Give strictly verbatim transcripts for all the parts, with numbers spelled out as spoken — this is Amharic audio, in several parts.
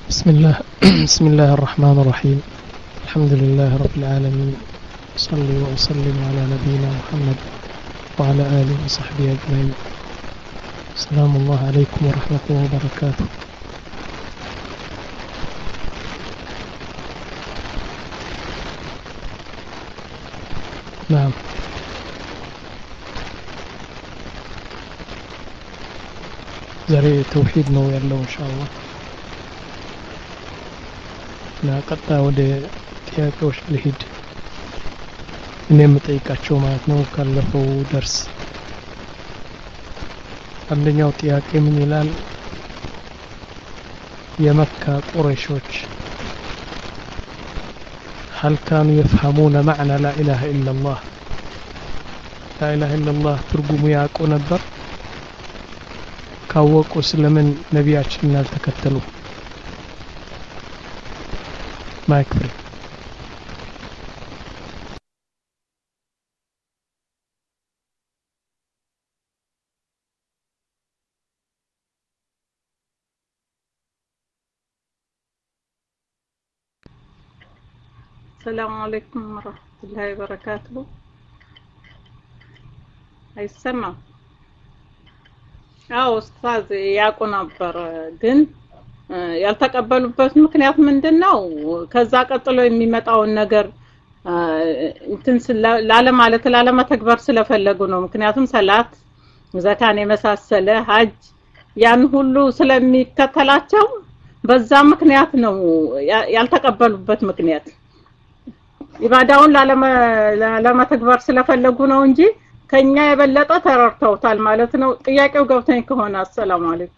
بسم الله بسم الله الرحمن الرحيم. الحمد لله رب العالمين، صلي وأسلم على نبينا محمد وعلى آله وصحبه أجمعين. السلام الله عليكم ورحمة الله وبركاته. نعم، زري توحيد ነው ያለው ኢንሻአላህ። እና ቀጣ ወደ ጥያቄዎች ልሂድ። እኔ የምጠይቃቸው ማለት ነው ካለፈው ደርስ። አንደኛው ጥያቄ ምን ይላል? የመካ ቁረይሾች هل كانوا يفهمون معنى لا إله إلا الله؟ لا إله إلا الله ترجم يعقو نبر كاوقوا سلمن نبياتنا التكتلوا ما يكفي. السلام عليكم ورحمة الله وبركاته. አይሰማም? አዎ ኡስታዝ ያውቁ ነበር፣ ግን ያልተቀበሉበት ምክንያት ምንድነው? ከዛ ቀጥሎ የሚመጣውን ነገር እንትን ስላለ ማለት ላለመተግበር ስለፈለጉ ነው። ምክንያቱም ሰላት፣ ዘካን የመሳሰለ ሀጅ ያን ሁሉ ስለሚከተላቸው በዛ ምክንያት ነው ያልተቀበሉበት ምክንያት። ኢባዳውን ላለመተግበር ስለፈለጉ ነው እንጂ ከኛ የበለጠ ተረድተውታል ማለት ነው። ጥያቄው ገብተኝ ከሆነ አሰላሙ አለይኩም።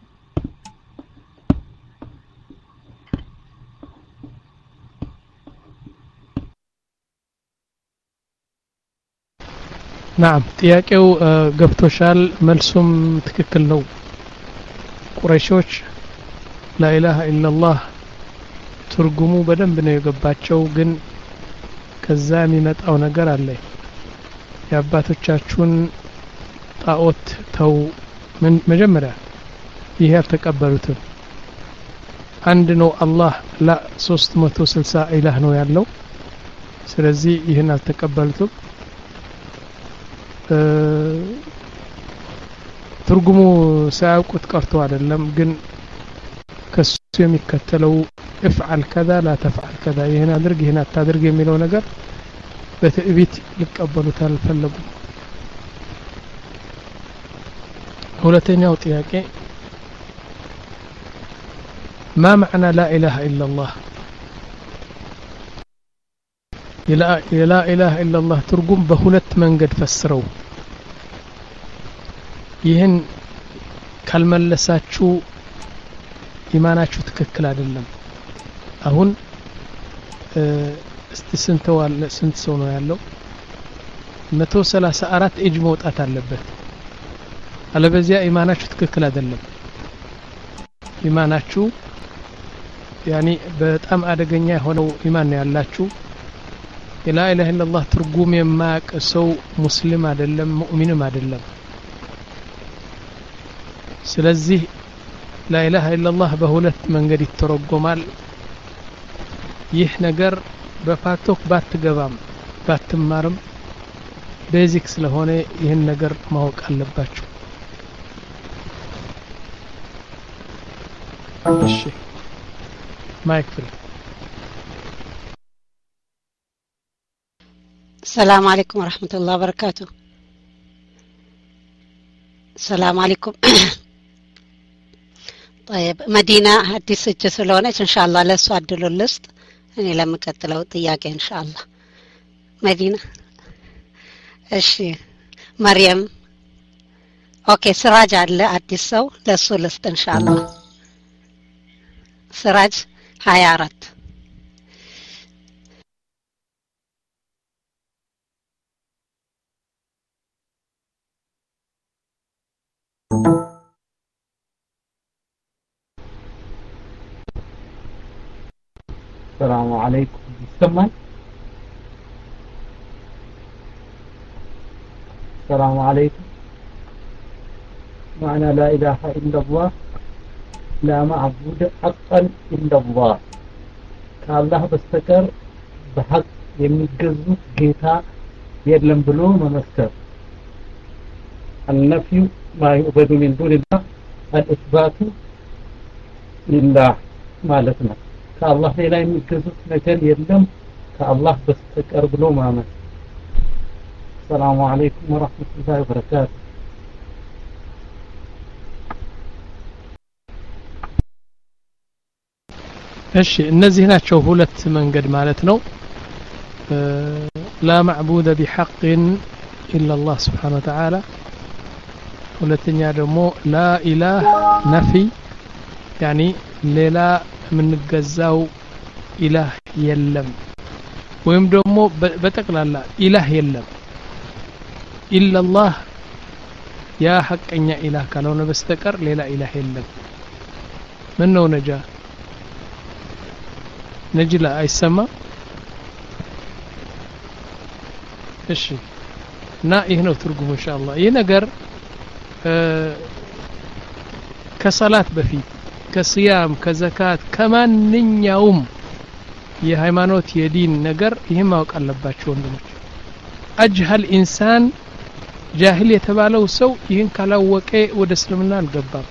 ናም ጥያቄው ገብቶሻል፣ መልሱም ትክክል ነው። ቁረይሾች ላኢላሃ ኢላላህ ትርጉሙ በደንብ ነው የገባቸው፣ ግን ከዛ የሚመጣው ነገር አለ። የአባቶቻችሁን ጣዖት ተው። መጀመሪያ ይሄ አልተቀበሉትም። አንድ ነው አላህ፣ ላ ሶስት መቶ ስልሳ ኢላህ ነው ያለው። ስለዚህ ይሄን አልተቀበሉትም። ትርጉሙ ሳያውቁት ቀርቶ አይደለም፣ ግን ከሱ የሚከተለው افعل كذا لا تفعل كذا ይሄን አድርግ ይሄን አታድርግ የሚለው ነገር በትዕቢት ሊቀበሉት አልፈለጉም። ሁለተኛው ጥያቄ ما معنى لا اله الا الله؟ لا اله الا الله ትርጉም በሁለት መንገድ ፈስረው። ይሄን ካልመለሳችሁ ኢማናችሁ ትክክል አይደለም። አሁን እስቲ ስንት ዋለ ስንት ሰው ነው ያለው? መቶ ሰላሳ አራት እጅ መውጣት አለበት። አለበዚያ ኢማናችሁ ትክክል አይደለም። ኢማናችሁ ያኒ በጣም አደገኛ የሆነው ኢማን ነው ያላችሁ። لا اله الا الله ትርጉም የማያውቅ ሰው ሙስሊም አይደለም፣ ሙእሚንም አይደለም። ስለዚህ لا اله الا الله በሁለት መንገድ ይተረጎማል። ይህ ነገር በፋቶክ ባትገባም ባትማርም ቤዚክ ስለሆነ ይህን ነገር ማወቅ አለባችሁ። እሺ ማይክ ፍሪ። السلام عليكم ورحمة الله وبركاته. السلام عليكم. طيب مدينة حديث الجسلونة إن شاء الله لسه عدلوا اللست أنا لما كتلوا طياق إن شاء الله. مدينة إيش مريم أوكي سراج على حديث سو لسه لست إن شاء الله. سراج حيارات. السلام عليكم. يسمع؟ السلام عليكم. معنى لا إله إلا الله لا معبود حقا إلا الله كالله بستكر بحق يمجزوت جيتا يلم بلو ممسكر النفي ما يعبد من دون الله الإثبات لله مالتنا كالله لا يمجزوت نجل يلم كالله بستكر بلو مامن السلام عليكم ورحمة الله وبركاته እሺ እነዚህ ናቸው ሁለት መንገድ ማለት ነው لا معبود بحق إلا الله سبحانه وتعالى ሁለተኛ ደግሞ لا إله نفي يعني ሌላ ምንገዛው ኢላህ የለም ወይም ደግሞ በጠቅላላ ኢላህ የለም إلا الله يا حقኛ ኢላህ ካልሆነ በስተቀር ሌላ ኢላህ የለም ምን ነው ነጃ نجلا አይሰማ እሺ ና ይሄ ነው ትርጉሙ ኢንሻአላህ ይሄ ነገር ከሰላት በፊት ከሲያም ከዘካት ከማንኛውም የሃይማኖት የዲን ነገር ይሄ ማወቅ አለባችሁ ወንድሞች አጅሃል ኢንሳን ጃሂል የተባለው ሰው ይሄን ካላወቀ ወደ እስልምና አልገባም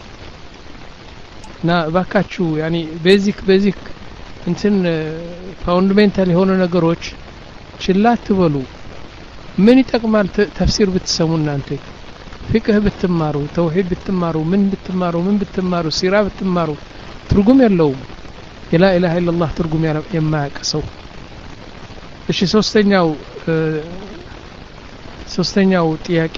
ና ባካችሁ ያኒ ቤዚክ ቤዚክ እንትን ፋውንዳሜንታል የሆኑ ነገሮች ችላ ትበሉ ምን ይጠቅማል ተፍሲር ብትሰሙ እናንተ ፍቅህ ብትማሩ ተውሂድ ብትማሩ ምን ብትማሩ ምን ብትማሩ ሲራ ብትማሩ ትርጉም የለውም ላ ኢላሃ ኢላላህ ትርጉም የማያቀሰው እሺ ሶስተኛው ሶስተኛው ጥያቄ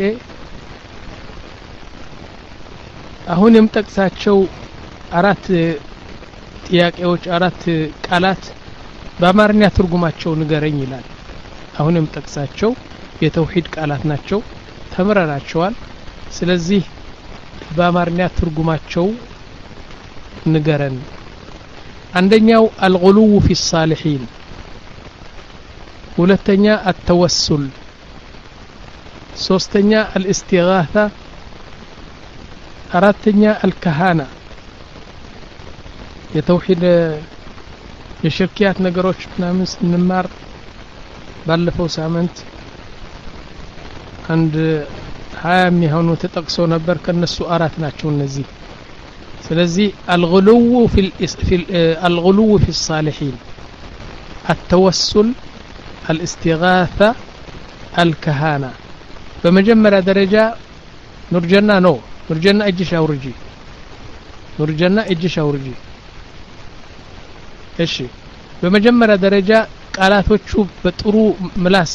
አሁን የምጠቅሳቸው አራት ጥያቄዎች አራት ቃላት በአማርኛ ትርጉማቸው ንገረኝ ይላል አሁን የምጠቅሳቸው የተውሂድ ቃላት ናቸው ተምረናቸዋል ስለዚህ በአማርኛ ትርጉማቸው ንገረን አንደኛው الغلو في الصالحين ሁለተኛ التوسل ሶስተኛ الاستغاثة አራተኛ الكهانة የተውሂድ የሽርኪያት ነገሮች ምናምን ስንማር ባለፈው ሳምንት አንድ ሀያ የሚሆኑ ተጠቅሶ ነበር ከነሱ አራት ናቸው እነዚህ ስለዚህ الغلو في في الغلو في الصالحين التوسل الاستغاثة الكهانة በመጀመሪያ ደረጃ ኑርጀና ነው ኑርጀና እጅሽ አውርጂ ኑርጀና እጅሽ አውርጂ እሺ በመጀመሪያ ደረጃ ቃላቶቹ በጥሩ ምላስ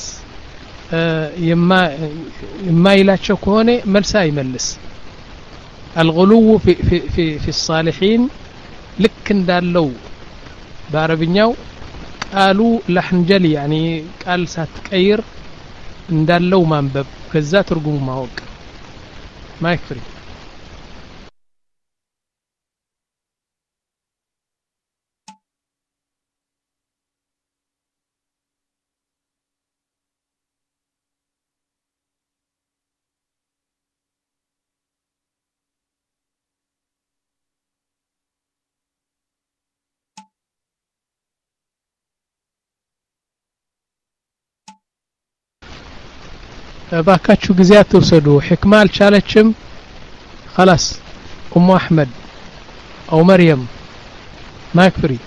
የማይላቸው ከሆነ መልስ አይመልስ الغلو في في في في الصالحين ልክ እንዳለው በአረብኛው ቃሉ ለህንጀል يعني ቃል ሳትቀይር እንዳለው ማንበብ ከዛ ትርጉሙ ማወቅ ማይክሪ باكاتشو ጊዜያት ተወሰዱ ህክማ አልቻለችም خلاص ام احمد او مريم مايك فري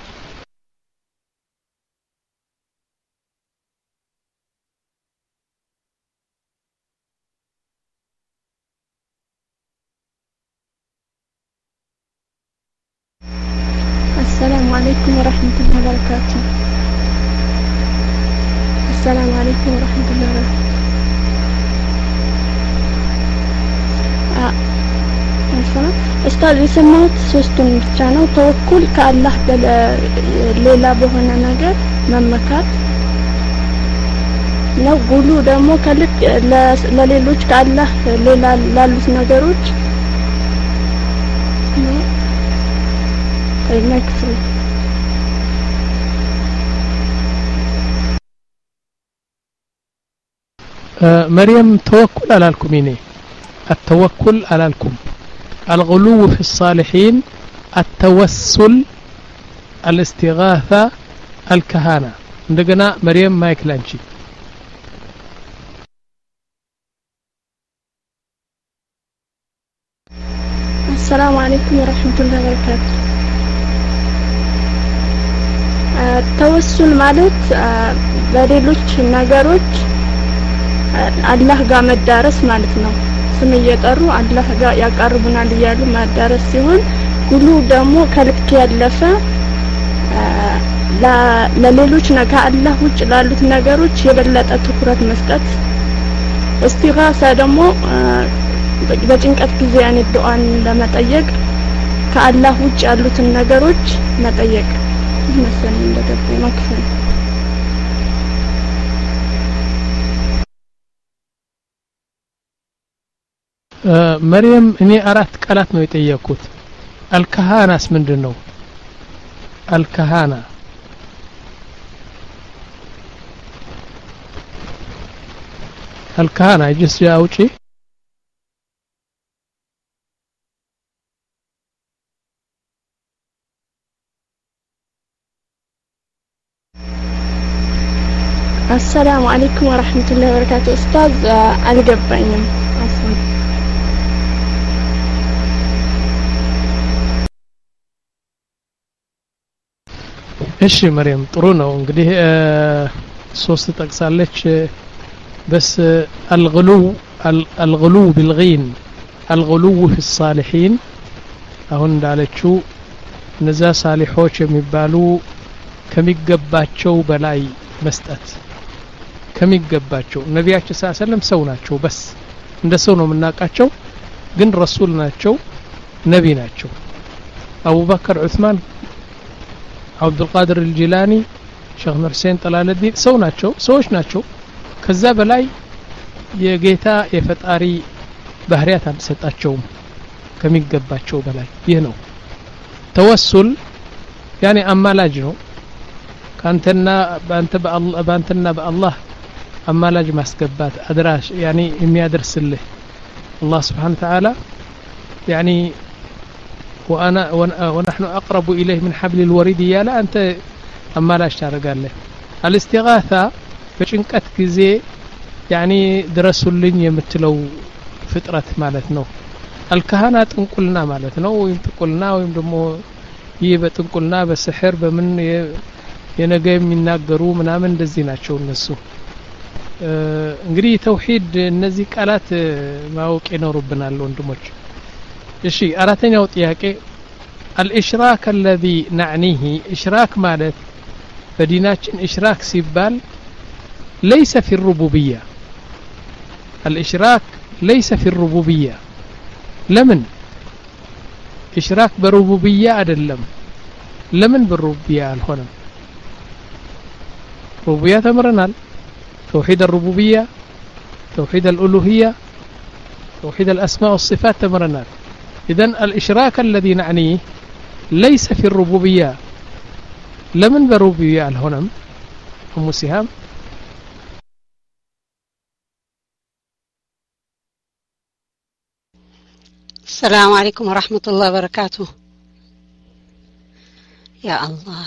السلام عليكم ورحمة الله وبركاته السلام عليكم ورحمة الله وبركاته استاذ የሰማሁት ሶስቱን ብቻ ነው ተወኩል ከአላህ ሌላ በሆነ ነገር መመካት ነው ጉሉ ደግሞ ከልክ ለሌሎች ከአላህ ሌላ ላሉት ነገሮች ነው አይመክሩ مريم توكل على الكم التوكل على الكم الغلو في الصالحين التوسل الاستغاثة الكهانة እንደገና مريم مايك لانشي السلام عليكم ورحمة الله وبركاته التوسل ማለት በሌሎች ነገሮች አላህ ጋር መዳረስ ማለት ነው ስም እየጠሩ አላህ ጋር ያቀርቡናል ይያሉ ማዳረስ ሲሆን ሁሉ ደግሞ ከልክ ያለፈ ለሌሎች ነገ አላህ ውጭ ላሉት ነገሮች የበለጠ ትኩረት መስጠት እስቲጋሳ ደግሞ በጭንቀት ጊዜ ያኔ ዱዓን ለመጠየቅ ከአላህ ውጭ ያሉትን ነገሮች መጠየቅ መሰለኝ እንደገባኝ መክፈል مريم እኔ አራት ቃላት ነው የጠየኩት አልካሃናስ ምንድነው አልካሃና አልካሃና እጅስ ያውጪ السلام عليكم ورحمة الله وبركاته أستاذ الجبانيم عفوا እሺ مريم ጥሩ ነው እንግዲህ ሶስት ተጠቅሳለች بس الغلو الغلو بالغين الغلو في الصالحين አሁን እንዳለችው እነዛ ሳሊሖች የሚባሉ ከሚገባቸው በላይ መስጠት ከሚገባቸው ነቢያችን ሰለላሁ ሰው ናቸው በስ እንደ ሰው ነው የምናቃቸው ግን ረሱል ናቸው ነቢ ናቸው አቡበከር ዑስማን عبد القادر الجيلاني شيخ مرسين طلال الدين ሰው ናቸው ሰዎች ናቸው ከዛ በላይ የጌታ የፈጣሪ ባህሪያት አንሰጣቸው ከሚገባቸው በላይ ይህ ነው ተወሱል ያኔ አማላጅ ነው ካንተና ባንተ በአላህ ባንተና በአላህ አማላጅ ማስገባት አድራሽ ያኔ የሚያደርስልህ الله سبحانه وتعالى يعني وانا ونحن اقرب اليه من حبل الوريد يا لا انت امالاش ታረጋለህ الاستغاثه በጭንቀት ጊዜ يعني ድረሱልኝ የምትለው ፍጥረት ማለት ነው الكهنه ጥንቁልና ማለት ነው ወይም ጥንቁልና ወይም ደግሞ ይህ በጥንቁልና በስሕር በምን የነገ የሚናገሩ ምናምን እንደዚህ ናቸው እነሱ እንግዲህ ተውሂድ እነዚህ ቃላት ማወቅ ይኖርብናል ወንድሞች እሺ አራተኛው ጥያቄ الاشراك الذي نعنيه اشراك ማለት በዲናችን اشراك ሲባል ليس في الربوبيه الاشراك ليس في الربوبيه لمن اشراك بالربوبيه አይደለም لمن بالربوبيه አልሆነም ربوبيه تمرنال توحيد الربوبيه توحيد الالوهيه توحيد الاسماء والصفات تمرنال اذن الاشراك الذي نعنيه ليس في الربوبيه لمن بالربوبيه الهنم ام سهام السلام عليكم ورحمة الله وبركاته يا الله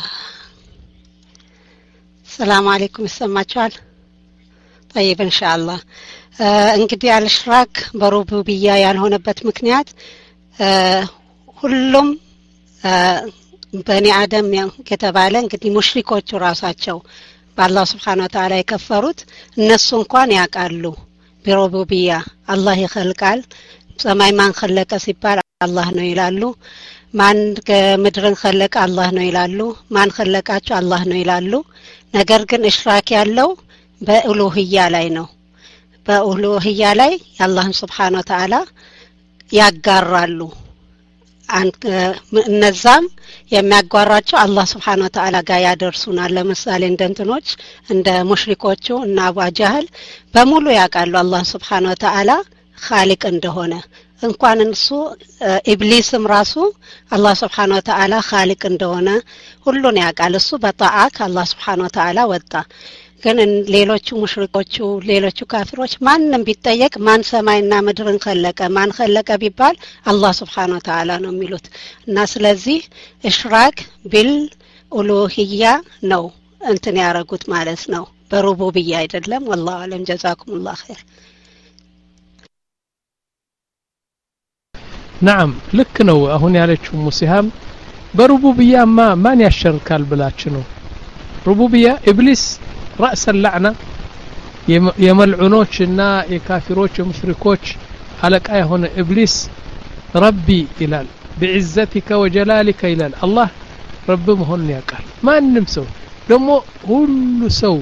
السلام عليكم السماعات طيب إن شاء الله እንግዲህ አልሽራክ በሩቡብያ ያልሆነበት ምክንያት ሁሉም በኒ አደም ከተባለ እንግዲህ ሙሽሪኮቹ ራሳቸው በአላህ Subhanahu Wa Ta'ala የከፈሩት እነሱ እንኳን ያቃሉ በሩቡብያ አላህ ይخلቃል ሰማይ ማን خلቀ ሲባል አላህ ነው ይላሉ ማን ምድርን خلቀ አላህ ነው ይላሉ ማን خلቃቸው አላህ ነው ይላሉ ነገር ግን እሽራክ ያለው በኡሉሂያ ላይ ነው በኡሉሂያ ላይ የአላህን Subhanahu Wa Ta'ala ያጋራሉ እነዛም የሚያጓራቸው አላህ Subhanahu Wa Ta'ala ጋር ያደርሱናል ለምሳሌ እንደንትኖች እንደ ሙሽሪኮቹ እና አቡ ጃህል በሙሉ ያቃሉ አላህ Subhanahu Wa Ta'ala خالق እንደሆነ እንኳን እሱ ኢብሊስም ራሱ አላህ Subhanahu Wa Ta'ala خالق እንደሆነ ሁሉን ያቃል እሱ በጣዓ ከአላህ Subhanahu Wa Ta'ala ወጣ ግን ሌሎቹ ሙሽሪኮቹ ሌሎቹ ካፊሮች ማንንም ቢጠየቅ ማን ሰማይና ምድርን خلቀ ማን خلቀ ቢባል አላህ Subhanahu Wa Ta'ala ነው የሚሉት እና ስለዚህ እሽራክ ቢል ኡሉሂያ ነው እንትን ያረጉት ማለት ነው በሩቡብያ አይደለም والله አለም جزاكم الله خير نعم ልክ ነው አሁን ያለችው ሙሲሃም በሩቡብያማ ማን ያሸርካል ብላችሁ ነው ሩቡብያ ኢብሊስ راس اللعنه የመልዑኖችና የካፊሮች የሙሽሪኮች አለቃ የሆነ ኢብሊስ ረቢ ይላል بعزتك وجلالك ይላል አላህ ረብ መሆኑን ያውቃል ማንንም ሰው ደግሞ ሁሉ ሰው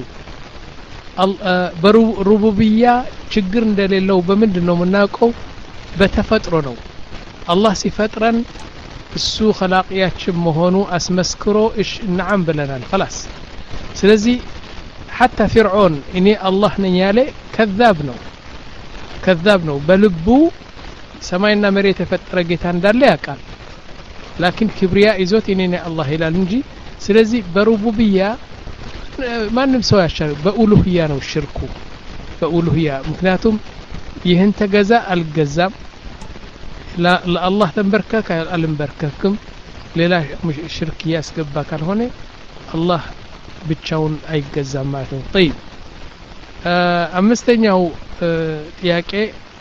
በሩቡብያ ችግር እንደሌለው በምንድነው የምናውቀው በተፈጥሮ ነው አላህ ሲፈጥረን እሱ خلاقያችን መሆኑ አስመስክሮ እሺ ነዓም ብለናል خلاص ስለዚህ حتى فرعون اني الله ነኝ ያለ كذاب ነው كذاب ነው በልቡ ሰማይና መሬት የፈጠረ ጌታ እንዳለ ያውቃል لكن كبريا ይዞት እኔ ነኝ አላህ ይላል እንጂ ስለዚህ በሩቡብያ ማንም ሰው ያሻል በኡሉሂያ ነው ሽርኩ በኡሉሂያ ምክንያቱም ይህን ተገዛ አልገዛም ለአላህ ተንበርከክ አልንበርከክም ሌላ ሽርክ ያስገባ ካልሆነ አላህ ብቻውን አይገዛም ማለት ነው طيب አምስተኛው ጥያቄ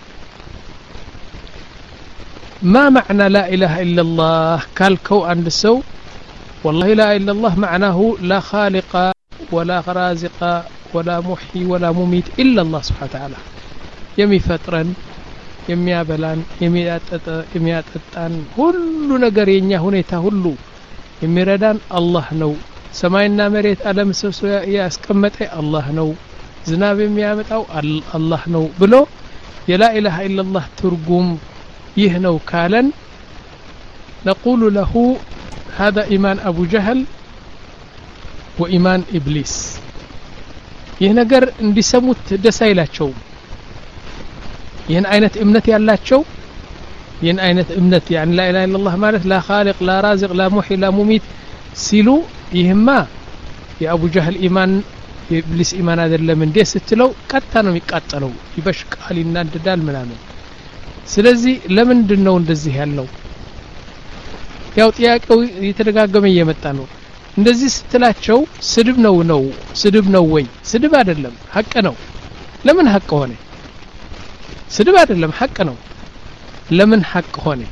ما معنى لا اله الا الله ካልከው አንድ ሰው والله لا اله الا الله معناه لا خالق ولا رازق ولا محيي ولا مميت الا الله سبحانه وتعالى የሚፈጥረን የሚያበላን የሚያጠጣ የሚያጠጣን ሁሉ ነገር የኛ ሁኔታ ሁሉ የሚረዳን አላህ ነው ሰማይና መሬት ዓለም ሰሶ ያስቀመጠ አላህ ነው ዝናብ የሚያመጣው አላህ ነው ብሎ የላ ኢላሃ ኢላላህ ትርጉም ይህ ነው ካለን نقول له هذا إيمان أبو جهل وإيمان إبليس ይህ ነገር እንዲሰሙት ደስ አይላቸው ይህን አይነት እምነት ያላቸው ይህን አይነት እምነት يعني لا إله إلا الله ማለት لا خالق لا رازق لا محي لا مميت ሲሉ ይህማ የአቡ ጀህል ኢማን የኢብሊስ ኢማን አይደለም እንዴ ስትለው ቀጥታ ነው የሚቃጠለው ይበሽቃል ይናደዳል ምናምን ስለዚህ ለምንድን ነው እንደዚህ ያለው ያው ጥያቄው እየተደጋገመ እየመጣ ነው እንደዚህ ስትላቸው ስድብ ነው ነው ስድብ ነው ወይ ስድብ አይደለም ሐቅ ነው ለምን ሐቅ ሆነ ስድብ አይደለም ሐቅ ነው ለምን ሐቅ ሆነ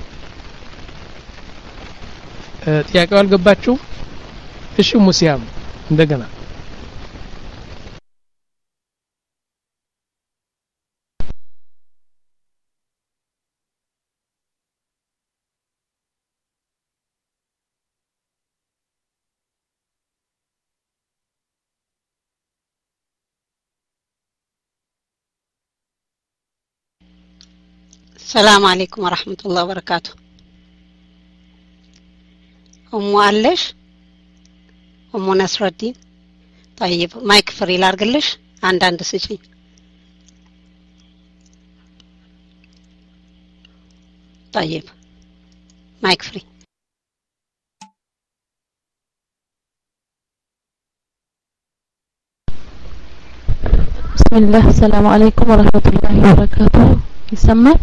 ጥያቄው አልገባችሁ እሺ ሙሲያም እንደገና السلام عليكم ورحمة الله وبركاته أم علش أم نصر الدين طيب مايك فري لارجلش عند عند سجن طيب مايك فري بسم الله السلام عليكم ورحمة الله وبركاته يسمعك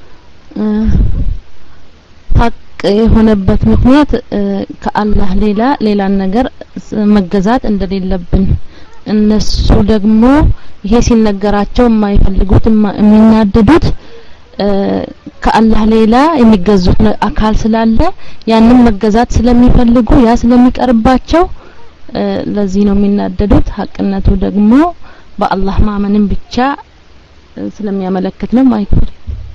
ሐቅ የሆነበት ምክንያት ከአላህ ሌላ ሌላን ነገር መገዛት እንደሌለብን እነሱ ደግሞ ይሄ ሲነገራቸው የማይፈልጉት የሚናደዱት ከአላህ ሌላ የሚገዙት አካል ስላለ ያንን መገዛት ስለሚፈልጉ ያ ስለሚቀርባቸው ለዚህ ነው የሚናደዱት ሐቅነቱ ደግሞ በአላህ ማመንን ብቻ ስለሚያመለክት ነው ማይክል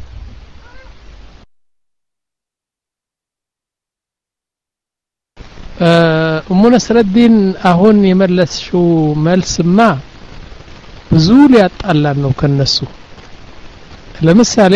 ኡሙ ነስረዲን አሁን የመለስሽው መልስማ ብዙ ሊያጣላን ነው ከነሱ ለምሳሌ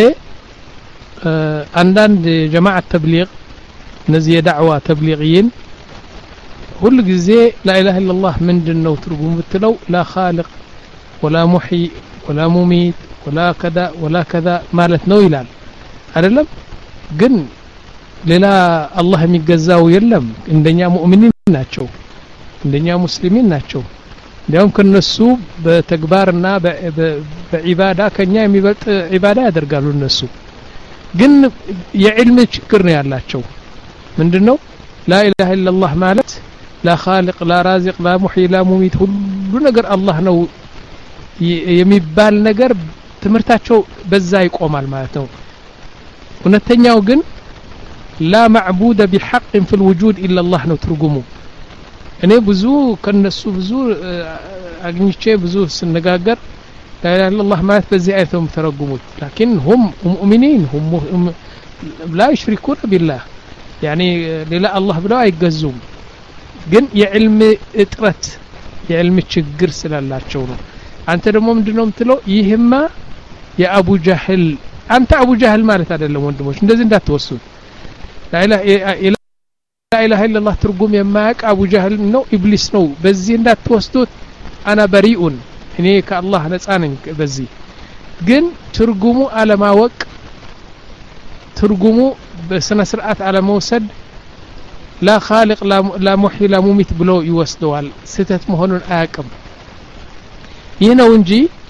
አንዳንድ ጀማዓ ተብሊግ እነዚህ የዳዕዋ ተብሊግይን ሁሉ ጊዜ لا اله الا الله ምንድነው ትርጉሙ ብትለው لا خالق ولا محيي ولا مميت ولا كذا ولا كذا ማለት ነው ይላል አይደለም ግን ሌላ አላህ የሚገዛው የለም እንደኛ ሙእሚኒን ናቸው እንደኛ ሙስሊሚን ናቸው እንዲያውም ከነሱ በተግባርና በዒባዳ ከኛ የሚበልጥ ዒባዳ ያደርጋሉ እነሱ ግን የዕልም ችግር ነው ያላቸው ምንድነው لا اله الا الله ማለት لا خالق لا رازق لا محيي لا مميت ሁሉ ነገር አላህ ነው የሚባል ነገር ትምርታቸው በዛ ይቆማል ማለት ነው እውነተኛው ግን لا معبود بحق في الوجود الا الله ነው ትርጉሙ እኔ ብዙ ከነሱ ብዙ አግኝቼ ብዙ ስነጋገር لا اله الا الله ማለት በዚህ አይተው ተረጉሙት لكن هم مؤمنين هم لا يشركون بالله يعني ሌላ አላህ ብለው አይገዙም ግን የዕልም እጥረት የዕልም ችግር ስላላቸው ነው አንተ ደግሞ ምንድነው የምትለው ይሄማ የአቡ ጃህል አንተ አቡ ጃህል ማለት አይደለም ወንድሞች እንደዚህ እንዳትወስዱ لا اله لا اله الا الله ትርጉም የማያውቅ አቡ ጃህል ነው ኢብሊስ ነው በዚህ እንዳትወስዱት انا بريء እኔ ከአላህ ነፃ ነኝ በዚህ ግን ትርጉሙ አለማወቅ ትርጉሙ በስነ ስርዓት አለመውሰድ لا خالق لا لا محيي لا مميت ብሎ ይወስደዋል ስተት መሆኑን አያውቅም ይህ ነው እንጂ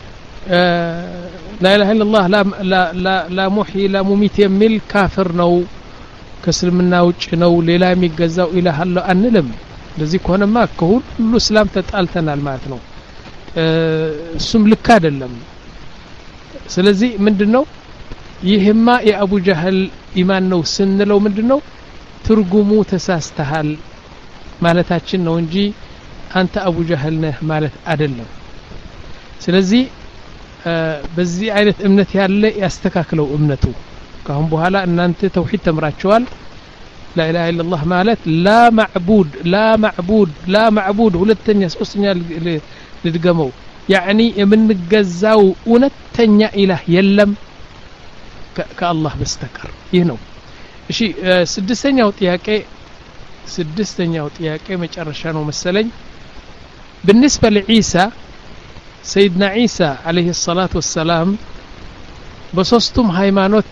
لا اله الا الله لا لا لا لا محيي لا مميت የሚል ካፍር ነው ከስልምና ውጭ ነው ሌላ የሚገዛው ኢላህ አለ አንልም ለዚህ ከሆነማ ከሁሉ እስላም ተጣልተናል ማለት ነው እሱም ልክ አይደለም ስለዚህ ምንድነው ይሄማ የአቡ ጃህል ኢማን ነው ስንለው ምንድነው ትርጉሙ ተሳስተሃል ማለታችን ነው እንጂ አንተ አቡ ጃህል ነህ ማለት አይደለም ስለዚህ በዚህ አይነት እምነት ያለ ያስተካክለው እምነቱ ካሁን በኋላ እናንተ ተውሂድ ተምራችኋል لا اله الا الله ማለት لا معبود لا معبود لا معبود ሁለተኛ ሶስተኛ ልድገመው يعني የምንገዛው እውነተኛ ኢላህ የለም ከአላህ በስተቀር ይህ ነው እሺ ስድስተኛው ጥያቄ ስድስተኛው ጥያቄ መጨረሻ ነው መሰለኝ بالنسبه لعيسى سيدنا عيسى عليه الصلاه والسلام በሶስቱም ሃይማኖት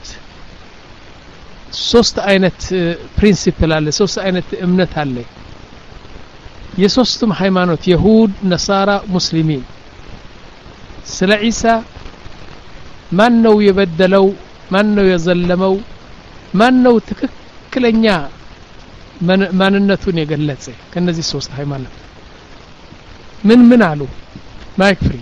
ሶስት አይነት ፕሪንሲፕል አለ ሶስት አይነት እምነት አለ የሶስቱም ሃይማኖት ይሁድ ነሳራ ሙስሊሚን ስለ ዒሳ ማን ነው የበደለው ማን ነው የዘለመው ማን ነው ትክክለኛ ማንነቱን የገለጸ ከነዚህ ሶስት ሃይማኖት ምን ምን አሉ ማይክ ፍሪ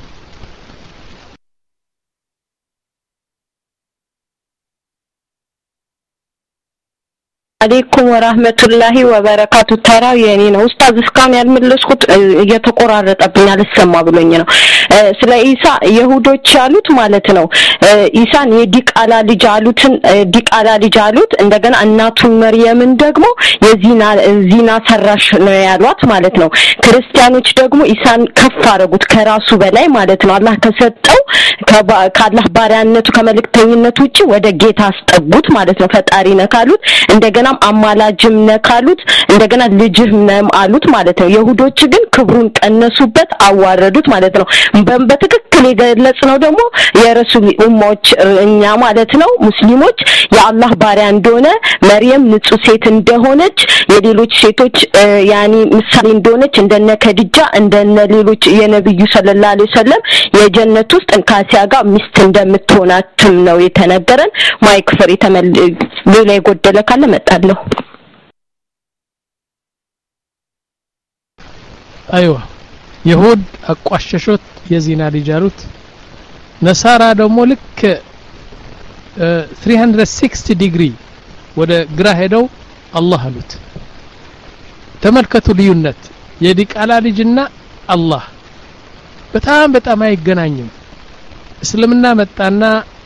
አለይኩም ወራህመቱላሂ ወበረካቱ ተራው የኔ ነው ኡስታዝ እስካሁን ያልመለስኩት እየተቆራረጠብኝ አልሰማ ብሎኝ ነው ስለ ኢሳ ይሁዶች ያሉት ማለት ነው ኢሳን የዲቃላ ልጅ አሉትን ዲቃላ ልጅ አሉት እንደገና እናቱ መርየምን ደግሞ የዚና ዚና ሰራሽ ነው ያሏት ማለት ነው ክርስቲያኖች ደግሞ ኢሳን ከፍ አረጉት ከራሱ በላይ ማለት ነው አላህ ከሰጠው ከአላህ ባሪያነቱ ከመልእክተኝነቱ ውጪ ወደ ጌታ አስጠጉት ማለት ነው ፈጣሪ ነካሉት እንደገና አማላጅም ነካሉት እንደገና ልጅም ነም አሉት ማለት ነው ይሁዶች ግን ክብሩን ቀነሱበት አዋረዱት ማለት ነው በትክክል የገለጽነው ደግሞ የረሱል ኡማዎች እኛ ማለት ነው ሙስሊሞች የአላህ ባሪያ እንደሆነ መርየም ንጹህ ሴት እንደሆነች የሌሎች ሴቶች ያኒ ምሳሌ እንደሆነች እንደነ ከዲጃ እንደነ ሌሎች የነብዩ ሰለላሁ ዐለይሂ ወሰለም የጀነት ውስጥ እንካሲያ ጋር ሚስት እንደምትሆናትም ነው የተነገረን ማይክ ፍሪ ተመል ሌላ የጎደለ ካለ መጣለሁ አይዋ ይሁድ አቋሸሾት የዚና ልጅ ነሳራ ደግሞ ልክ three sixty ዲግሪ ወደ ግራ ሄደው አላህ አሉት ተመልከቱ ልዩነት የዲቃላ ልጅና አላህ በጣም በጣም አይገናኝም እስልምና መጣና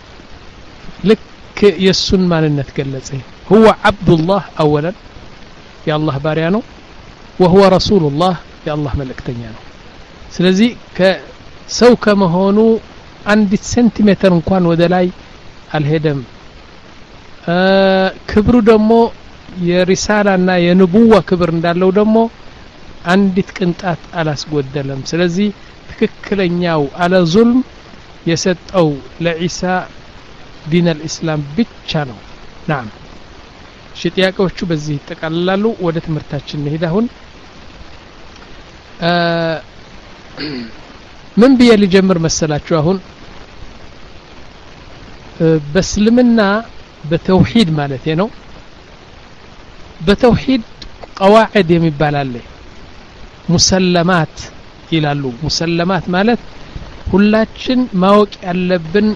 ልክ የሱን ማንነት ገለጸ هو عبد الله اولا يا الله ባሪያ ነው وهو رسول الله يا الله መልእክተኛ ነው ስለዚህ ከሰው ከመሆኑ አንድ ሴንቲሜትር እንኳን ወደ ላይ አልሄደም ክብሩ ደግሞ የሪሳላና የንቡዋ ክብር እንዳለው ደግሞ አንዲት ቅንጣት አላስጎደለም ስለዚህ ትክክለኛው አለ ዙልም የሰጠው ለኢሳ ዲን الاسلام ብቻ ነው نعم ሽጥያቄዎቹ በዚህ ተቀላሉ ወደ ትምርታችን እንሄድ አሁን ምን ብዬ ልጀምር መሰላችሁ አሁን በእስልምና በተውሂድ ማለት ነው በተውሂድ ቀዋዕድ የሚባል አለ ሙሰለማት ይላሉ ሙሰለማት ማለት ሁላችን ማወቅ ያለብን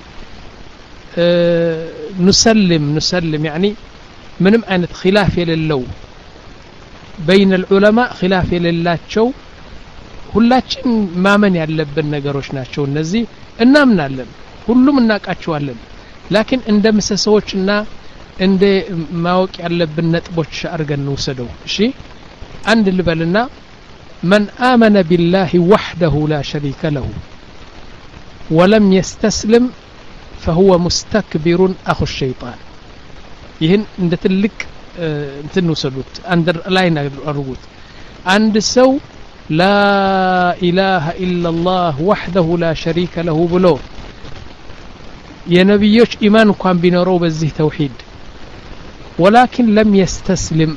نسلم نسلم يعني ምንም አይነት ኺላፍ የሌለው بين العلماء ኺላፍ የሌላቸው ሁላችን ማመን ያለብን ነገሮች ናቸው እነዚህ እናምናለን ሁሉም እናቃቸዋለን ላኪን እንደ መሰሰዎችና እንደ ማወቅ ያለብን ነጥቦች አርገን ነው ሰደው እሺ አንድ ልበልና من آمن بالله وحده لا شريك له ولم يستسلم فهو مستكبر أخو الشيطان ይህን እንደ ትልቅ እንትን ነው ሰሉት አንደር ላይን አርጉት አንድ ሰው لا إله إلا الله وحده لا شريك له ብሎ የነብዮች ኢማን እንኳን ቢኖረው በዚህ ተውሂድ ولكن لم يستسلم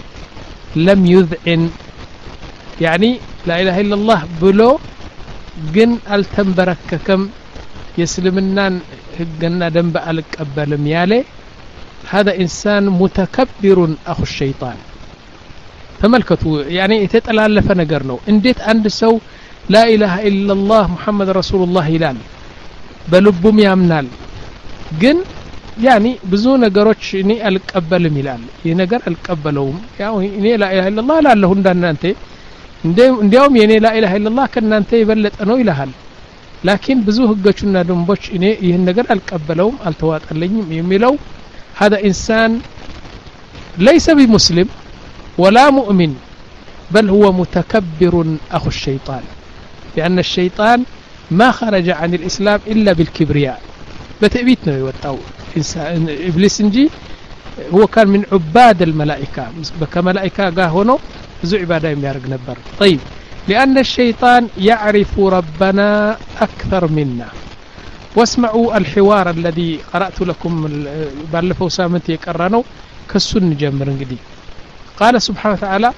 لم يذعن يعني لا إله إلا الله بلو جن التنبرككم يسلمنا هجنا دنب القبلم ياله هذا إنسان متكبر أخو الشيطان تملكتوا يعني يتطلالف ነገር ነው እንዴት አንድ ሰው لا إله إلا الله محمد رسول الله ይላል በልቡም ያምናል ግን يعني ብዙ ነገሮች እኔ አልቀበልም ይላል ይሄ ነገር አልቀበለውም ያው እኔ لا إله إلا الله ላለሁ እንዳንተ እንዲያውም የኔ لا إله إلا الله ከናንተ ይበለጠ ነው ይላል ላኪን ብዙ ህጎችና ደንቦች እኔ ይሄን ነገር አልቀበለውም አልተዋጠልኝም የሚለው هذا إنسان ليس بمسلم ولا مؤمن بل هو متكبر أخو الشيطان لأن الشيطان ما خرج عن الإسلام إلا بالكبرياء بتأبيتنا يوتاو إبليس نجي هو كان من عباد الملائكة كملائكة قاه هنا ذو عبادة يميارق نبر طيب لأن الشيطان يعرف ربنا أكثر منا واسمعوا الحوار الذي قرأت لكم بالفو سامنتي يقرنوا كالسن جمر انقدي قال سبحانه وتعالى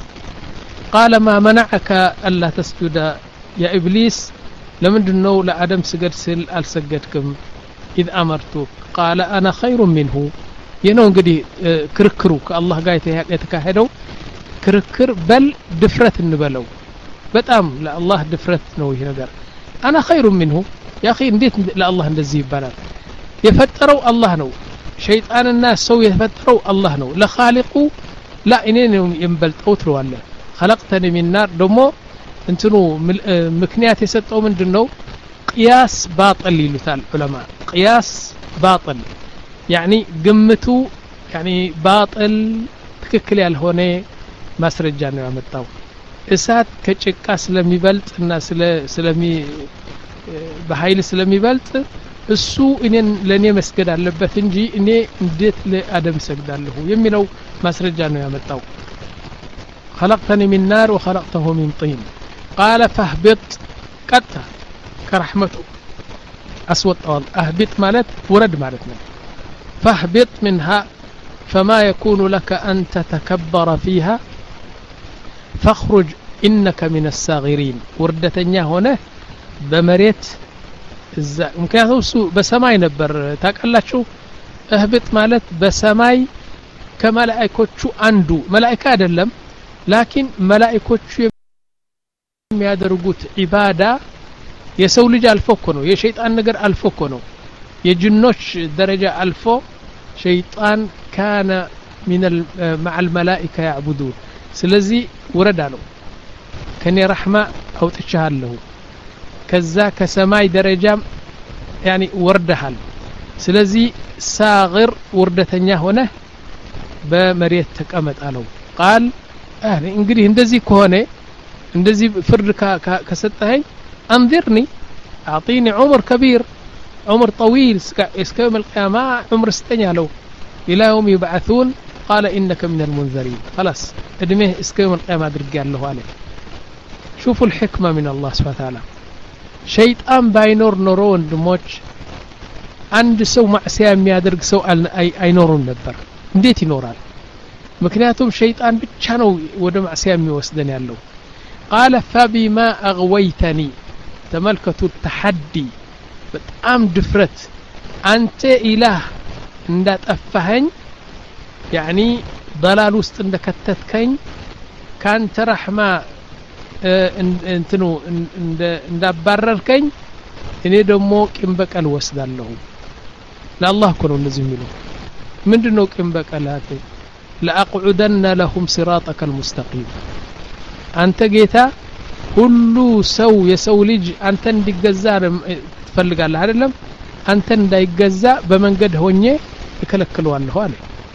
قال ما منعك ألا تسجد يا إبليس لمن دنو لأدم سجد سل ألسجدكم إذ أمرتك قال أنا خير منه ينو انقدي كركرو كالله قايت يتكاهدو كركر بل دفرت النبلو بتأم لا الله دفرت نوي نقر أنا خير منه يا أخي نديت لا الله ندزي بنات يفتروا الله نو شيطان الناس سو يفتروا الله نو لا خالقوا لا إنين ينبلت أوتروا الله خلقتني من نار دمو انتنو مكنيات يسطوا من دنو قياس باطل يلثال علماء قياس باطل يعني قمتو يعني باطل تككل ያልሆነ ማስረጃ ነው ያመጣው እሳት ከጭቃ ስለሚበልጥ እና ስለ ስለሚ በኃይል ስለሚበልጥ እሱ እኔን ለኔ መስገድ አለበት እንጂ እኔ እንዴት ለአደም ሰግዳለሁ የሚለው ማስረጃ ነው ያመጣው خلقتني من نار وخلقته من طين قال فاهبط قط كرحمته اسود اهبط مالت ورد مالتنا فاهبط منها فما يكون لك أن تتكبر فيها فاخرج إنك من الصاغرين وردتنيا هنا بمريت مكانه سو بسماي نبر تاقلاچو اهبط مالت بسماي كملائكوچو اندو ملائكه አይደለም لكن ملائكوቹ የሚያደርጉት ኢባዳ የሰው ልጅ አልፎ እኮ ነው የሸይጣን ነገር አልፎ እኮ ነው የጅኖች ደረጃ አልፎ شيطان كان من مع الملائكة يعبدون سلزي ورد له كني رحمة أو تشهر له كذا كسماي درجة يعني وردها سلزي صاغر وردتنيا هنا بمريت تقمت له قال أهل إنجلي هندزي كهونة هندزي فرد كستهي أنذرني أعطيني عمر كبير عمر طويل اسك يوم القيامة عمر استنيا له إلى يوم يبعثون قال إنك من المنذرين خلاص ادميه اسك يوم القيامة درجال له عليه شوفوا الحكمة من الله سبحانه وتعالى شيطان باينور نورون دموج عند سو معسيا የሚያደርግ ሰው አይኖርም ነበር እንዴት ይኖራል ምክንያቱም ሸይጣን ብቻ ነው ወደ ማዕሲያ የሚወስደን ያለው قال فبما أغويتني تملكتوا التحدي بتأم دفرت أنت إله اندات أفهن يعني ضلال وسط اندكتتكين كانت رحمة انتنو اندابرركين اني دمو كم بقى الوسدالله لله كنوا نزميلو ምንድነው ቅን በቀላቴ لأقعدن لهم صراطك المستقيم አንተ ጌታ ሁሉ ሰው የሰው ልጅ አንተ እንዲገዛ ትፈልጋለህ አይደለም አንተ እንዳይገዛ በመንገድ ሆኜ እከለክለዋለሁ አለ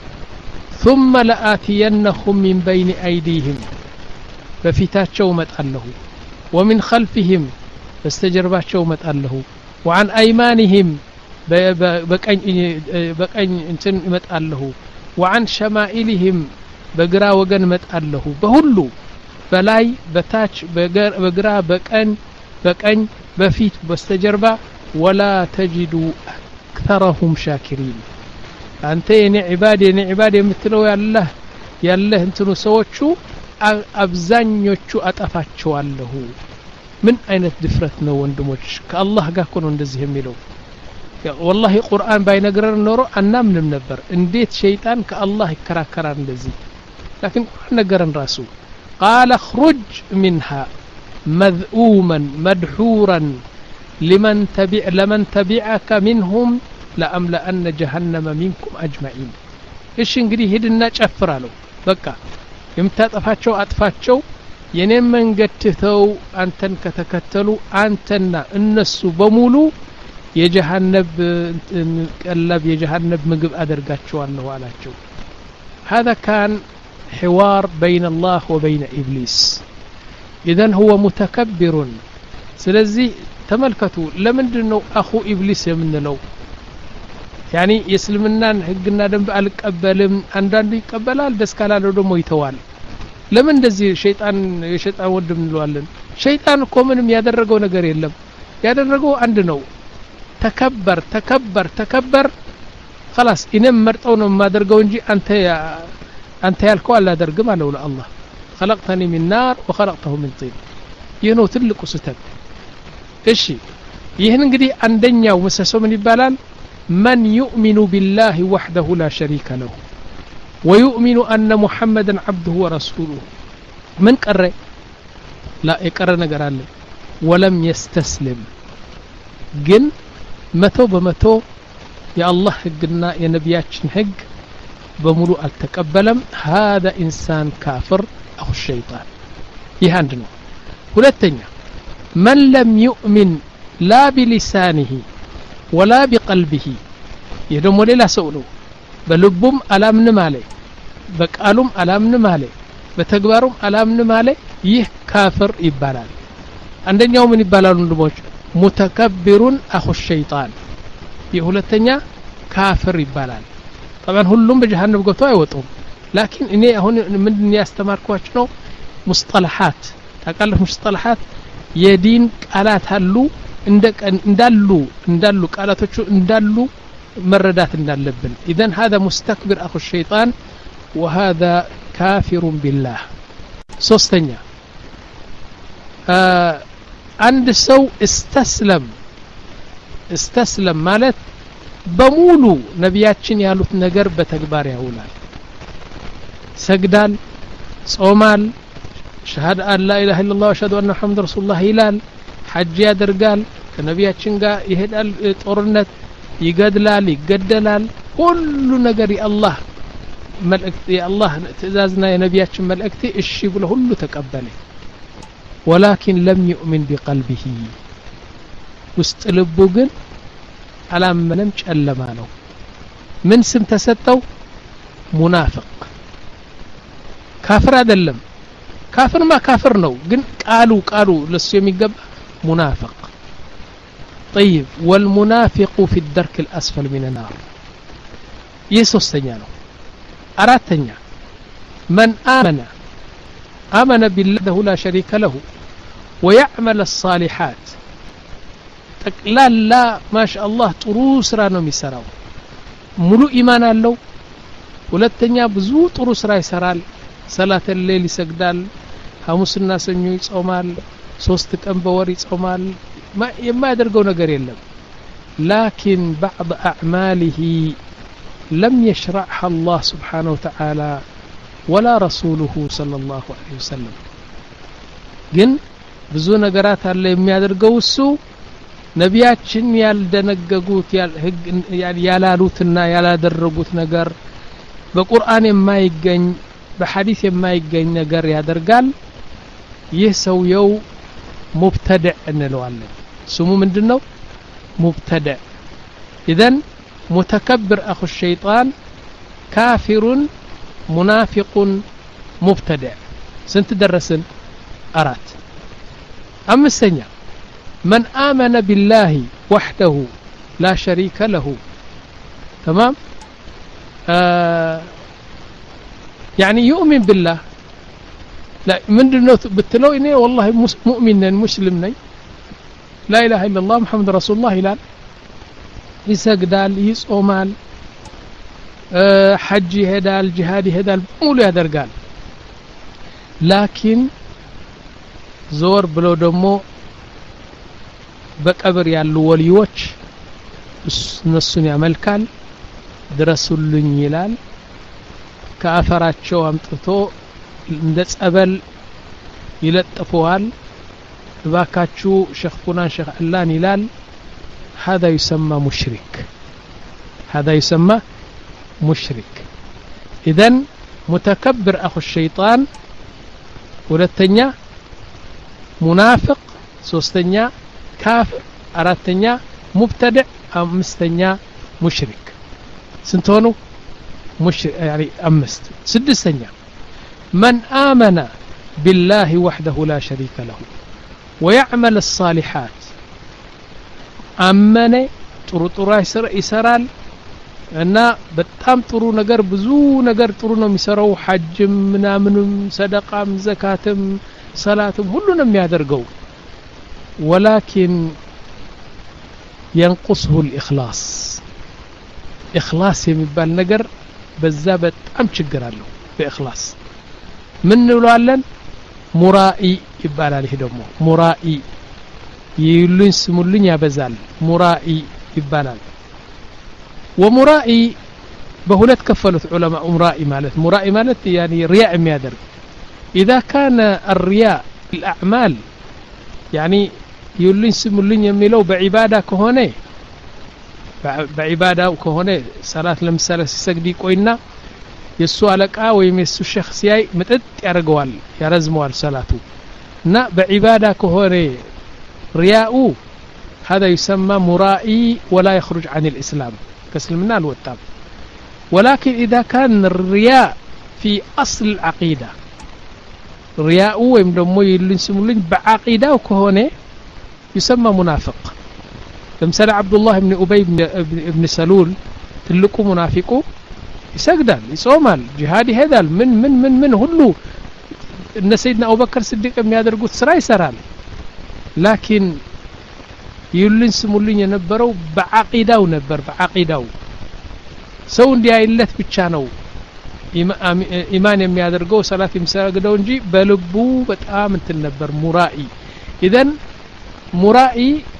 ثم لآتينهم من بين أيديهم በፊታቸው መጣለሁ ومن خلفهم በስተጀርባቸው መጣለሁ وعن أيمانهم በቀኝ በቀኝ እንትን መጣለሁ وعن شمائلهم በግራ ወገን መጣለሁ በሁሉ በላይ በታች በግራ በቀኝ በቀኝ በፊት በስተጀርባ ولا تجد أكثرهم شاكرين አንተ የኔ ዒባድ የኔ ዒባድ የምትለው ያለህ ያለህ እንትኑ ሰዎቹ አብዛኞቹ አጠፋቸዋለሁ ምን አይነት ድፍረት ነው ወንድሞች ከአላህ ጋር እኮ ነው እንደዚህ የሚለው والله ቁርአን ባይነግረን ኖሮ አናምንም ነበር እንዴት ሸይጣን ከአላህ ይከራከራል እንደዚህ لكن ቁርአን ነገረን ራሱ قال اخرج منها مذءوما مدحورا لمن تبع لمن تبعك منهم لأملأن جهنم منكم أجمعين እሺ እንግዲህ ሄድና ጨፍራለሁ በቃ የምታጠፋቸው አጥፋቸው የኔን መንገድ ትተው አንተን ከተከተሉ አንተና እነሱ በሙሉ የጀሃነም ቀለብ የጀሃነም ምግብ አደርጋቸዋለሁ አላቸው هذا كان حوار بين الله وبين إبليس إذن هو متكبر ስለዚህ ተመልከቱ ለምንድነው አኹ ኢብሊስ የምንለው يعني يسلمنا ህግና ደንብ አልቀበልም አንዳንዱ ይቀበላል ደስ ካላለው ደግሞ ይተዋል ለምን እንደዚህ ሸይጣን የሸይጣን ወንድም እንለዋለን ሸይጣን እኮ ምንም ያደረገው ነገር የለም ያደረገው አንድ ነው ተከበር ተከበር ተከበር خلاص እኔም መርጠው ነው ማደርገው እንጂ አንተ አንተ ያልከው አላደርግም አለው ለአላህ خلقتني من نار وخلقته من طين ይህ ነው ትልቁ ስህተት እሺ ይህን እንግዲህ አንደኛው መሰሶ ምን ይባላል من يؤمن بالله وحده لا شريك له ويؤمن أن محمدا عبده ورسوله من قرأ لا يقرأ نقرأ ولم يستسلم جن متو بمتو يا الله حقنا يا نبياتشن حق بملو التقبلم هذا إنسان كافر أو الشيطان يهاندنو ولتنيا من لم يؤمن لا بلسانه ولا بقلبه يدوم ሌላ ሰው ነው በልቡም አላምንም አለ በቃሉም አላምንም አለ በተግባሩም አላምንም አለ ይህ ካፍር ይባላል አንደኛው ምን ይባላል ወንድሞች ሙተከብሩን አኹ ሸይጣን የሁለተኛ ካፍር ይባላል طبعا ሁሉም በጀሃነም ገብተው አይወጡም لكن እኔ አሁን ምን ያስተማርኳችሁ ነው ሙስጠላሃት ታውቃለህ ሙስጠላሃት የዲን ቃላት አሉ እንዳሉ እንዳሉ ቃላቶቹ እንዳሉ መረዳት እንዳለብን اذا هذا مستكبر اخو الشيطان وهذا كافر بالله ሶስተኛ አንድ ሰው استسلم استسلم ማለት በሙሉ ነቢያችን ያሉት ነገር በተግባር ያውላል ሰግዳል ጾማል ሸሃዳ አላ ኢላሃ ኢላላህ ወሸሃዱ አነ ሙሐመድ ረሱሉላህ ይላል ሐጅ ያደርጋል ከነቢያችን ጋር ይሄዳል ጦርነት ይገድላል ይገደላል ሁሉ ነገር የአላህ መልእክት የአላህ ትእዛዝና የነቢያችን መልእክት እሺ ብሎ ሁሉ ተቀበለ ولكن لم يؤمن بقلبه ውስጥ ልቡ ግን አላመነም ጨለማ ነው ምን ስም ተሰጠው ሙናፊቅ ካፍር አይደለም ካፍርማ ካፍር ነው ግን ቃሉ ቃሉ ለሱ የሚገባ منافق طيب والمنافق في الدرك الأسفل من النار يسوستنيا ነው አራተኛ من آمن آمن بالله لا شريك له ويعمل الصالحات ጠቅላላ ማሻአላህ ጥሩ ስራ ነው የሚሰራው ሙሉ ኢማን አለው ሁለተኛ ብዙ ጥሩ ስራ ይሰራል ሰላተ ሌሊት ይሰግዳል ሐሙስና ሰኞ ይጾማል ሶስት ቀን በወር ይጾማል የማያደርገው ነገር የለም لكن بعض أعماله لم يشرعها الله سبحانه وتعالى ولا رسوله صلى الله عليه وسلم ግን ብዙ ነገራት አለ የሚያደርገው እሱ ነቢያችን ያልደነገጉት ያላሉትና ያላደረጉት ነገር በቁርአን የማይገኝ በሐዲስ የማይገኝ ነገር ያደርጋል ይህ ሰውየው ሙብተድዕ እንለዋለን ስሙ ምንድነው مبتدع إذن متكبر أخو الشيطان كافر منافق مبتدع سنت درسن أرات أما السنة من آمن بالله وحده لا شريك له تمام آه يعني يؤمن بالله لا من دونه بتلو إني والله مؤمن مسلم لا إله إلا الله محمد رسول الله إلى يسجدال يصومال أه حج هدال جهاد هدال مولى درقال لكن زور بلو دمو بقبر يالو وليوش نسون يعملكال درسولن يلال كافراتشو امطتو እንደጽ አበል ይለጥፈዋል باكاتشو شيخ فلان شيخ علان يلال هذا يسمى مشرك هذا يسمى مشرك إذن متكبر أخو الشيطان ولتنيا منافق سوستنيا كافر أراتنيا مبتدع أمستنيا مشرك سنتونو مشرك يعني أمست سدستنيا من آمن بالله وحده لا شريك له ويعمل الصالحات أمنه ጥሩ ጥሩ ይሰራል እና በጣም ጥሩ ነገር ብዙ ነገር ጥሩ ነው የሚሰራው ሐጅም ምናምንም ሰደቃም ዘካትም ሰላትም ሁሉ ነው የሚያደርገው ولكن ينقصه الإخلاص إخلاص የሚባል ነገር በዛ በጣም ችግር አለው በإخلاص ምን እንለዋለን ሙራኢ ይባላል ይሄ ደግሞ ሙራኢ ይሉን ስሙልኝ ያበዛል ሙራኢ ይባላል ወሙራኢ በሁለት ከፈሉት ዑለማ ሙራኢ ማለት ሙራኢ ማለት يعني رياء የሚያደርግ اذا كان الرياء الاعمال يعني ይሉን ስሙልኝ የሚለው በዒባዳ ከሆነ በዒባዳው ከሆነ ሰላት ለምሳሌ ሲሰግድ ይቆይና የሱ አለቃ ወይም የሱ ሼኽ ሲያይ መጥጥ ያርገዋል ያረዝመዋል ሰላቱ እና በዒባዳ ከሆነ ሪያኡ هذا يسمى مرائي ولا يخرج عن الإسلام كسلمنا الوتاب ولكن إذا كان الرياء في أصل العقيدة رياء ويمدمو يلنسمولين بعقيدة وكهونه يسمى منافق مثل عبد الله بن أبي بن سلول تلقوا منافقوا يسجدال يصومال جهادي هذا من من من من هلو ان سيدنا ابو بكر الصديق የሚያደርጉት ስራ ይሰራል لكن ይሉን ስሙልኝ የነበረው በአቂዳው ነበር በአቂዳው ሰው እንዲያይለት ብቻ ነው ኢማን የሚያደርገው ሰላት የሚሰግደው እንጂ በልቡ በጣም እንትን ነበር ሙራኢ ኢዘን ሙራኢ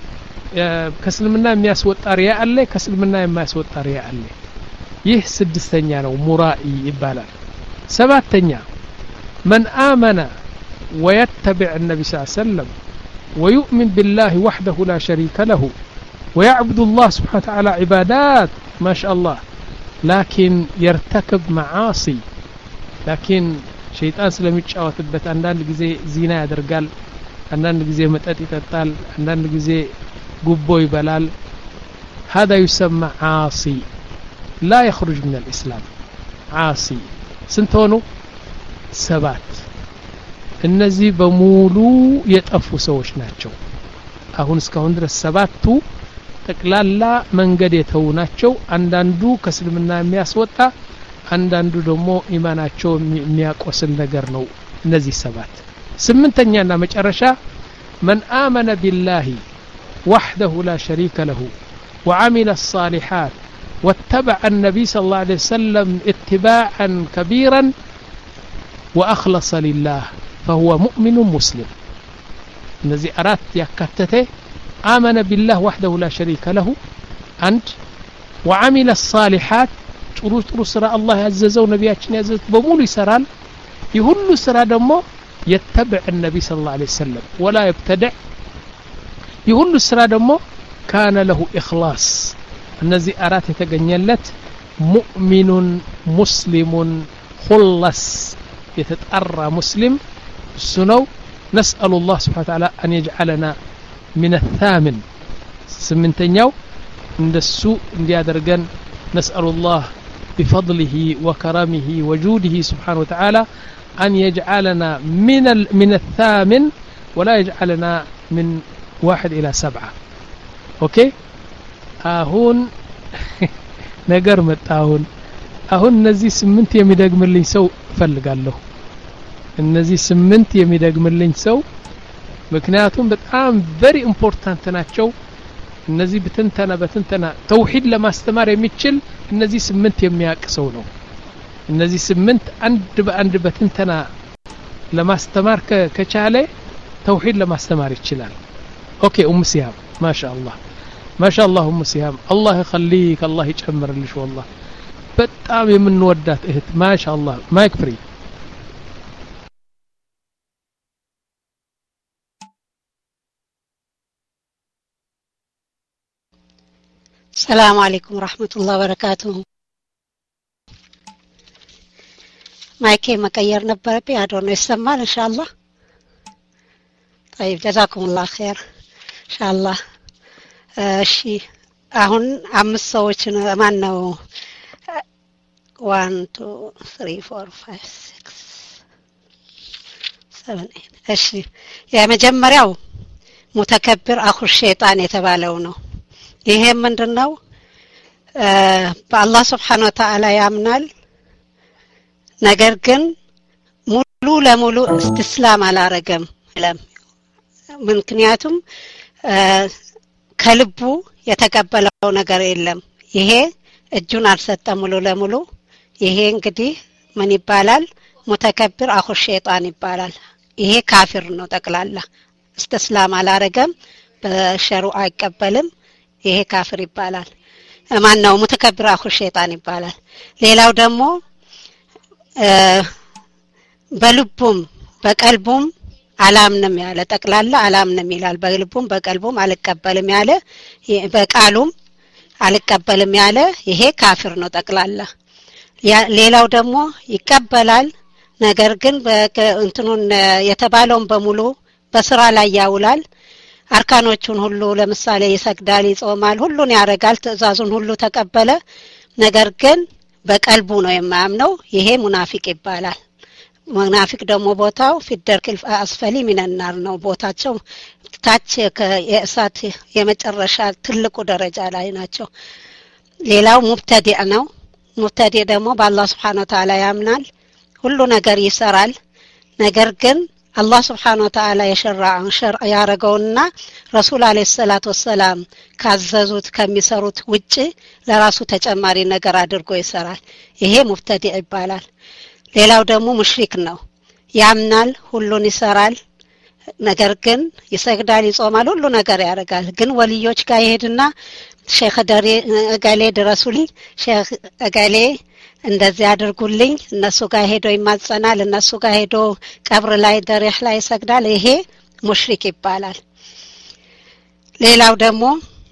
ከስልምና የሚያስወጣ ሪያ አለ ከስልምና የማያስወጣ ሪያ አለ ይህ ስድስተኛ ነው ሙራኢ ይባላል ሰባተኛ من آمن ويتبع النبي صلى الله عليه وسلم ويؤمن بالله وحده لا شريك له ويعبد الله سبحانه وتعالى عبادات ما شاء الله لكن يرتكب معاصي لكن شيطان سلم يتشاوتበት አንዳንድ ጊዜ ዚና ያደርጋል አንዳንድ ጊዜ መጠጥ ይጠጣል አንዳንድ ጊዜ ጉቦ ይበላል هذا يسمى عاصي لا يخرج من الإسلام عاصي سنتونو سبات እነዚህ በሙሉ የጠፉ ሰዎች ናቸው አሁን እስካሁን ድረስ ሰባቱ ጠቅላላ መንገድ የተው ናቸው አንዳንዱ ከስልምና የሚያስወጣ አንዳንዱ ደግሞ ኢማናቸው የሚያቆስል ነገር ነው እነዚህ ሰባት ስምንተኛና መጨረሻ من آمن بالله وحده لا شريك له وعمل الصالحات واتبع النبي صلى الله عليه وسلم اتباعا كبيرا وأخلص لله فهو مؤمن مسلم الذي أرات يكتته آمن بالله وحده لا شريك له عند وعمل الصالحات ጥሩ ጥሩ ስራ አላህ ያዘዘው ነብያችን ያዘዙት በሙሉ ይሰራል ይሁሉ ስራ ደግሞ يتبع النبي صلى الله عليه وسلم ولا يبتدع يሁሉ ስራ ደግሞ كان له إخلاص እነዚህ አራት የተገኘለት مؤمن مسلم خلص يتطرى مسلم سنو نسأل الله سبحانه وتعالى أن يجعلنا من الثامن سمنتنياو እንደሱ እንዲያደርገን نسأل الله بفضله وكرمه وجوده سبحانه وتعالى أن يجعلنا من من الثامن ولا يجعلنا من واحد إلى سبعة أوكي አሁን ነገር መጣሁን አሁን እነዚህ ስምንት የሚደግምልኝ ሰው ፈልጋለሁ እነዚህ ስምንት የሚደግምልኝ ሰው ምክንያቱም በጣም very important ናቸው እነዚህ በትንተና በትንተና ተውሂድ ለማስተማር የሚችል እነዚህ ስምንት የሚያቅ ሰው ነው እነዚህ ስምንት አንድ በአንድ በትንተና ለማስተማር ከቻለ ተውሂድ ለማስተማር ይችላል ኦኬ ኡም ሲያም ማሻአላህ ማሻአላህ ኡም ሲያም አላህ ይخليك አላህ ይጨምርልሽ والله በጣም የምንወዳት እህት ማሻአላህ ማይክ ፍሪ السلام عليكم ورحمة الله وبركاته مايكي مكير نبر بي أدون يسمى إن شاء الله طيب جزاكم الله خير إن شاء الله شي أهون عم الصوت ما نو one two three four five six seven eight እሺ የመጀመሪያው ሙተከብር አኹ ሸይጣን የተባለው ነው ይሄ ምንድነው በአላህ Subhanahu Wa Ta'ala ያምናል ነገር ግን ሙሉ ለሙሉ እስቲስላም አላረገም ምክንያቱም ከልቡ የተቀበለው ነገር የለም ይሄ እጁን አልሰጠም ሙሉ ለሙሉ ይሄ እንግዲህ ምን ይባላል ሙተከብር አኹ ሸይጣን ይባላል ይሄ ካፊር ነው ጠቅላላ እስቲስላም አላረገም በሸሩዓ አይቀበልም ይሄ ካፍር ይባላል ማን ነው ሙተከብር አኹ ሸይጣን ይባላል ሌላው ደግሞ በልቡም በቀልቡም አላምንም ያለ ጠቅላላ አላምንም ይላል በልቡም በቀልቡም አልቀበልም ያለ በቃሉም አልቀበልም ያለ ይሄ ካፍር ነው ጠቅላላ ሌላው ደግሞ ይቀበላል ነገር ግን እንትኑን የተባለውን በሙሉ በስራ ላይ ያውላል አርካኖቹን ሁሉ ለምሳሌ ይሰግዳል ይጾማል ሁሉን ያረጋል ትእዛዙን ሁሉ ተቀበለ ነገር ግን በቀልቡ ነው የማያምነው ይሄ ሙናፊቅ ይባላል ሙናፊቅ ደግሞ ቦታው ፊደርክል አስፈሊ ሚነናር ነው ቦታቸው ታች የእሳት የመጨረሻ ትልቁ ደረጃ ላይ ናቸው ሌላው ሙብተዲዕ ነው ሙብተዲዕ ደግሞ በአላህ Subhanahu Wa Ta'ala ያምናል ሁሉ ነገር ይሰራል ነገር ግን አላህ Subhanahu Wa Ta'ala የሸራዓን ሸርዕ ያረገውና ረሱል አለይሂ ሰላቱ ወሰለም ካዘዙት ከሚሰሩት ውጪ ለራሱ ተጨማሪ ነገር አድርጎ ይሰራል ይሄ ሙብተዲዕ ይባላል ሌላው ደግሞ ሙሽሪክ ነው ያምናል ሁሉን ይሰራል ነገር ግን ይሰግዳል ይጾማል ሁሉ ነገር ያረጋል ግን ወልዮች ጋር ይሄድና ሼክ ደሬ ጋሌ ድረሱልኝ ሼክ ጋሌ እንደዚህ አድርጉልኝ እነሱ ጋር ሄዶ ይማጸናል እነሱ ጋር ሄዶ ቀብር ላይ ደሪህ ላይ ይሰግዳል ይሄ ሙሽሪክ ይባላል ሌላው ደግሞ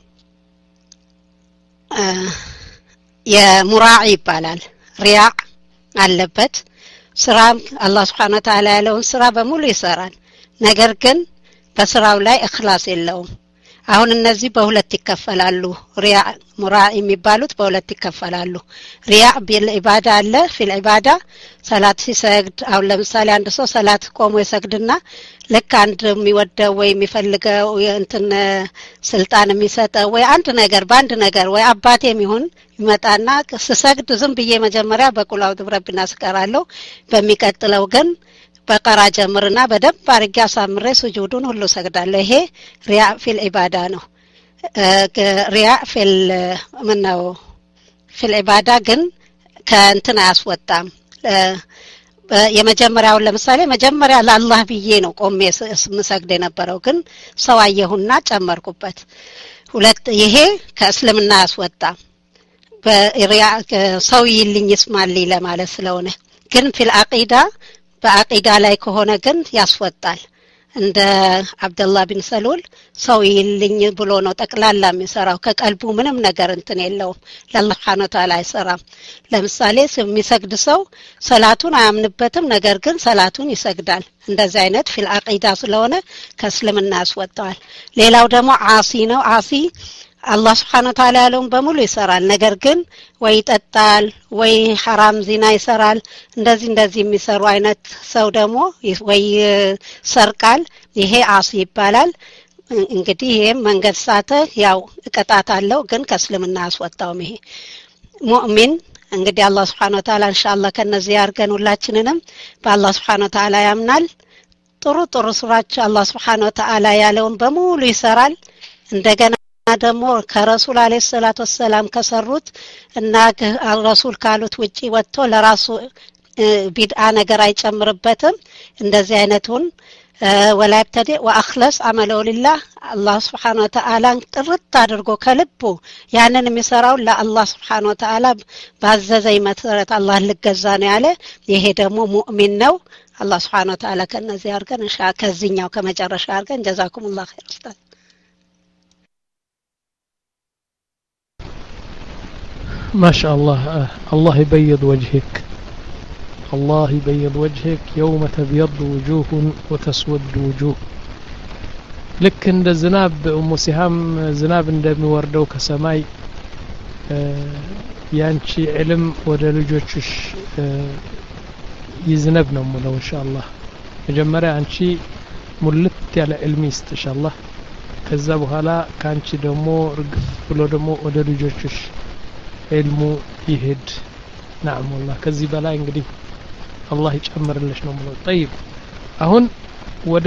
የሙራዒ ይባላል ሪያ አለበት ስራም አላህ Subhanahu Wa Ta'ala ያለውን ስራ በሙሉ ይሰራል ነገር ግን በስራው ላይ ኢኽላስ የለውም አሁን እነዚህ በሁለት ይከፈላሉ ሪያ ሙራኢ የሚባሉት በሁለት ይከፈላሉ ሪያ ቢልኢባዳ አለ ፊል ኢባዳ ሰላት ሲሰግድ አሁን ለምሳሌ አንድ ሰው ሰላት ቆሞ ይሰግድና ለካ አንድ የሚወደው ወይ የሚፈልገው እንትን ስልጣን የሚሰጠው ወይ አንድ ነገር ባንድ ነገር ወይ አባቴም ይሁን ይመጣና ሲሰግድ ዝም ብዬ መጀመሪያ በቁላው ድብረብና ስቀራለሁ በሚቀጥለው ግን በቀራ ጀምርና በደብ አርጋ ሳምሬ ሱጁዱን ሁሉ ሰግዳለሁ ይሄ ሪያ ፊል ኢባዳ ነው ሪያ ፊል ምነው ፊል ኢባዳ ግን ከእንትን አያስወጣም የመጀመሪያው ለምሳሌ መጀመሪያ ለአላህ ብዬ ነው ቆሜ ስምሰግድ የነበረው ግን ሰው አየሁና ጨመርኩበት ሁለት ይሄ ከእስልምና ያስወጣ በሪያ ሰው ይልኝ ይስማልኝ ለማለት ስለሆነ ግን ፊል አቂዳ በአቂዳ ላይ ከሆነ ግን ያስወጣል እንደ አብደላህ ቢን ሰሉል ሰው ይልኝ ብሎ ነው ጠቅላላ የሚሰራው ከቀልቡ ምንም ነገር እንትን የለውም ለአላህ Subhanahu Wa Ta'ala አይሰራም ለምሳሌ የሚሰግድ ሰው ሰላቱን አያምንበትም ነገር ግን ሰላቱን ይሰግዳል እንደዚህ አይነት ፊል አቂዳ ስለሆነ ከእስልምና ያስወጣዋል ሌላው ደግሞ ዓሲ ነው ዓሲ አላህ Subhanahu Wa Ta'ala ያለውን በሙሉ ይሰራል ነገር ግን ወይ ይጠጣል ወይ حرام ዚና ይሰራል እንደዚህ እንደዚህ የሚሰሩ አይነት ሰው ደግሞ ወይ ሰርቃል ይሄ ዓሲ ይባላል እንግዲህ ይሄ መንገድ ሳተ ያው እቀጣት አለው ግን ከእስልምና ያስወጣው ይሄ ሙእሚን እንግዲህ አላህ Subhanahu Wa Ta'ala ኢንሻአላህ ከነዚህ ያርገን ሁላችንንም በአላህ Subhanahu Wa Ta'ala ያምናል ጥሩ ጥሩ ስራች አላህ Subhanahu Wa Ta'ala ያለውን በሙሉ ይሰራል እንደገና ደግሞ ከረሱል አለይሂ ሰላቱ ወሰለም ከሰሩት እና ረሱል ካሉት ውጪ ወጥቶ ለራሱ ቢድዓ ነገር አይጨምርበትም እንደዚህ አይነቱን ወላ ይብተዲ ወአخلص عمله لله አላህ Subhanahu Wa Ta'ala ጥርት አድርጎ ከልቡ ያንን የሚሰራው ለአላህ Subhanahu Wa Ta'ala ባዘዘኝ መሰረት አላህ ልገዛ ነው ያለ ይሄ ደግሞ ሙእሚን ነው አላህ Subhanahu Wa Ta'ala ከነዚህ አርገን እንሻ ከዚህኛው ከመጨረሻ አርገን ጀዛኩሙላህ ኸይር ኡስታዝ ما شاء الله الله يبيض وجهك الله يبيض وجهك يوم تبيض وجوه وتسود وجوه لك عند الزناب ام سهام زناب እንደሚወርደው ከሰማይ ያንቺ علم ወደ ልጆችሽ ይዝነብ ነው ማለት ኢንሻአላህ መጀመሪያ አንቺ ሙልት ያለ علم ኢንሻአላህ ከዛ በኋላ ካንቺ ደግሞ ርግፍ ብሎ ደግሞ ወደ ልጆችሽ علمو يهد نعم والله كذي بلا انغدي الله يጨምር لش ነው ማለት طيب አሁን ወደ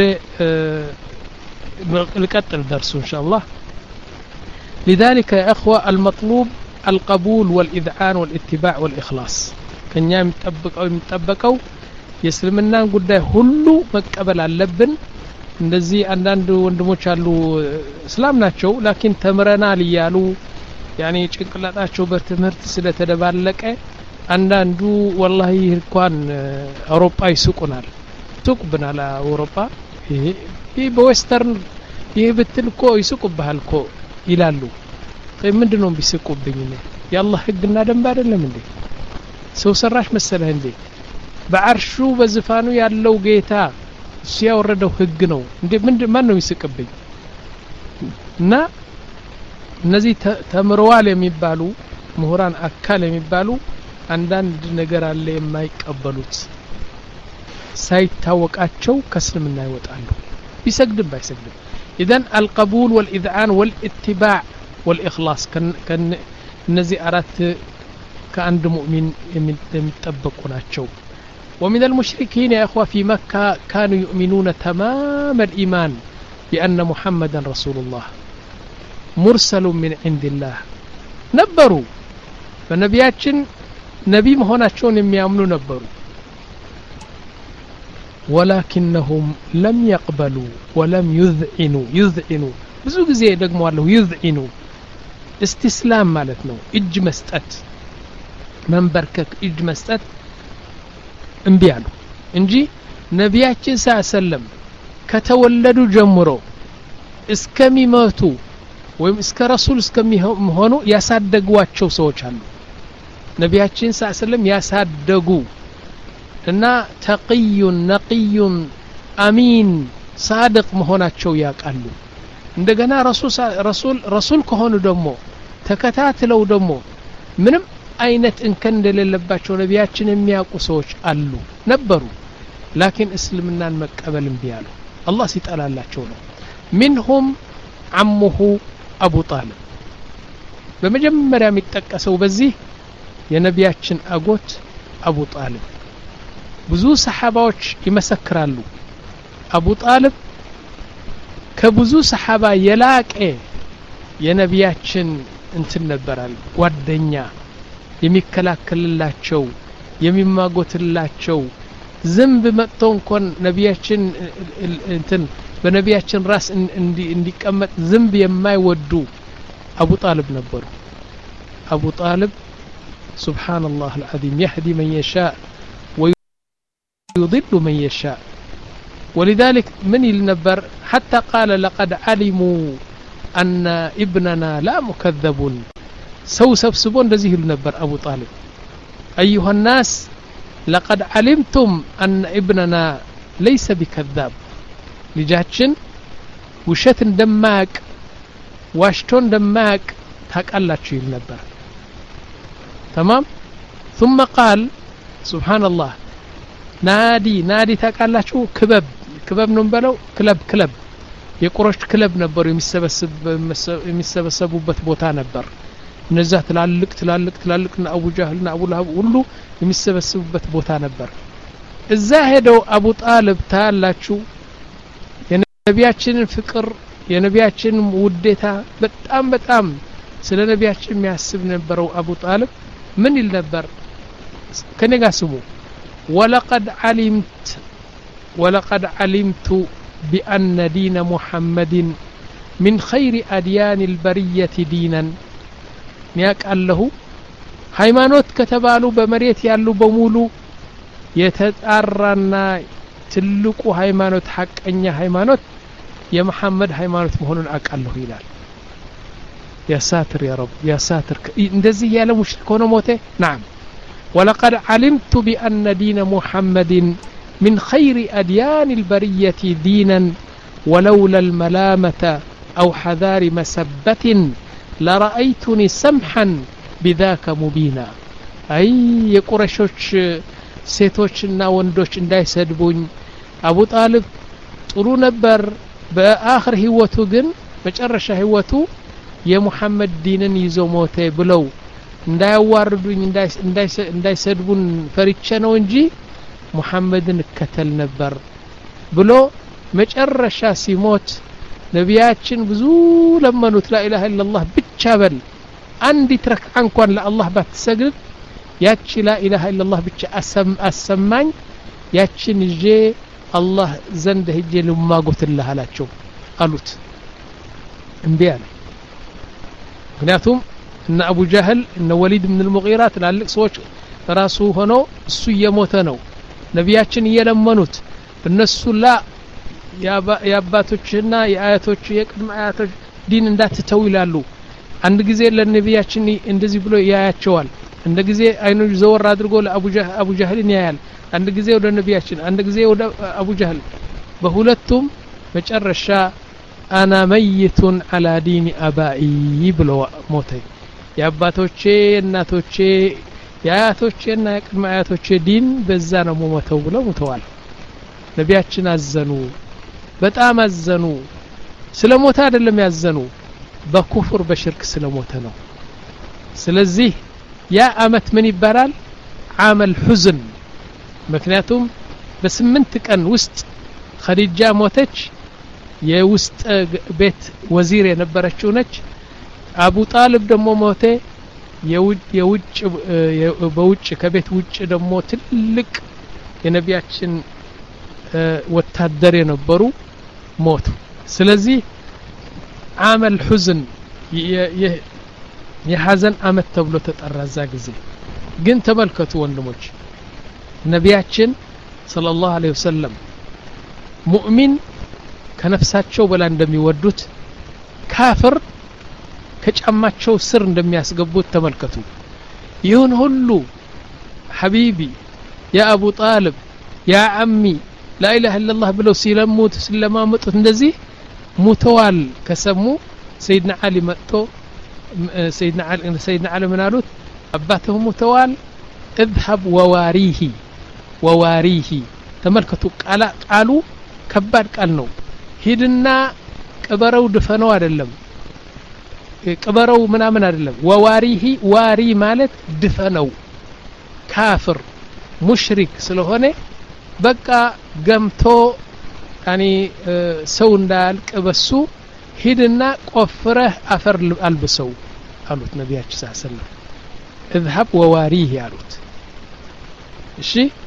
ልቀጥል درس ان شاء الله لذلك يا اخوه المطلوب القبول والاذعان والاتباع والاخلاص ከኛ የሚጠበቀው የሚጠበቀው የእስልምናን ጉዳይ ሁሉ መቀበል አለብን እንደዚህ አንዳንድ ወንድሞች አሉ እስላም ናቸው ላኪን ተምረናል ይያሉ يعني ጭንቅላታቸው በትምህርት ስለተደባለቀ አንዳንዱ والله እንኳን አውሮፓ ይስቁናል ሱቅብናል አውሮፓ ይሄ ይሄ በዌስተርን ይሄ ብትልኮ ይስቁብሃልኮ ይላሉ ምንድነው ቢስቁብኝ ነው ያላህ ህግና ደንብ አይደለም እንዴ ሰው ሰራሽ መሰለህ እንዴ በአርሹ በዝፋኑ ያለው ጌታ ሲያወረደው ህግ ነው እንዴ ምን ማን ነው ይስቅብኝ እና እነዚህ ተምረዋል የሚባሉ ምሁራን አካል የሚባሉ አንዳንድ ነገር አለ የማይቀበሉት ሳይታወቃቸው ከእስልምና ይወጣሉ ቢሰግድም ባይሰግድም اذا القبول والاذعان والاتباع والاخلاص كان እነዚህ አራት ከአንድ ሙእሚን የሚጠበቁ ናቸው ومن المشركين يا اخوه في مكه كانوا يؤمنون تمام الايمان بان محمدا رسول الله مرسل من عند الله ነበሩ በነቢያችን ነቢ መሆናቸውን የሚያምኑ ነበሩ ولكنهم لم يقبلوا ولم يذعنوا يذعنوا ብዙ ጊዜ ደግሞ አለው يذعنوا استسلام ማለት ነው እጅ መስጠት መንበርከክ እጅ መስጠት እምቢ አሉ እንጂ ነቢያችን ሰለም ከተወለዱ ጀምሮ እስከሚመቱ ወይም እስከ ረሱል እስከሚሆኑ ያሳደጓቸው ሰዎች አሉ ነቢያችን ሰለም ያሳደጉ እና ተቂዩን ነቂዩን አሚን ሳድቅ መሆናቸው ያቃሉ እንደገና ረሱል ረሱል ረሱል ከሆኑ ደግሞ ተከታትለው ደግሞ ምንም አይነት እንከን እንደሌለባቸው ነቢያችን የሚያውቁ ሰዎች አሉ ነበሩ ላኪን እስልምናን መቀበል እምቢ አሉ አላህ ሲጠላላቸው ነው منهم عمه ابو طالب በመጀመሪያ የሚጠቀሰው በዚህ የነቢያችን አጎት አቡ ጣልብ ብዙ ሰሃባዎች ይመሰክራሉ አቡ ጣልብ ከብዙ ሰሃባ የላቀ የነቢያችን እንትን ነበራል ጓደኛ የሚከላከልላቸው የሚማጎትላቸው ዝንብ መጥቶ እንኳን ነቢያችን እንትን በነቢያችን ራስ እንዲቀመጥ ዝንብ የማይወዱ አቡ ጣልብ ነበሩ አቡ ጣልብ سبحان الله العظيم يهدي من يشاء ويضل من يشاء ولذلك من النبر حتى قال لقد علموا أن ابننا لا مكذب سو سبسبون دزيه النبر أبو طالب أيها الناس لقد علمتم أن ابننا ليس بكذاب لجاتشن وشت دماك واشتون دماك تاك الله تشيل النبر تمام ثم قال سبحان الله نادي نادي تاك الله شو كبب كبب نبلو كلب كلب የቁረሽ ክለብ ነበሩ የሚሰበሰብ የሚሰበሰቡበት ቦታ ነበር እነዛ ትላልቅ ትላልቅ ትላልቅና አቡ ጃህልና አቡ ለሀብ ሁሉ የሚሰበሰቡበት ቦታ ነበር እዛ ሄደው አቡ ጣልብ ታላችሁ የነቢያችንን ፍቅር የነቢያችንን ውዴታ በጣም በጣም ስለ ነቢያችን የሚያስብ ነበረው አቡ ጣልብ ምን ይል ነበር ከኔ ጋር ስሙ ወለቀድ ዓሊምት ወለቀድ ዓሊምቱ بأن دين محمد من خير أديان البرية دينا نياك الله ሃይማኖት ከተባሉ በመሬት ያሉ በሙሉ የተጣራና ትልቁ ሃይማኖት ሐቀኛ ሃይማኖት የመሐመድ ሃይማኖት መሆኑን አቃለሁ ይላል يا ساتر يا رب يا ساتر እንደዚህ ያለ ሙሽሪክ ሆኖ ሞተ نعم ولقد علمت بأن دين محمد من خير أديان البرية دينا ولولا الملامة أو حذار مسبة لرأيتني سمحا بذاك مبينا أي يقرشوش سيتوشنا وندوش انداي سدبون أبو طالب ጥሩ ነበር በአخر ህይወቱ ግን መጨረሻ ህይወቱ የሙሐመድ ዲንን ይዞ ሞተ ብለው እንዳያዋርዱኝ እንዳይሰድቡን ፈሪቼ ነው እንጂ ሙሐመድን ከተል ነበር ብሎ መጨረሻ ሲሞት ነቢያችን ብዙ ለመኑት لا اله الا الله ብቻ በል አንዲት ረክዓ እንኳን ለአላህ ባትሰግድ ያቺ لا اله الا الله ብቻ አሰማኝ ያቺን ይዤ አላህ ዘንድ ሄጄ ልማጎትልህ አላቸው አሉት እንዴ አለ ምክንያቱም እነ አቡ ጃህል እነ ወሊድ ኢብኑ አልሙጊራ ትላልቅ ሰዎች ራሱ ሆኖ እሱ እየሞተ ነው ነቢያችን እየለመኑት እነሱ ላ ያባቶችና የአያቶች የቅድመ አያቶች ዲን እንዳትተው ይላሉ አንድ ጊዜ ለነቢያችን እንደዚህ ብሎ ያያቸዋል አንድ ጊዜ አይኑ ዘወር አድርጎ ለአቡ ጃህል አቡ ጃህልን ያያል አንድ ጊዜ ወደ ነቢያችን አንድ ጊዜ ወደ አቡ ጃህል በሁለቱም መጨረሻ አና መይቱን አላ ዲኒ አባኢ ብሎ ሞተ ያባቶቼ እናቶቼ ያያቶቼና የቅድመ አያቶቼ ዲን በዛ ነው ሞተው ብለው ሞተዋል ነቢያችን አዘኑ በጣም አዘኑ ስለሞተ አይደለም ያዘኑ በኩፍር በሽርክ ስለሞተ ነው ስለዚህ ያ አመት ምን ይባላል አመል ሁዝን ምክንያቱም በስምንት ቀን ውስጥ ኸዲጃ ሞተች የውስጥ ቤት ወዚር የነበረችው ነች አቡ ጣልብ ደግሞ ሞተ የውጭ በውጭ ከቤት ውጭ ደግሞ ትልቅ የነቢያችን ወታደር የነበሩ ሞቱ ስለዚህ አመል ሁዝን የሐዘን አመት ተብሎ ተጠራዛ ጊዜ ግን ተመልከቱ ወንድሞች ነቢያችን ሰለላሁ ዐለይሂ ወሰለም ሙእሚን ከነፍሳቸው በላ እንደሚወዱት ካፍር ከጫማቸው ስር እንደሚያስገቡት ተመልከቱ ይሁን ሁሉ ሐቢቢ ያ አቡ ጣልብ ያ አሚ لا اله الا الله ብለው ሲለሙት ስለማመጡት እንደዚህ ሙተዋል ከሰሙ ሰይድና አሊ መጥቶ ሰይድና አሊ ሰይድና አሊ ምናሉት አባተው ሙተዋል اذهب وواريه وواريه ተመልከቱ ቃላ ቃሉ ከባድ ቃል ነው ሂድና ቅበረው ድፈነው አይደለም ቅበረው ምናምን አይደለም ወዋሪሂ ዋሪ ማለት ድፈነው ካፍር ሙሽሪክ ስለሆነ በቃ ገምቶ ያኒ ሰው እንዳልቅ በሱ ሂድና ቆፍረህ አፈር አልብሰው አሉት ነቢያችን ሰለላሁ ዐለይሂ ወሰለም اذهب وواريه አሉት እሺ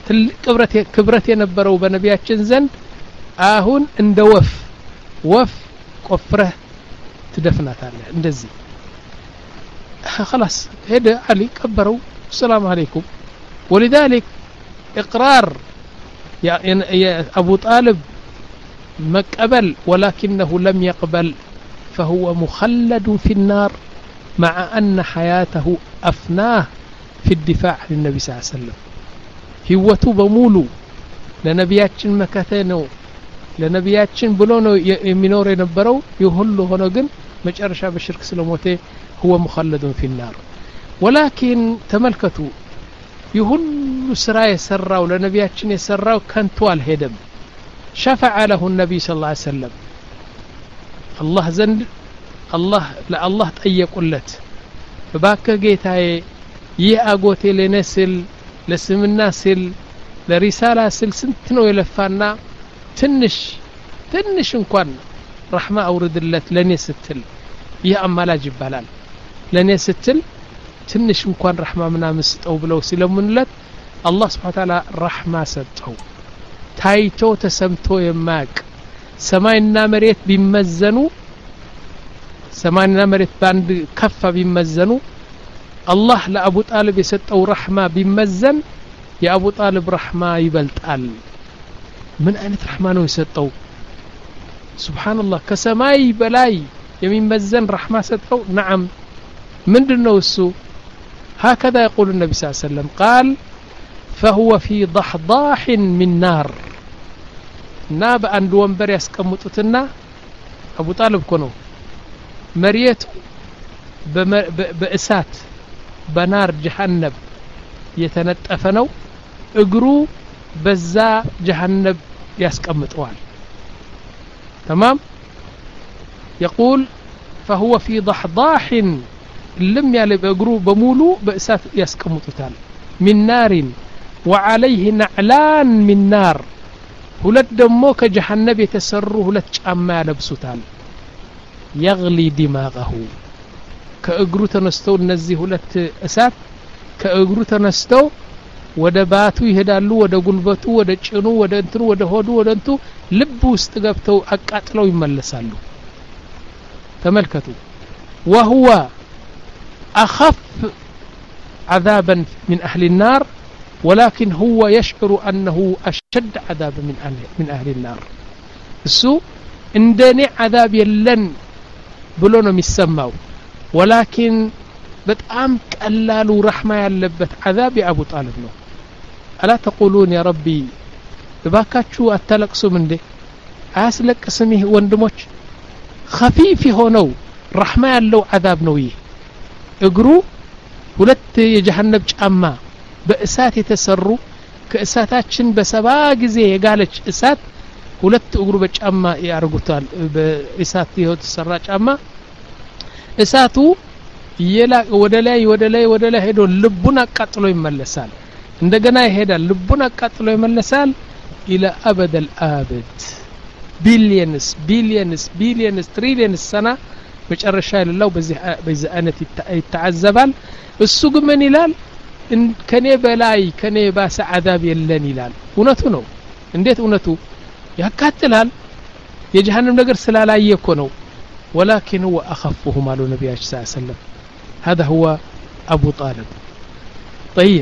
ትልቅ ክብረት ክብረት የነበረው በነቢያችን ዘንድ አሁን እንደ ወፍ ወፍ ቆፍረህ ትደፍናታለህ እንደዚህ خلاص هذا علي كبروا السلام عليكم ولذلك إقرار يا, يا أبو طالب مقبل ولكنه لم يقبل فهو مخلد في النار مع أن حياته أفناه في الدفاع عن النبي صلى الله عليه وسلم هوته بمولو لنبياتشن مكثنو لنبياتشن بلونو يمنور ينبرو يهلو هنا جن مجرشا بشرك سلموته هو مخلد في النار ولكن تملكتوا يهل سراي سراو لنبياتشن يسراو كنتو الهدم شفع له النبي صلى الله عليه وسلم الله زند الله لا الله تأيقلت باك جيتاي يأغوتي لنسل لسمنا سل لرسالة سل سنتنو يلفانا تنش تنش انكوان رحمة أوردلت لن يستل يا أما لا جبالال لن يستل تنش انكوان رحمة منا مستو بلو سلمونلت الله سبحانه وتعالى رحمة ستو تايتو تسمتو يماك سماينا مريت بيمزنو سماينا مريت باند كفة بيمزنو الله لأبو طالب يستو رحمة بيمزن يا أبو طالب رحمة يبلتال من أين رحمانه يستو سبحان الله كسماي بلاي يمين مزن رحمة ستو نعم من دنو السو هكذا يقول النبي صلى الله عليه وسلم قال فهو في ضحضاح من نار ناب عند ونبر يسكمطتنا أبو طالب كنو مريته بأسات بنار جهنم يتنطفنو اجرو بزا جهنم يسكمطوال تمام يقول فهو في ضحضاح لم يلب اجرو بمولو بأسات يسكمطتال من نار وعليه نعلان من نار ሁለት ደሞ ከጀሃነም የተሰሩ ሁለት ጫማ ያለብሱታል يغلي دماغه ከእግሩ ተነስተው እነዚህ ሁለት እሳት ከእግሩ ተነስተው ወደ ባቱ ይሄዳሉ ወደ ጉልበቱ ወደ ጭኑ ወደ እንትሩ ወደ ሆዱ ወደ እንቱ ልብ ውስጥ ገብተው አቃጥለው ይመለሳሉ ተመልከቱ وهو أخف عذابا من أهل النار ولكن هو يشعر أنه أشد عذاب من أهل, من أهل النار السو عندني عذاب يلن بلونهم يسموا ولكن بتأم قلال رحمة يلبت عذاب أبو طالب له ألا تقولون يا ربي باكاتشو أتلقسوا من دي أسلك اسمه وندموش خفيف هونو رحمة يلو عذاب نويه اقروا ولت يجهنم جأما በእሳት የተሰሩ ከእሳታችን በሰባ ጊዜ የጋለች እሳት ሁለት እግሩ በጫማ ያርጉታል በእሳት የተሰራ ጫማ እሳቱ ይላ ወደ ላይ ወደ ላይ ወደ ላይ ሄዶ ልቡን አቃጥሎ ይመለሳል እንደገና ይሄዳል ልቡን አቃጥሎ ይመለሳል ኢላ አበደ الابد ቢሊየንስ ቢሊየንስ ቢሊየንስ ትሪሊየንስ ሰና መጨረሻ ይላል በዚህ በዚህ አይነት ይተዓዘባል እሱ ግን ምን ይላል ከኔ በላይ ከኔ ባሰ عذاب የለን ይላል እውነቱ ነው እንዴት እውነቱ ያቃጥላል የጀሃነም ነገር ስላላየ እኮ ነው ولكن هو اخفهم على النبي صلى الله عليه وسلم هذا هو ابو طالب طيب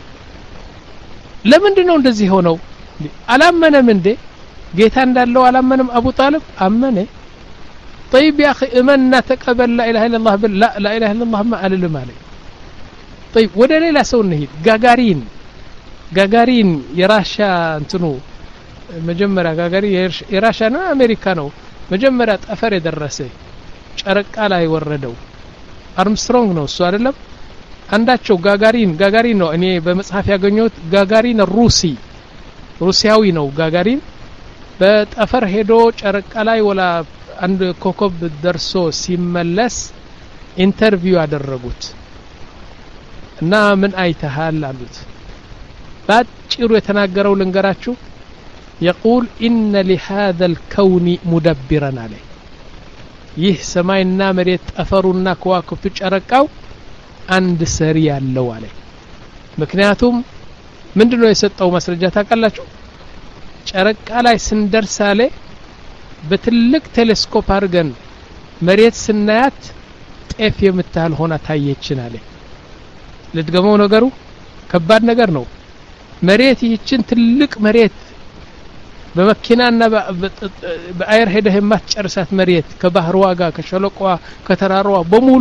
ለምንድነው እንደዚህ ሆነው አላመነም እንዴ ጌታ እንዳለው አላመነም አቡ ጣልብ አመነ طيب يا اخي امنا تقبل لا اله الا الله لا لا اله الا الله ما قال له طيب ወደ ሌላ ሰው እንሂድ ጋጋሪን ጋጋሪን የራሻ እንትኑ መጀመሪያ ጋጋሪ የራሻ ነው አሜሪካ ነው መጀመሪያ ጠፈር የደረሰ ጨረቃ ላይ ወረደው አርምስትሮንግ ነው እሱ አይደለም አንዳቸው ጋጋሪን ጋጋሪን ነው እኔ በመጽሐፍ ያገኘሁት ጋጋሪን ሩሲ ሩሲያዊ ነው ጋጋሪን በጠፈር ሄዶ ጨረቃ ላይ ወላ አንድ ኮከብ ደርሶ ሲመለስ ኢንተርቪው አደረጉት እና ምን አይተሃል አሉት ባጭሩ የተናገረው ልንገራችሁ يقول إن لهذا الكون مدبرا عليه ይህ ሰማይና መሬት ጠፈሩና ከዋክብቱ ጨረቃው አንድ ሰሪ ያለው አለ ምክንያቱም ምንድነው የሰጠው ማስረጃ ታውቃላችሁ? ጨረቃ ላይ ስንደርሳለ በትልቅ ቴሌስኮፕ አድርገን መሬት ስናያት ጤፍ የምታህል ሆና ታየችን አለ። ልትገመው ነገሩ ከባድ ነገር ነው። መሬት ይህችን ትልቅ መሬት በመኪናና በአየር ሄደህ የማትጨርሳት መሬት ከባህር ዋጋ ከሸለቆዋ ከተራራዋ በሙሉ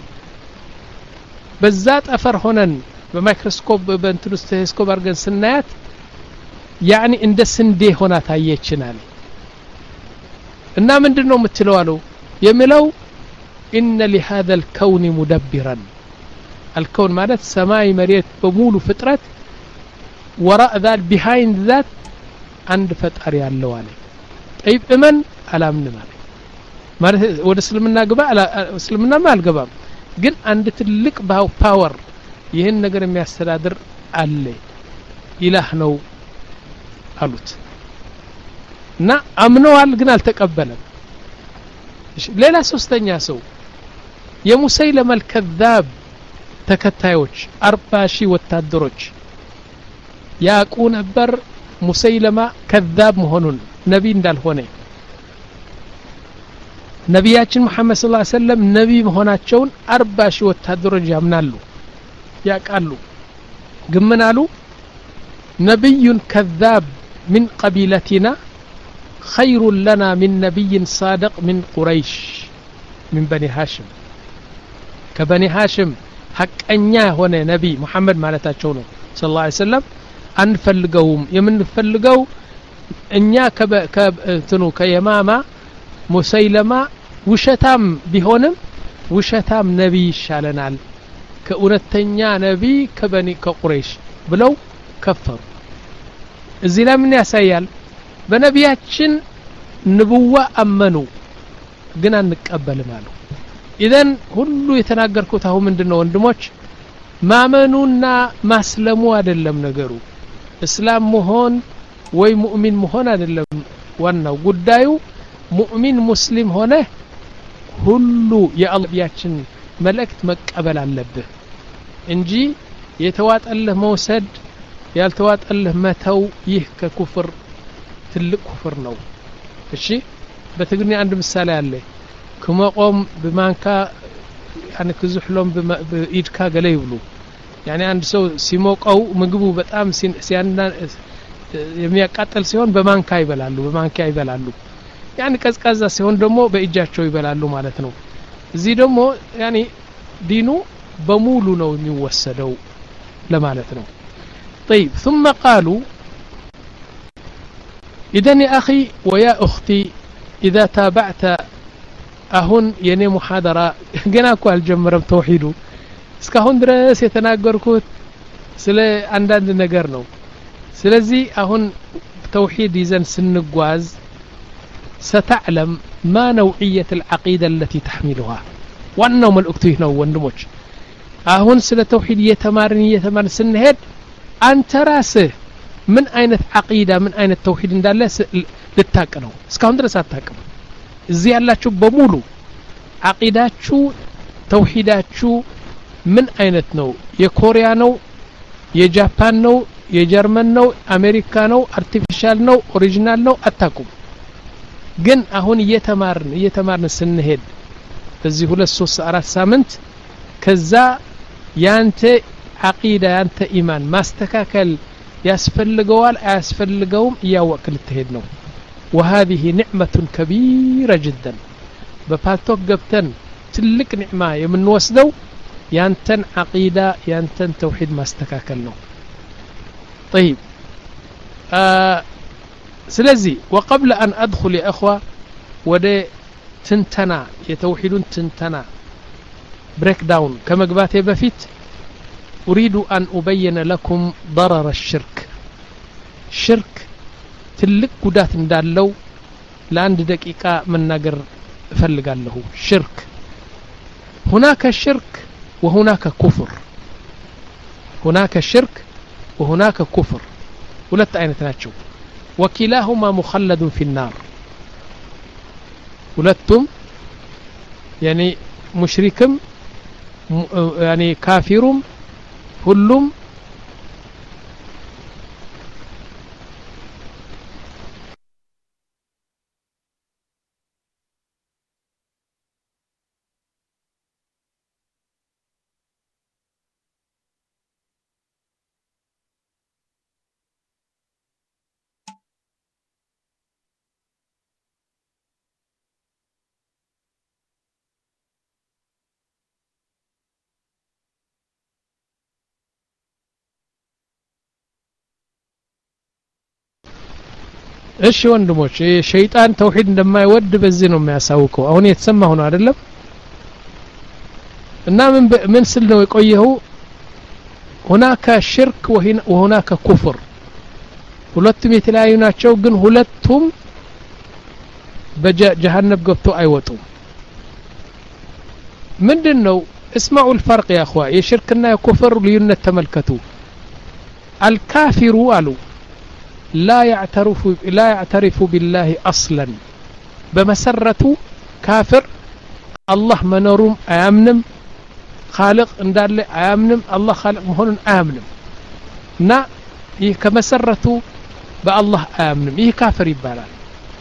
በዛ ጠፈር ሆነን በማይክሮስኮፕ በእንትኑስ ቴሌስኮፕ አድርገን ስናያት ያኒ እንደ ስንዴ ሆና ታየችን አለ። እና ምንድነው የምትለው አለው የሚለው إن لهذا الكون مدبرا الكون ማለት ሰማይ መሬት በሙሉ ፍጥረት وراء ذلك behind that አንድ ፈጣሪ ያለው አለ። طيب እመን አላምንም አለ ማለት ወደ እስልምና ግባ እስልምና አልገባም ግን አንድ ትልቅ ፓወር ይህን ነገር የሚያስተዳድር አለ ኢላህ ነው አሉት እና አምነዋል ግን አልተቀበለም። ሌላ ሶስተኛ ሰው የሙሰይለማ الكذاب ተከታዮች አርባ ሺህ ወታደሮች ያቁ ነበር ሙሰይለማ ከذاب መሆኑን ነቢ እንዳልሆነ ነቢያችን መሐመድ ሰለላሁ ዐለይሂ ወሰለም ነቢ መሆናቸውን አርባ ሺህ ወታደሮች ያምናሉ ያቃሉ። ግን ምን አሉ? ነብይ كذاب من قبيلتنا خير لنا من نبي صادق من قريش من بني هاشم كبني هاشم حقኛ ሆነ ነቢ መሐመድ ማለታቸው ነው ሰለላሁ ዐለይሂ ወሰለም አንፈልገውም የምንፈልገው እኛ ከእንትኑ ከየማማ ሙሰይለማ ውሸታም ቢሆንም ውሸታም ነቢ ይሻለናል ከኡነተኛ ነቢ ከበኒ ከቁረይሽ ብለው ከፈሩ። እዚህ ላይ ምን ያሳያል? በነቢያችን ንቡዋ አመኑ ግን አንቀበልም አሉ። ኢዘን ሁሉ የተናገርኩት አሁን ምንድነው ወንድሞች ማመኑና ማስለሙ አይደለም ነገሩ። እስላም መሆን ወይ ሙእሚን መሆን አይደለም ዋናው ጉዳዩ። ሙእሚን ሙስሊም ሆነ ሁሉ የአላህያችን መልእክት መቀበል አለብህ እንጂ የተዋጠልህ መውሰድ ያልተዋጠልህ መተው ይህ ከኩፍር ትልቅ ኩፍር ነው። እሺ በትግርኛ አንድ ምሳሌ አለ። ከመቆም በማንካ ያኔ ከዝህሎም በኢድካ ገለ ይብሉ ያኔ አንድ ሰው ሲሞቀው ምግቡ በጣም ሲያና የሚያቃጥል ሲሆን በማንካ ይበላሉ በማንካ ይበላሉ። ያኔ ቀዝቃዛ ሲሆን ደግሞ በእጃቸው ይበላሉ ማለት ነው። እዚህ ደግሞ ያኔ ዲኑ በሙሉ ነው የሚወሰደው ለማለት ነው። طيب ثم قالوا إذن يا أخي ويا أختي إذا تابعت أهون يني محاضرة جناكو الجمرم توحيدو እስካሁን ድረስ የተናገርኩት ስለ አንዳንድ ነገር ነው። ስለዚህ አሁን ተውሂድ ይዘን ስንጓዝ ستعلم ما نوعية العقيدة التي تحملها ዋናው መልእክቱ ይህ ነው ወንድሞች። አሁን ስለ ተውሂድ የተማርን የተማርን ስንሄድ አንተ ራስህ ምን አይነት አቂዳ ምን አይነት ተውሂድ እንዳለ ልታቅ ነው። እስካሁን ድረስ አታቅም። እዚህ ያላችሁ በሙሉ አቂዳችሁ ተውሂዳችሁ ምን አይነት ነው? የኮሪያ ነው? የጃፓን ነው? የጀርመን ነው? አሜሪካ ነው? አርቲፊሻል ነው? ኦሪጂናል ነው? አታቁም። ግን አሁን እየተማርን እየተማርን ስንሄድ በዚህ ሁለት ሶስት አራት ሳምንት ከዛ ያንተ አቂዳ ያንተ ኢማን ማስተካከል ያስፈልገዋል አያስፈልገውም እያወቅ ልትሄድ ነው። وهذه نعمة كبيرة جدا بفالتوك قبتن تلك نعمة يمنوسدو يانتن عقيدة يانتن توحيد ما استكاكلنا. طيب آه سلزي وقبل أن أدخل يا أخوة ودي تنتنا يتوحيدون تنتنا بريك داون كما قباتي بفيت أريد أن أبين لكم ضرر الشرك. شرك تلك قدات ندالو لعند دقيقة من نقر فلق له شرك. هناك شرك وهناك كفر. هناك شرك وهناك كفر ولا تعين تناتشو وكلاهما مخلد في النار. ولتم يعني مشركم يعني كافرم كلهم እሺ ወንድሞች ሸይጣን ተውሂድ እንደማይወድ በዚህ ነው የሚያሳውቀው አሁን የተሰማው ነው አይደለም እና ምን ምን ስል ነው የቆየው هناك شرك وهناك كفر ሁለቱም የተለያዩ ናቸው ግን ሁለቱም በጀሃነም ገብተው አይወጡም ምንድነው اسمعوا الفرق يا اخوان የሽርክና የኩፍር ልዩነት ተመልከቱ الكافر قالوا لا يعترف لا يعترف بالله اصلا بمسرته كافر الله منورم ايامنم خالق እንዳለ አያምንም አላህ خالق መሆኑን አያምንም እና ይህ ከመሰረቱ በአላህ አያምንም ይህ ካፍር ይባላል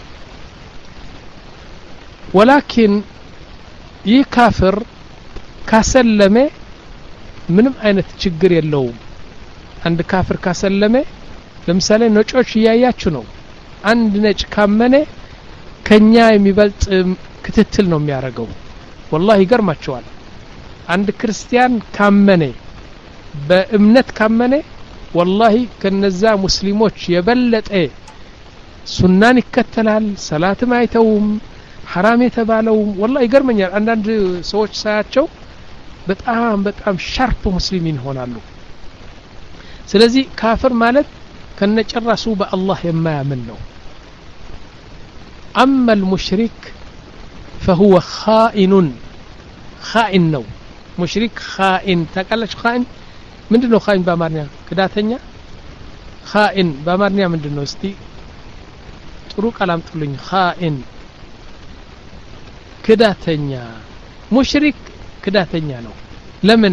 ولكن ይህ ካፍር ካሰለመ ምንም አይነት ችግር የለውም አንድ ካፍር ካሰለመ ለምሳሌ ነጮች ያያችሁ ነው አንድ ነጭ ካመነ ከኛ የሚበልጥ ክትትል ነው የሚያደርገው والله ይገርማቸዋል አንድ ክርስቲያን ካመነ በእምነት ካመነ والله ከነዛ ሙስሊሞች የበለጠ ሱናን ይከተላል ሰላትም አይተውም حرام የተባለውም والله ይገርመኛል አንዳንድ ሰዎች ሳያቸው በጣም በጣም ሻርፕ ሙስሊሚን ሆናሉ ስለዚህ ካፍር ማለት ከነጨራሱ በአላህ የማያምን ነው اما المشرك فهو خائن خائن ነው ሙሽሪክ خائن ታውቃላችሁ خائن ምንድነው خائن በአማርኛ ክዳተኛ خائن በአማርኛ ምንድነው እስቲ ጥሩ ቃል አምጡልኝ خائن ክዳተኛ ሙሽሪክ ክዳተኛ ነው ለምን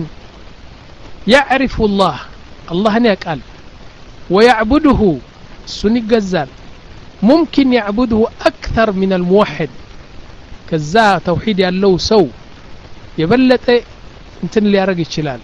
يعرف الله الله ያውቃል ويعبده سني جزال ممكن يعبده أكثر من الموحد كذا توحيد ያለው ሰው የበለጠ እንትን ሊያረግ ይችላል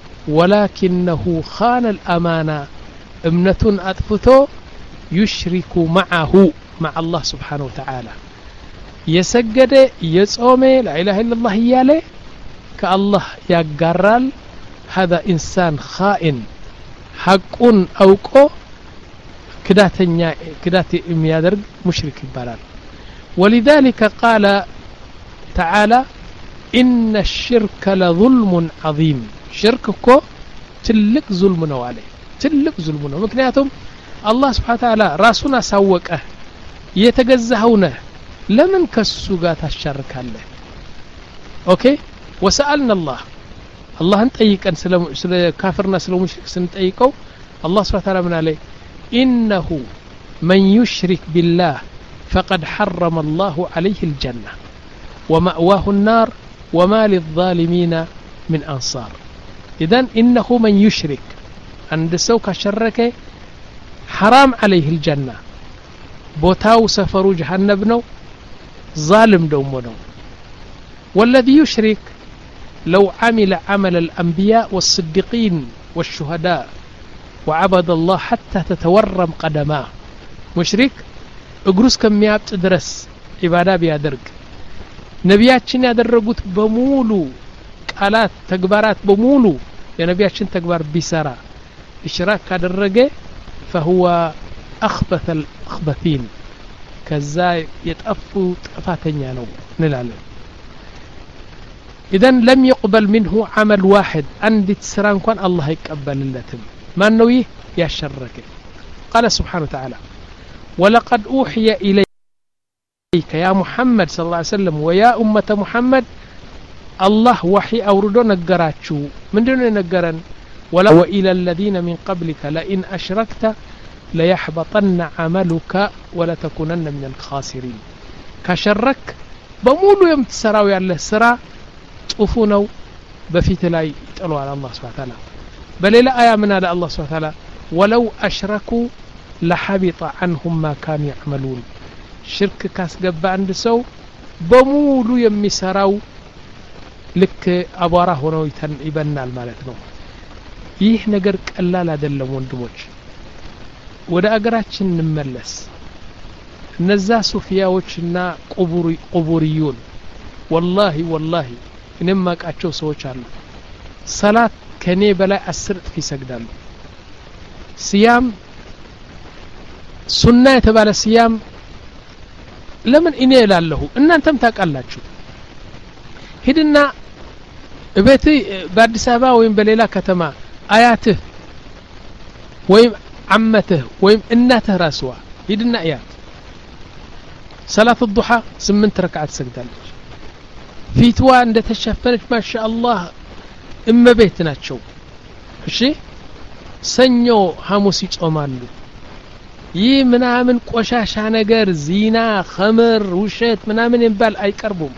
ولكنه خان الأمانة امنة أطفته يشرك معه مع الله سبحانه وتعالى يسجد يصوم لا إله إلا الله ياله كالله يقرال هذا إنسان خائن حقون أوقو كداتنيا كدات يميادرج مشرك يبالال ولذلك قال تعالى إن الشرك لظلم عظيم شرككو تلك ظلم نوالي تلك ظلم نو مكنياتهم الله سبحانه وتعالى راسنا سوقه يتجزهونه لمن كسوغات الشرك الله اوكي وسألنا الله الله نطيقن سለ كافرنا سለ مشرك سنطيقو الله سبحانه وتعالى من عليه إنه من يشرك بالله فقد حرم الله عليه الجنة ومأواه النار وما للظالمين من أنصار إذن إنه من يشرك عند سوك شرك حرام عليه الجنة بوتاو سفرو جهنم نو ظالم دومنو والذي يشرك لو عمل عمل الأنبياء والصديقين والشهداء وعبد الله حتى تتورم قدماه مشرك اجروس كم يابت درس عبادة بيادرق نبياتشن يادرقوت بمولو قالات تكبارات بمولو يا نبياتشن تكبار بسرا اشراك كادرقه فهو أخبث الأخبثين كذا يتأفو طفاتنيا نو نلعلم إذن لم يقبل منه عمل واحد عندي تسران كان الله يقبل اللتم ما نويه يا شرك قال سبحانه وتعالى ولقد أوحي إليك يا محمد صلى الله عليه وسلم ويا أمة محمد الله وحي أوردو نقراتشو من دون نقرن ولا وإلى الذين من قبلك لئن أشركت ليحبطن عملك ولا تكونن من الخاسرين كشرك بمولو يوم تسراوي على السرا طفونو بفيت لا يتقلوا على الله سبحانه وتعالى بل لا آية من هذا الله سبحانه وتعالى ولو أشركوا لحبط عنهم ما كانوا يعملون شرك كاس قبا عند سو بمولو يمي سراو لك أبارا هنا يبنى المالتنا ይህ ነገር ቀላል አይደለም ወንድሞች ወደ አገራችን እንመለስ እነዛ ሱፊያዎችና ቁቡሪ ቁቡሪዩን والله والله እኔም ማቃቸው ሰዎች አሉ ሰላት ከኔ በላይ አስር ጥፍ ይሰግዳሉ ሲያም ሱና የተባለ ሲያም ለምን እኔ እላለሁ እናንተም ታውቃላችሁ ሂድና እቤት በአዲስ አበባ ወይም በሌላ ከተማ አያትህ ወይም አመትህ ወይም እናትህ ራስዋ ሂድና አያት ሰላት الضحى ስምንት ረክዓት ሰግዳለች ፊትዋ እንደተሸፈነች ማሻአላህ እመቤት ናቸው እሺ ሰኞ ሐሙስ ይጾማሉ ይህ ምናምን ቆሻሻ ነገር ዚና ኸምር ውሸት ምናምን እንባል አይቀርቡም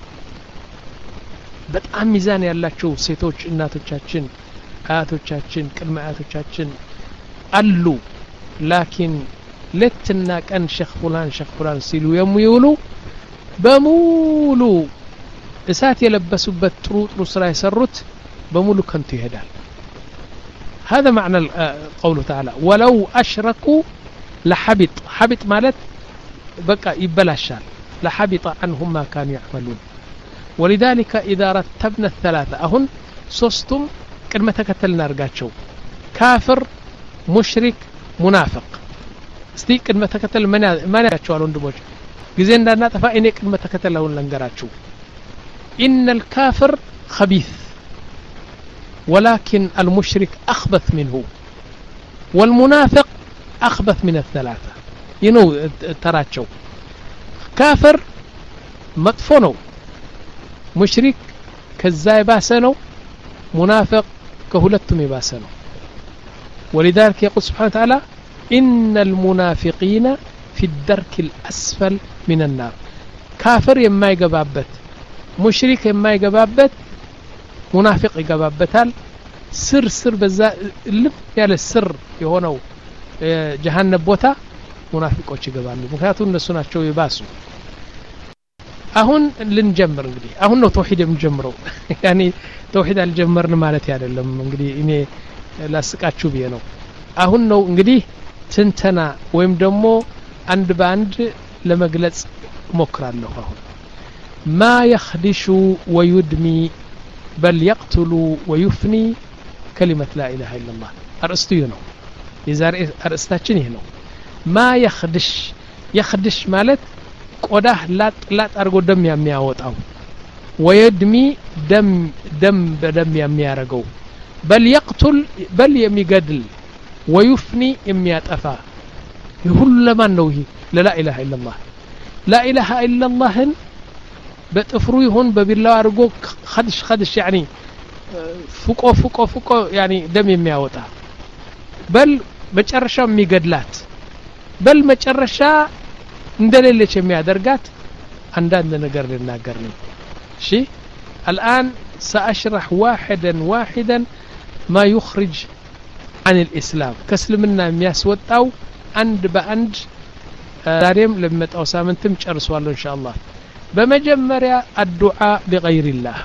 በጣም ሚዛን ያላቸው ሴቶች እናቶቻችን አያቶቻችን ቅድመ አያቶቻችን አሉ ላኪን ለትና ቀን ሸኽ ፉላን ሸኽ ፉላን ሲሉ የሚውሉ በሙሉ እሳት የለበሱበት ጥሩ ጥሩ ስራ የሰሩት በሙሉ ከንቱ ይሄዳል هذا معنى قوله تعالى ولو أشركوا لحبط حبط مالت بقى يبلاشال لحبط عنهم ما كانوا يعملون ولذلك إذا رتبنا الثلاثة أهن سوستم كلمة تكتلنا رقاتشو كافر مشرك منافق استي كلمة تكتل ما نقاتشو على اندموش جزين دانا تفايني كلمة تكتل لهم لنقراتشو إن الكافر خبيث ولكن المشرك أخبث منه والمنافق أخبث من الثلاثة ينو تراتشو كافر مطفنو مشرك كزاي باسنو منافق كهلتم باسنو ولذلك يقول سبحانه وتعالى إن المنافقين في الدرك الأسفل من النار كافر يما يقبابت مشرك يما يقبابت منافق يقبابتال سر سر بزا لب يالا السر يهونو جهنم بوتا منافقوች ይገባሉ ምክንያቱም እነሱ ናቸው ይባሱ አሁን ልንጀምር እንግዲህ አሁን ነው ተውሂድ የምንጀምረው ያኒ ተውሂድ አልጀመርን ማለት አይደለም እንግዲህ እኔ ላስቃችሁ ብዬ ነው አሁን ነው እንግዲህ ትንተና ወይም ደግሞ አንድ ባንድ ለመግለጽ ሞክራለሁ አሁን ما يخدش ويدمي بل يقتل ويفني كلمة لا إله إلا الله أرستيو ነው የዛሬ አርስታችን ይሄ ነው ما يخدش يخدش ማለት ቆዳህ ላጥ ላጥ አርጎ ደም የሚያወጣው ወይድሚ ደም ደም በደም የሚያረገው بل يقتل بل የሚገድል ويفني የሚያጠፋ ይሁሉ ለማን ነው ይሄ لا اله الا الله لا اله الا الله በጥፍሩ ይሁን በቢላው አርጎ خدش خدش يعني ፍቆ ፍቆ ፍቆ يعني ደም የሚያወጣ በል መጨረሻ የሚገድላት በል መጨረሻ እንደሌለች የሚያደርጋት አንዳንድ ነገር ልናገር ነው እሺ الآن سأشرح واحدا واحدا ما يخرج عن الإسلام كسلمنا የሚያስወጣው አንድ በአንድ ዛሬም ለመጣው ሳምንትም ጨርሷል إن شاء الله በመጀመሪያ الدعاء بغير الله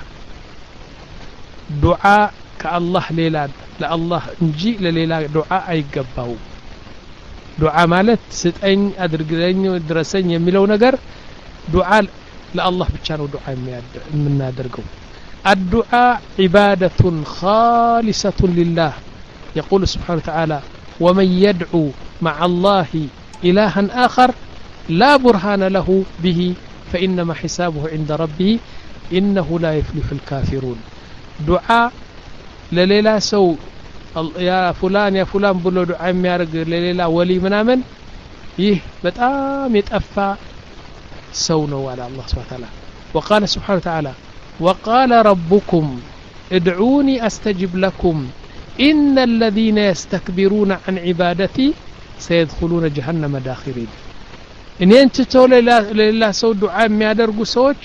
دعاء كالله ليلا لله እንጂ ለሌላ ዱዓ አይገባው ዱዓ ማለት ስጠኝ አድርግልኝ ድረሰኝ የሚለው ነገር ዱዓ ለአላህ ብቻ ነው ዱዓ የምናደርገው الدعاء عبادة خالصة لله يقول سبحانه وتعالى ومن يدعو مع الله إلها آخر لا برهان له به فإنما حسابه عند ربه إنه لا يفلح الكافرون دعاء لليلا سو يا فلان يا فلان بلو دعاء የሚያርግ ለሌላ ወሊ ምናምን ይህ በጣም የጠፋ ሰው ነው على الله سبحانه وتعالى وقال سبحانه وتعالى وقال ربكم ادعوني استجب لكم ان الذين يستكبرون عن عبادتي سيدخلون جهنم داخرين ان انتو ለሌላ ሰው ዱዓ የሚያደርጉ ሰዎች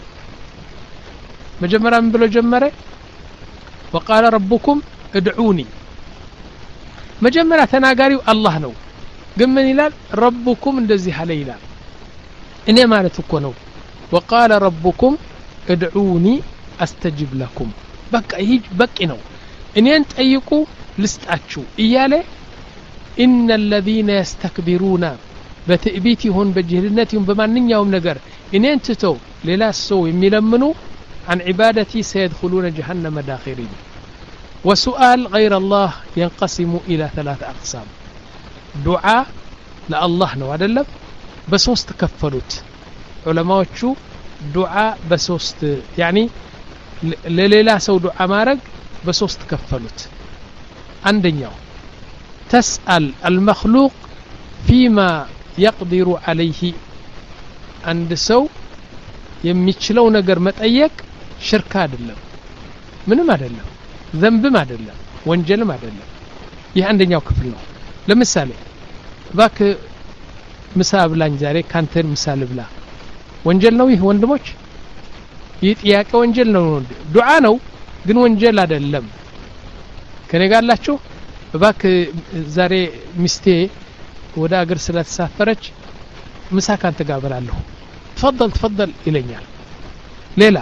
መጀመሪያ ምን ብሎ ጀመረ وقال ربكم ادعوني መጀመሪያ ተናጋሪው አላህ ነው ግን ምን ይላል ربكم እንደዚህ አለ ይላል እኔ ማለት እኮ ነው وقال ربكم ادعوني استجب لكم በቃ ይሄ በቂ ነው እኔን ጠይቁ ልስጣችሁ እያለ ان الذين يستكبرون በትዕቢትሁን በጅህልነትሁን በማንኛውም ነገር እኔን ትተው ሌላ ሰው የሚለምኑ عن عبادتي سيدخلون جهنم داخرين وسؤال غير الله ينقسم إلى ثلاث أقسام دعاء ለአላህ ነው አይደለም በሶስት ከፈሉት ዑለማዎቹ ዱዓ በሶስት ያኒ ለሌላ ሰው ዱዓ ማድረግ በሶስት ከፈሉት አንደኛው تسأل المخلوق فيما يقدر عليه عند ሰው የሚችለው ነገር መጠየቅ ሽርክ አይደለም ምንም አይደለም ዘንብም አይደለም ወንጀልም አይደለም ይህ አንደኛው ክፍል ነው ለምሳሌ ባክ ምሳ ብላኝ ዛሬ ካንተን ምሳ ልብላ ወንጀል ነው ይህ ወንድሞች ይህ ጥያቄ ወንጀል ነው ዱዓ ነው ግን ወንጀል አይደለም ከኔ ጋር አላችሁ ባክ ዛሬ ሚስቴ ወደ አገር ስለተሳፈረች ምሳ ካንተ ጋር በላለሁ تفضل تفضل ይለኛል ሌላ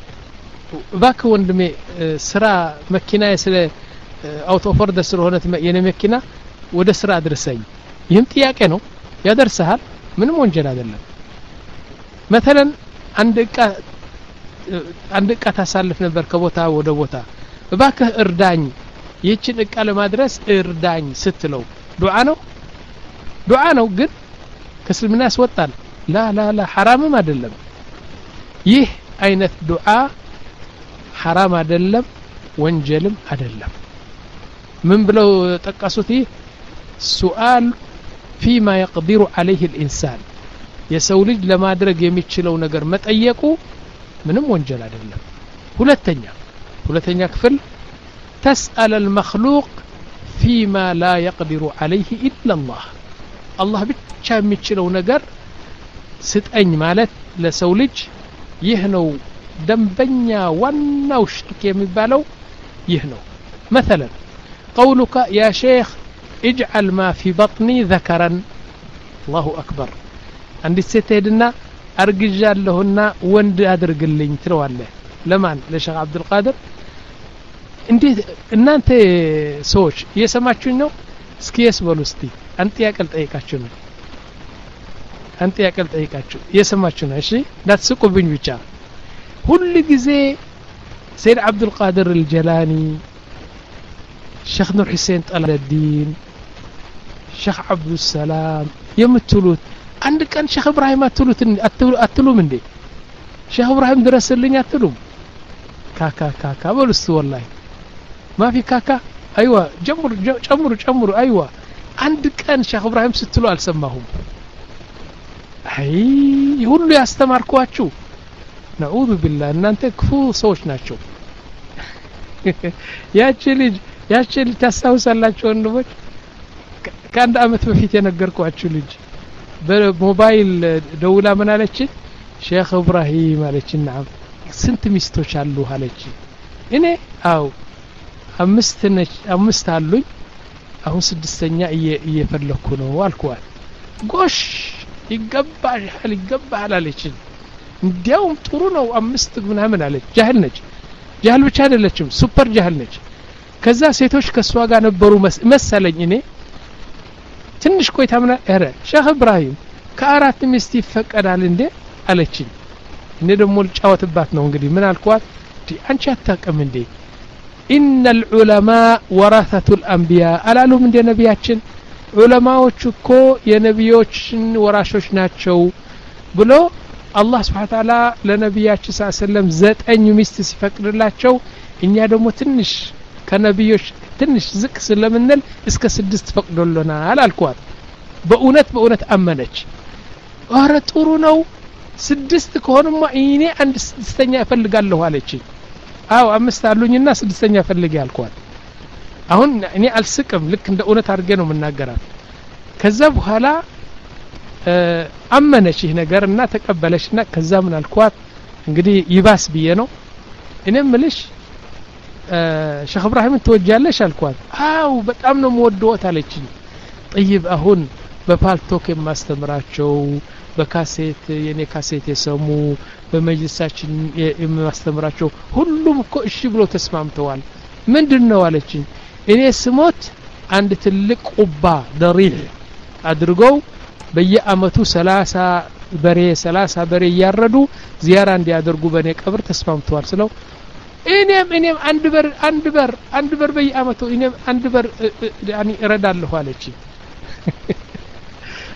ባክ ወንድሜ ስራ መኪና ስለ አውቶፎር ስለሆነ የኔ መኪና ወደ ስራ አድርሰኝ ይህም ጥያቄ ነው ያደርሰሃል ምንም ወንጀል አይደለም مثلا አንድ እቃ አንድ እቃ ታሳልፍ ነበር ከቦታ ወደ ቦታ ባክ እርዳኝ ይህችን እቃ ለማድረስ እርዳኝ ስትለው ዱዓ ነው ዱዓ ነው ግን ከስልምና ያስወጣል لا لا لا حرامም አይደለም ይህ አይነት ዱዓ حرام አይደለም ወንጀልም አይደለም ምን ብለው ጠቀሱት سؤال فيما يقدر عليه الإنسان የሰው ልጅ ለማድረግ የሚችለው ነገር መጠየቁ ምንም ወንጀል አይደለም ሁለተኛ ሁለተኛ ክፍል تسأل المخلوق فيما لا يقدر عليه إلا الله الله ብቻ የሚችለው ነገር ስጠኝ ማለት ለሰው ልጅ ይህ ነው ደንበኛ ዋናው ሽርክ የሚባለው ይህ ነው مثلا قولك يا شيخ اجعل ما في بطني ذكرا الله أكبر عندي ستهدنا أرججالهن وند أدرجلين تروالله لمن لشيخ عبد القادر عندي إن أنت سوش يسمعشون نو سكيس بولستي أنت يأكل تأيكاشون أنت يأكل تأيكاشون يسمعشون هالشيء لا تسقوا بين وجهه كل جزء سيد عبد القادر الجلاني شيخ نور حسين طلال الدين شيخ عبد السلام يمتلوت عندك أن شيخ إبراهيم أتلوت أتلو من دي شيخ إبراهيم درس لي أتلو كاكا كاكا بولست والله ما في كاكا أيوة جمر جمر جمر أيوة عندك أن شيخ إبراهيم ستلو ألسمهم هاي يقول لي أستمر كواتشو نعوذ بالله أن أنت كفو صوش ناتشو يا تشيلج يا تشيل تستوس الله شو النبض كان دامت بفيت ينقركوا أتشيلج بموبايل دولة من على شيخ إبراهيم على نعم سنت مستوش على على إني أو أمست نش أمست علوي أهون سدستنيا يه يفرلكونه والكوال قش يقبع حال يقبع على ليش እንዲያውም ጥሩ ነው አምስት ምናምን አለች ጃህል ነች ጃህል ብቻ አይደለችም ሱፐር ጃህል ነች ከዛ ሴቶች ከሷ ጋር ነበሩ መሰለኝ እኔ ትንሽ ቆይታ ምን አረ ሼህ ኢብራሂም ከአራት ሚስት ይፈቀዳል እንዴ አለችኝ እኔ ደግሞ ልጫወትባት ነው እንግዲህ ምን አልኳት አንቺ አታውቅም እንዴ ان العلماء ورثه الانبياء አላሉም እንደ ነቢያችን ዑለማዎቹ እኮ የነቢዮችን ወራሾች ናቸው ብሎ الله سبحانه وتعالى لنبياتي صلى الله عليه وسلم زت أن يمست سفكر الله شو إني هذا متنش كنبيوش تنش زك سلمنال إسك سدست فقد لنا على الكوات بأونت بأونت أمنش أهرت أورونو سدست كهون ما إني عند سدستني أفلق الله عليه شيء أو أمست علوني الناس سدستني أفلق على الكوات أهون إني ألسكم لك عند أونت أرجعنا من نجارات كذب هلا አመነች ይህ ነገርና ተቀበለችና ከዛ ምን አልኳት እንግዲህ ይባስ ብዬ ነው እኔም ልሽ ሼህ ኢብራሂም ተወጃለሽ አልኳት አው በጣም ነው የምወደውት አለችኝ طيب አሁን በፓልቶክ የማስተምራቸው በካሴት የኔ ካሴት የሰሙ በመጅልሳችን የማስተምራቸው ሁሉም እኮ እሺ ብሎ ተስማምተዋል ምንድነው አለችኝ እኔ ስሞት አንድ ትልቅ ቁባ ደሪህ አድርገው በየአመቱ ሰላሳ በሬ ሰላሳ በሬ ያረዱ ዚያራ እንዲያደርጉ በኔ ቀብር ተስማምተዋል ስለው እኔም እኔም አንድ በር አንድ በር አንድ በር በየአመቱ እኔም አንድ በር ያኒ እረዳለሁ አለች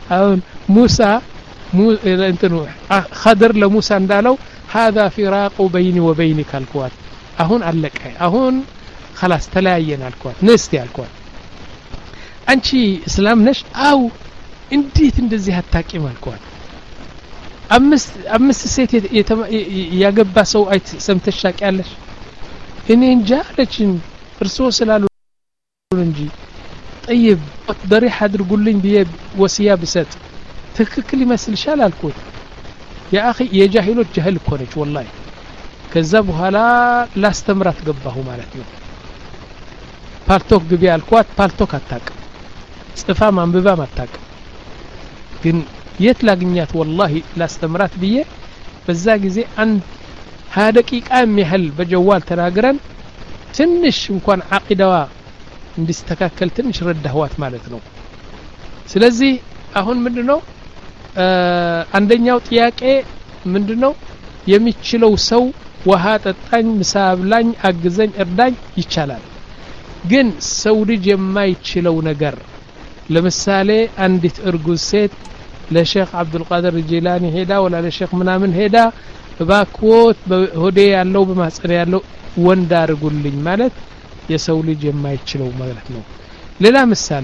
አሁን ሙሳ እንትኑ ኸድር ለሙሳ እንዳለው هذا فراق بيني وبينك አልኳት አሁን አለቀ አሁን خلاص ተለያየን አልኳት ነስቲ አልኳት አንቺ እስላም ነሽ አው እንዴት እንደዚህ አታቂም አልኳት አምስት አምስት ሴት ያገባ ሰው አይት ሰምተሽ ታቂያለሽ እኔ እንጃ አለችኝ እርሶ ስላሉ እንጂ طيب ضريح አድርጉልኝ ብዬ ወሲያ ብሰጥ ትክክል ይመስልሻል አልኩት ያ اخي የጃሂሎች ጃሂል እኮ ነች والله ከዛ በኋላ ላስተምራት ገባሁ ማለት ነው ፓልቶክ ግቢ አልኳት ፓልቶክ አታውቅም ጽፋ ማንበባ አታውቅም ግን የት ላግኛት والله ላስተምራት ብዬ በዛ ጊዜ አንድ ሀያ ደቂቃ የሚያህል በጀዋል ተናግረን ትንሽ እንኳን አቂዳዋ እንዲስተካከል ትንሽ ረዳህዋት ማለት ነው ስለዚህ አሁን ምንድነው አንደኛው ጥያቄ ምንድነው የሚችለው ሰው ውሃ ጠጣኝ ምሳብላኝ አግዘኝ እርዳኝ ይቻላል ግን ሰው ልጅ የማይችለው ነገር ለምሳሌ አንዲት እርጉዝ ሴት ለሼክ አብዱል ቃድር ጂላኒ ሄዳ ወላ ለሼክ ምናምን ሄዳ ባክዎት በሆዴ ያለው በማጽረ ያለው ወንድ አርጉልኝ ማለት የሰው ልጅ የማይችለው ማለት ነው ሌላ ምሳሌ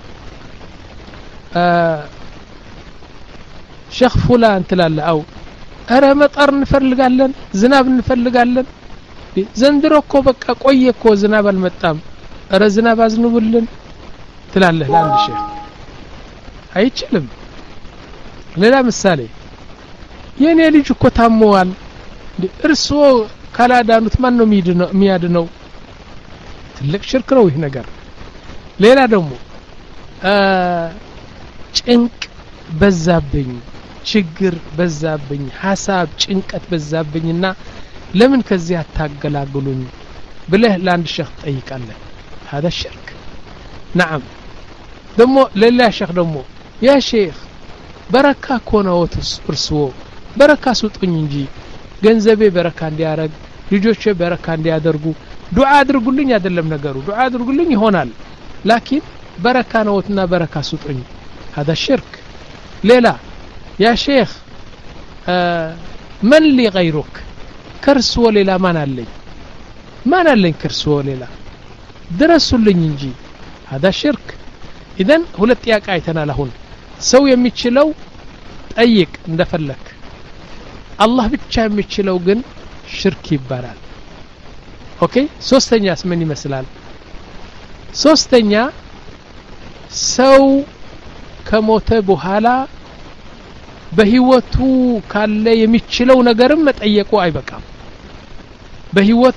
ሼክ ፉላን ትላለ አው አረ መጣር እንፈልጋለን ዝናብ እንፈልጋለን ዘንድሮ እኮ በቃ ቆየ እኮ ዝናብ አልመጣም አረ ዝናብ አዝኑብልን ትላለ ለአንድ ሼክ አይችልም ሌላ ምሳሌ የኔ ልጅ እኮ ታሟል እርሶ ካላዳኑት ማን ነው የሚድነው የሚያድነው ትልቅ ሽርክ ነው ይሄ ነገር ሌላ ደግሞ ጭንቅ በዛብኝ ችግር በዛብኝ ሐሳብ ጭንቀት በዛብኝና ለምን ከዚህ አታገላግሉኝ ብለህ ለአንድ ሼክ ጠይቃለህ هذا الشرك نعم ደግሞ ሌላ ሼክ ደግሞ ያ ሼክ በረካ ኮነውትስ እርሶ በረካ ስጡኝ እንጂ ገንዘቤ በረካ እንዲያረግ ልጆቼ በረካ እንዲያደርጉ ዱዓ አድርጉልኝ አይደለም ነገሩ ዱዓ አድርጉልኝ ይሆናል ላኪን በረካ ነውትና በረካ ስጡኝ هذا الشرك ሌላ ያ ሼክ من لي غيرك ከርሶ ሌላ ማን አለኝ ማን አለኝ ከርሶ ሌላ ድረሱልኝ እንጂ هذا الشرك اذا ሁለት ጥያቄ አይተናል አሁን ሰው የሚችለው ጠይቅ እንደፈለክ አላህ ብቻ የሚችለው ግን ሽርክ ይባላል ኦኬ ሶስተኛስ ምን ይመስላል ሶስተኛ ሰው ከሞተ በኋላ በህይወቱ ካለ የሚችለው ነገርም መጠየቁ አይበቃም በህይወቱ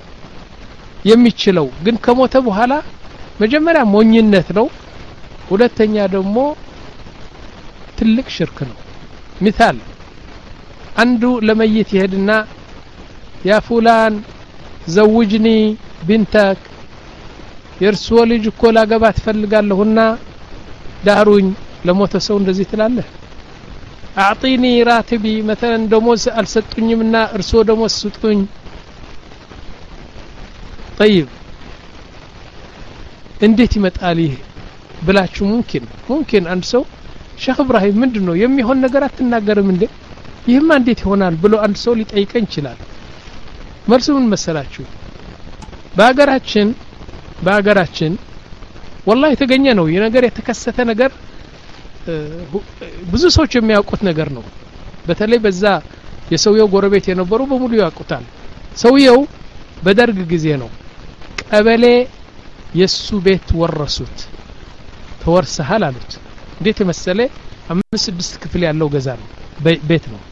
የሚችለው ግን ከሞተ በኋላ መጀመሪያ ሞኝነት ነው ሁለተኛ ደግሞ ትልቅ ሽርክ ነው مثال አንዱ ለመይት ይሄድና ያ ፉላን ዘውጅኒ ቢንተክ የርሶ ልጅ እኮ ላገባ ትፈልጋለሁና ዳሩኝ ለሞተ ሰው እንደዚህ ትላለህ አዕጢኒ ራትቢ مثلا ደሞዝ አልሰጡኝምና እርሶ ደሞዝ ስጡኝ طيب እንዴት ይመጣል ይሄ ብላችሁ ሙምኪን ሙምኪን አንድ ሰው ሼክ ኢብራሂም ምንድነው የሚሆን ነገር አትናገርም እንዴ ይህማ እንዴት ይሆናል ብሎ አንድ ሰው ሊጠይቀኝ ይችላል መልሱ ምን መሰላችሁ በአገራችን በአገራችን والله የተገኘ ነው የነገር የተከሰተ ነገር ብዙ ሰዎች የሚያውቁት ነገር ነው በተለይ በዛ የሰውየው ጎረቤት የነበሩ በሙሉ ያውቁታል ሰውየው በደርግ ጊዜ ነው ቀበሌ የሱ ቤት ወረሱት ተወርሰሃል አሉት እንዴት መሰለ አምስት ስድስት ክፍል ያለው ገዛ ነው ቤት ነው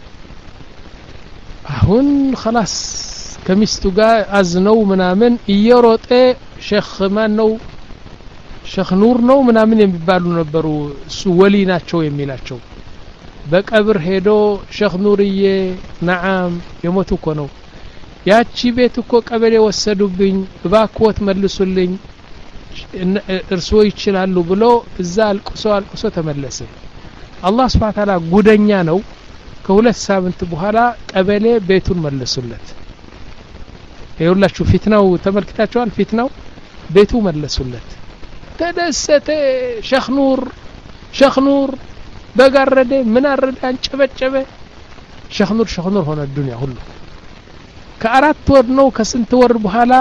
አሁን خلاص ከሚስቱ ጋር አዝነው ምናምን እየሮጠ ሼክ ማን ነው ሼክ ኑር ነው ምናምን የሚባሉ ነበሩ እሱ ወሊ ናቸው የሚላቸው በቀብር ሄዶ ሼክ ኑርዬ ነዓም የሞቱ እኮ ነው ያቺ ቤት እኮ ቀበሌ ወሰዱብኝ ባክዎት መልሱልኝ እርሶ ይችላሉ ብሎ እዛ አልቅሶ አልቅሶ ተመለሰ አላህ Subhanahu Ta'ala ጉደኛ ነው ከሁለት ሳምንት በኋላ ቀበሌ ቤቱን መለሱለት ይኸውላችሁ ፊትናው ተመልክታችኋል ፊትናው ቤቱ መለሱለት ተደሰተ ሼክ ኑር ሼክ ኑር በጋረደ ምን አረደ አንጨበጨበ ሼክ ኑር ሼክ ኑር ሆነ ዱንያ ሁሉ ከአራት ወር ነው ከስንት ወር በኋላ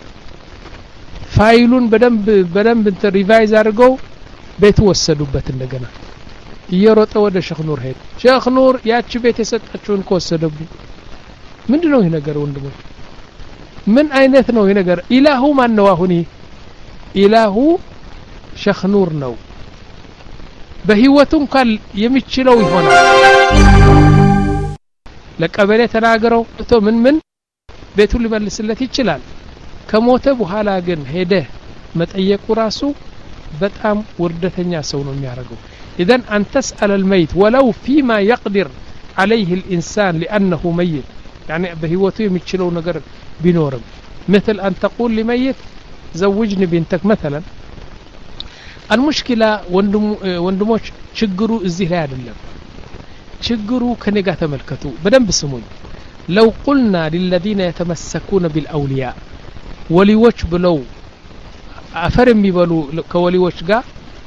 ፋይሉን በደንብ በደንብ ሪቫይዝ አድርገው ቤት ወሰዱበት እንደገና እየሮጠ ወደ ሼክ ኑር ሄደ ሼክ ኑር ያቺ ቤት የሰጣችውን ከወሰደቡ ምንድነው ይሄ ነገር ወንድሞች ምን አይነት ነው ይሄ ነገር ኢላሁ ማን ነው አሁን ኢላሁ ሼክ ኑር ነው በህይወቱ እንኳን የሚችለው ይሆናል ለቀበሌ ተናገረው ቶ ምን ምን ቤቱ ሊመልስለት ይችላል ከሞተ በኋላ ግን ሄደ መጠየቁ ራሱ በጣም ወርደተኛ ሰው ነው የሚያደርገው اذا ان تسال الميت ولو فيما يقدر عليه الانسان لانه ميت يعني بهيوته የሚችለው ነገር ቢኖርም مثل ان تقول لميت زوجني بنتك مثلا المشكله ወንድሙ ወንድሞች ችግሩ እዚህ ላይ አይደለም ችግሩ ከኔ ጋር ተመልከቱ በደንብ ስሙኝ لو قلنا للذين يتمسكون بالاولياء وليዎች ብለው አፈር የሚበሉ ከወሊዎች ጋር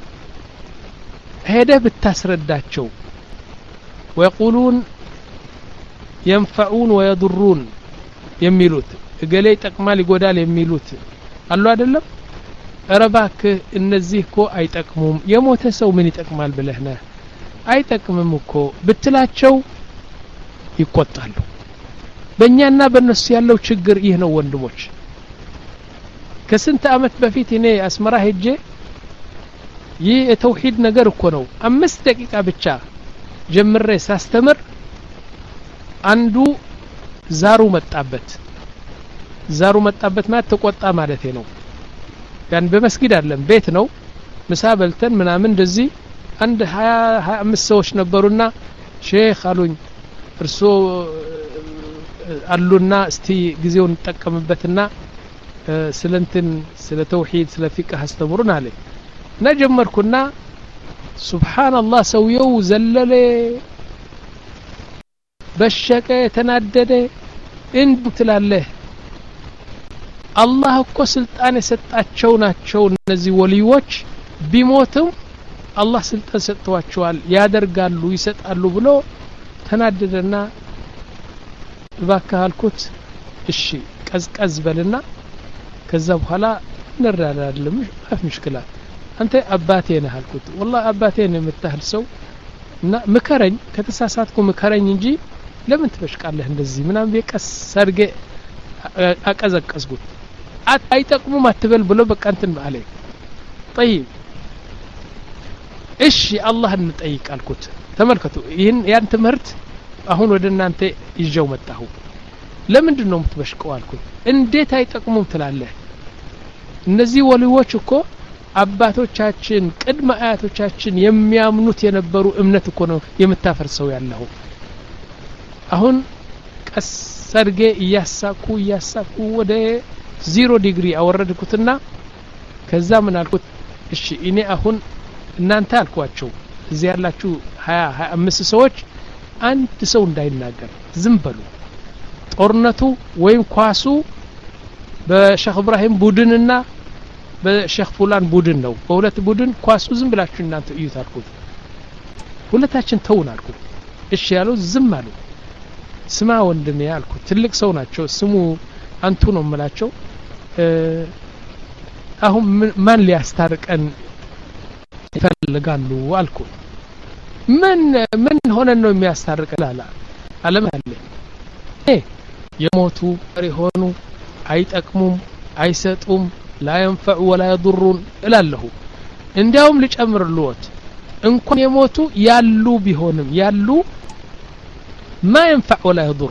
ሄደ ብታስረዳቸው ويقولون ينفعون ويضرون የሚሉት እገሌ ይጠቅማል ይጎዳል የሚሉት አሉ አይደለም ረባክ እነዚህ እኮ አይጠቅሙም የሞተ ሰው ምን ይጠቅማል ብለህና አይጠቅምም እኮ ብትላቸው ይቆጣሉ በእኛና በእነሱ ያለው ችግር ይህ ነው ወንድሞች ከስንት አመት በፊት እኔ አስመራ ሄጄ ይህ የተውሂድ ነገር እኮ ነው አምስት ደቂቃ ብቻ ጀምሬ ሳስተምር አንዱ ዛሩ መጣበት ዛሩ መጣበት ማለት ተቆጣ ማለት ነው ያን በመስጊድ አይደለም ቤት ነው ምሳ በልተን ምናምን እንደዚህ አንድ ሃያ ሃያ አምስት ሰዎች ነበሩና ሼክ አሉኝ እርሶ አሉና እስቲ ጊዜውን ተጠቀምበትና ስለንትን ስለ ተውሂድ ስለ ፊቅህ አስተምሩን አለ ነጀመርኩና ሱብሃንአላህ ሰውየው ዘለለ በሸቀ ተናደደ እንድትላለህ አላህ እኮ ስልጣን የሰጣቸው ናቸው እነዚህ ወሊዎች ቢሞቱም አላህ ስልጣን ሰጥቷቸዋል ያደርጋሉ ይሰጣሉ ብሎ ተናደደና ባካልኩት እሺ ቀዝቀዝ በልና ከዛ በኋላ እንራራለን ማፍ مشكلة አንተ አባቴ ነህ አልኩት والله አባቴ ነህ የምታህል ሰው እና ምከረኝ ከተሳሳትኩ ምከረኝ እንጂ ለምን ትበሽቃለህ እንደዚህ ምናምን በቀስ ሰርገ አቀዘቀዝኩት አይጠቅሙም አትበል ብሎ በቃ እንትን አለ طيب እሺ አላህን እንጠይቅ አልኩት ተመልከቱ ይሄን ያን ትምህርት አሁን ወደ እናንተ ይዤው መጣሁ ለምንድን ነው የምትበሽቀው አልኩት እንዴት አይጠቅሙም ትላለህ እነዚህ ወሊዎች እኮ አባቶቻችን ቅድመ አያቶቻችን የሚያምኑት የነበሩ እምነት እኮ ነው የምታፈርሰው ያለው አሁን ቀስ ሰርጌ እያሳኩ እያሳኩ ወደ ዜሮ ዲግሪ አወረድኩትና ከዛ ምን አልኩት እሺ እኔ አሁን እናንተ አልኳቸው እዚህ ያላችሁ ሃያ ሃያ አምስት ሰዎች አንድ ሰው እንዳይናገር ዝም በሉ ጦርነቱ ወይም ኳሱ በሼክ ኢብራሂም ቡድንና በሼክ ፉላን ቡድን ነው በሁለት ቡድን ኳሱ ዝም ብላችሁ እናንተ እዩት አልኩት ሁለታችን ተውን አልኩት እሺ ያለው ዝም አሉ ስማ ወንድሜ አልኩት ትልቅ ሰው ናቸው ስሙ አንቱ ነው መላቸው አሁን ማን ሊያስታርቀን ይፈልጋሉ አልኩት ምን ምን ሆነ ነው የሚያስታርቀን አላ አለም አለ እ የሞቱ ሪሆኑ አይጠቅሙም አይሰጡም لا ينفع ولا يضرون እላለሁ እንዲያውም ልጨምርልዎት እንኳን የሞቱ ያሉ ቢሆንም ያሉ ما ينفع ولا يضر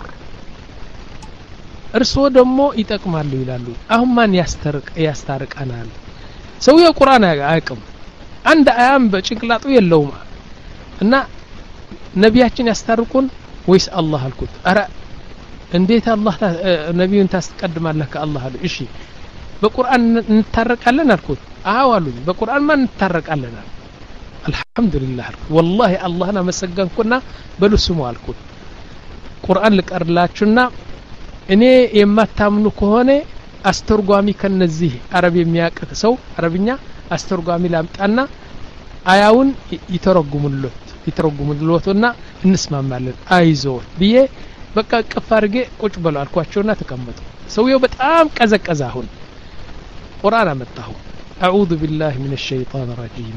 እርሶ ደግሞ ይጠቅማሉ ይላሉ አሁን ማን ያስተርቅ ያስታርቀናል ሰው የቁርአን አያውቅም አንድ አያም በጭንቅላቱ የለውም እና ነቢያችን ያስታርቁን ወይስ አላህ አልኩት አረ እንዴት አላህ ነብዩን ታስቀድማለህ ከአላህ አለ እሺ በቁርአን እንታረቃለን አልኩት አዎ አሉኝ በቁርአን ማን እንታረቃለን አልহামዱሊላህ والله አላህና መሰገንኩና በልስሙ አልኩት ቁርአን ልቀርላችሁና እኔ የማታምኑ ከሆነ አስተርጓሚ ከነዚህ አረብ የሚያቀት ሰው አረብኛ አስተርጓሚ ላምጣና አያውን ይተረጉሙልት ይተረጉሙልዎትና እንስማማለን አይዞህ ብዬ በቃ ቅፍ አድርጌ ቁጭ በሉ አልኳቸውና ተቀመጡ ሰውየው በጣም ቀዘቀዘ አሁን ቁርአን አመጣሁ أعوذ بالله من الشيطان الرجيم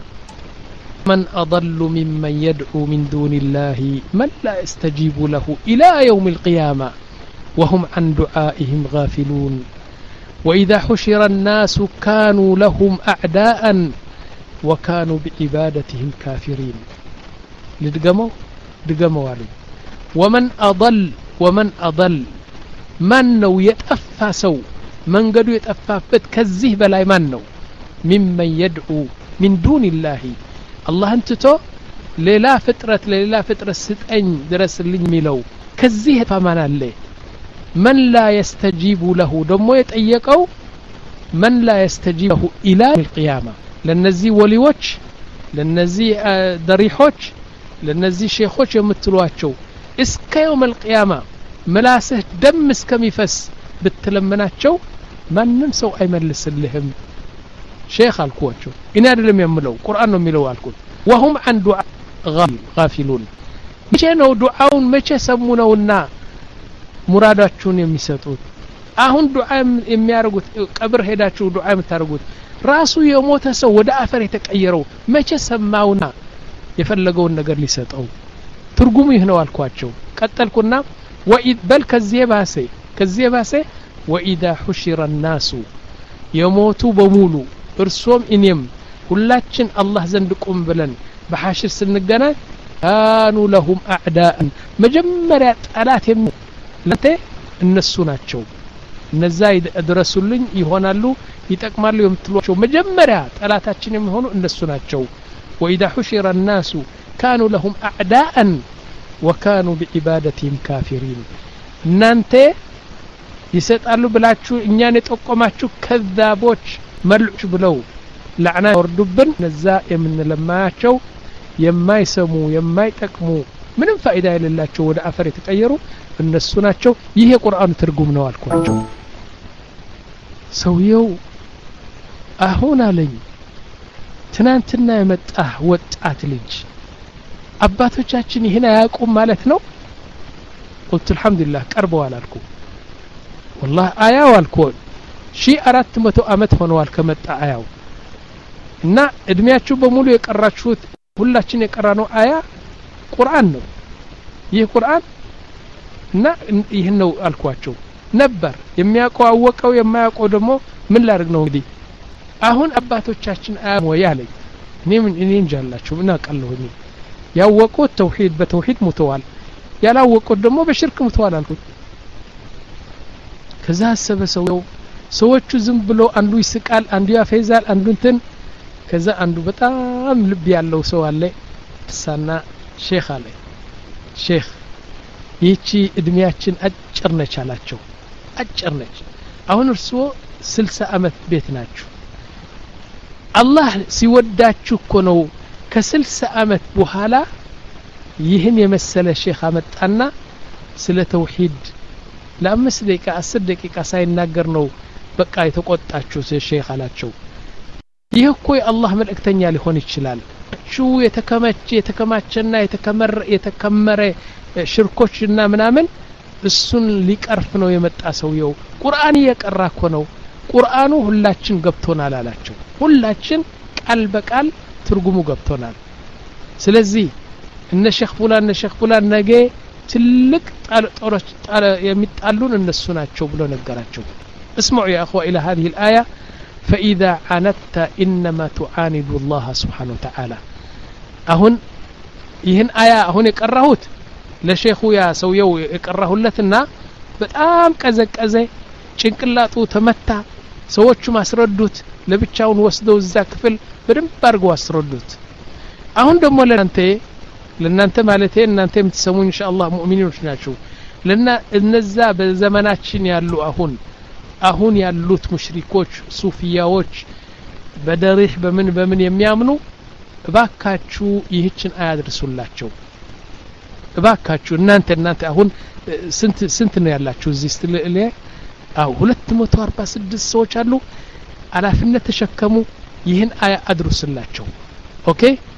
من أضل ممن يدعو من دون الله من لا يستجيب له إلى يوم القيامة وهم عن دعائهم غافلون وإذا حشر الناس كانوا لهم أعداء وكانوا بعبادتهم كافرين لدقموا دقموا علي ومن أضل ومن أضل من نو يتأفى سو من قدوا يتأفى فت كزيه بلاي من نو ممن يدعو من دون الله الله انتتو للا فترة للا فترة ستأن درس اللي ميلو كزيه فمان اللي من لا يستجيب له دمو يتأيقو من لا يستجيب له إلى القيامة لنزي وليوش لنزي دريحوش لنزي شيخوش يمتلواتشو اسك يوم القيامة ملاسه دم اسكميفس بتلمناتشو ما ننسو أي مجلس لهم شيخ الكوتشو إن هذا لم يملو قرآن ملو الكوت وهم عن دعاء غافلون مشي نو دعاون مشي سمونونا مراداتشون يميسطوت አሁን ዱዓ የሚያርጉት ቀብር ሄዳችሁ ዱዓ የምታርጉት ራሱ የሞተ ሰው ወደ አፈር የተቀየረው መቼ ሰማውና የፈለገውን ነገር ሊሰጠው ትርጉሙ ይህ ነው አልኳቸው ቀጠልኩና ወኢድ በል ከዚህ ባሰ ከዚህ ባሰ ወኢዳ ሁሽረ الناس የሞቱ በሙሉ እርሶም እኔም ሁላችን አላህ ዘንድ ቁም ብለን በሐሽር ስንገናኝ كانوا لهم اعداء መጀመሪያ ጠላት ለተ እነሱ ናቸው እነዛ ይደረሱልኝ ይሆናሉ ይጠቅማሉ የምትሏቸው መጀመሪያ ጠላታችን የሚሆኑ እነሱ ናቸው وإذا حشر الناس كانوا لهم أعداء وكانوا بعبادتهم كافرين እናንተ ይሰጣሉ ብላችሁ እኛን የጠቆማችሁ ከዛቦች መልዑ ብለው ለዓና ወርዱብን ነዛ የምንለማያቸው የማይሰሙ የማይጠቅሙ ምንም ፋይዳ የሌላቸው ወደ አፈር የተቀየሩ እነሱ ናቸው ይሄ ቁርአን ትርጉም ነው አልኳቸው ሰውየው አሁን አለኝ ትናንትና የመጣ ወጣት ልጅ አባቶቻችን ይሄን አያውቁም ማለት ነው قلت الحمد لله ቀርበዋል አልኩ والله አያው አልኩ ሺ አራት መቶ አመት ሆነዋል ከመጣ አያው እና እድሜያችሁ በሙሉ የቀራችሁት ሁላችን የቀራነው አያ ቁርአን ነው ይህ ቁርአን እና ይሄ ነው አልኳቸው ነበር የሚያውቀው አወቀው የማያውቀው ደግሞ ምን ላድርግ ነው እንግዲህ አሁን አባቶቻችን አያሞ ያለኝ እኔ ምን እኔ እንጃላችሁ እና ቀለሁኝ ያወቁት ተውሂድ በተውሂድ ሙተዋል ያላወቁት ደግሞ በሽርክ ሙተዋል አልኩት ከዛ አሰበሰው ሰዎቹ ዝም ብሎ አንዱ ይስቃል አንዱ ያፈዛል አንዱ እንትን ከዛ አንዱ በጣም ልብ ያለው ሰው አለ ሳና ሼክ አለ ሼክ ይቺ እድሜያችን አጭር ነች አላቸው አጭር ነች አሁን እርሶ ስልሳ አመት ቤት ናችሁ አላህ ሲወዳችሁ እኮ ነው ከስልሳ አመት በኋላ ይህን የመሰለ ሼክ አመጣና ስለ ተውሂድ ለአምስት ደቂቃ አስር ደቂቃ ሳይናገር ነው በቃ የተቆጣችሁ ሼክ አላቸው ይህ እኮ የአላህ መልእክተኛ ሊሆን ይችላል ሹ የተከመቸ የተከማቸና የተከመረ የተከመረ ሽርኮችና ምናምን እሱን ሊቀርፍ ነው የመጣ ሰውየው ቁርአን እየቀራ እኮ ነው ቁርአኑ ሁላችን ገብቶናል አላቸው ሁላችን ቃል በቃል ትርጉሙ ገብቶናል ስለዚህ እነ ሼክ ፉላን እነ ሼክ ፉላን ነገ ትልቅ ጦሮች የሚጣሉን እነሱ ናቸው ብሎ ነገራቸው اسمعوا يا اخوه الى هذه الايه فاذا عنت انما تعاند الله سبحانه وتعالى አሁን ይህን አያ አሁን የቀራሁት ለሼኹ ያ ሰውየው የቀራሁለትና በጣም ቀዘቀዘ ጭንቅላቱ ተመታ ሰዎቹ ማስረዱት ለብቻውን ወስደው እዛ ክፍል በደንብ አድርገው አስረዱት አሁን ደግሞ ለናንተ ለናንተ ማለቴ እናንተ የምትሰሙኝ ኢንሻአላህ ሙእሚኖች ናችሁ ለና እነዛ በዘመናችን ያሉ አሁን አሁን ያሉት ሙሽሪኮች ሱፊያዎች በደሪህ በምን በምን የሚያምኑ እባካችሁ ይህችን አያድርሱላቸው እባካችሁ እናንተ እናንተ አሁን ስንት ስንት ነው ያላችሁ እዚህ ስትል አው ሁለት መቶ አርባ ስድስት ሰዎች አሉ አላፍነት ተሸከሙ ይህን አያ አድርሱላቸው ኦኬ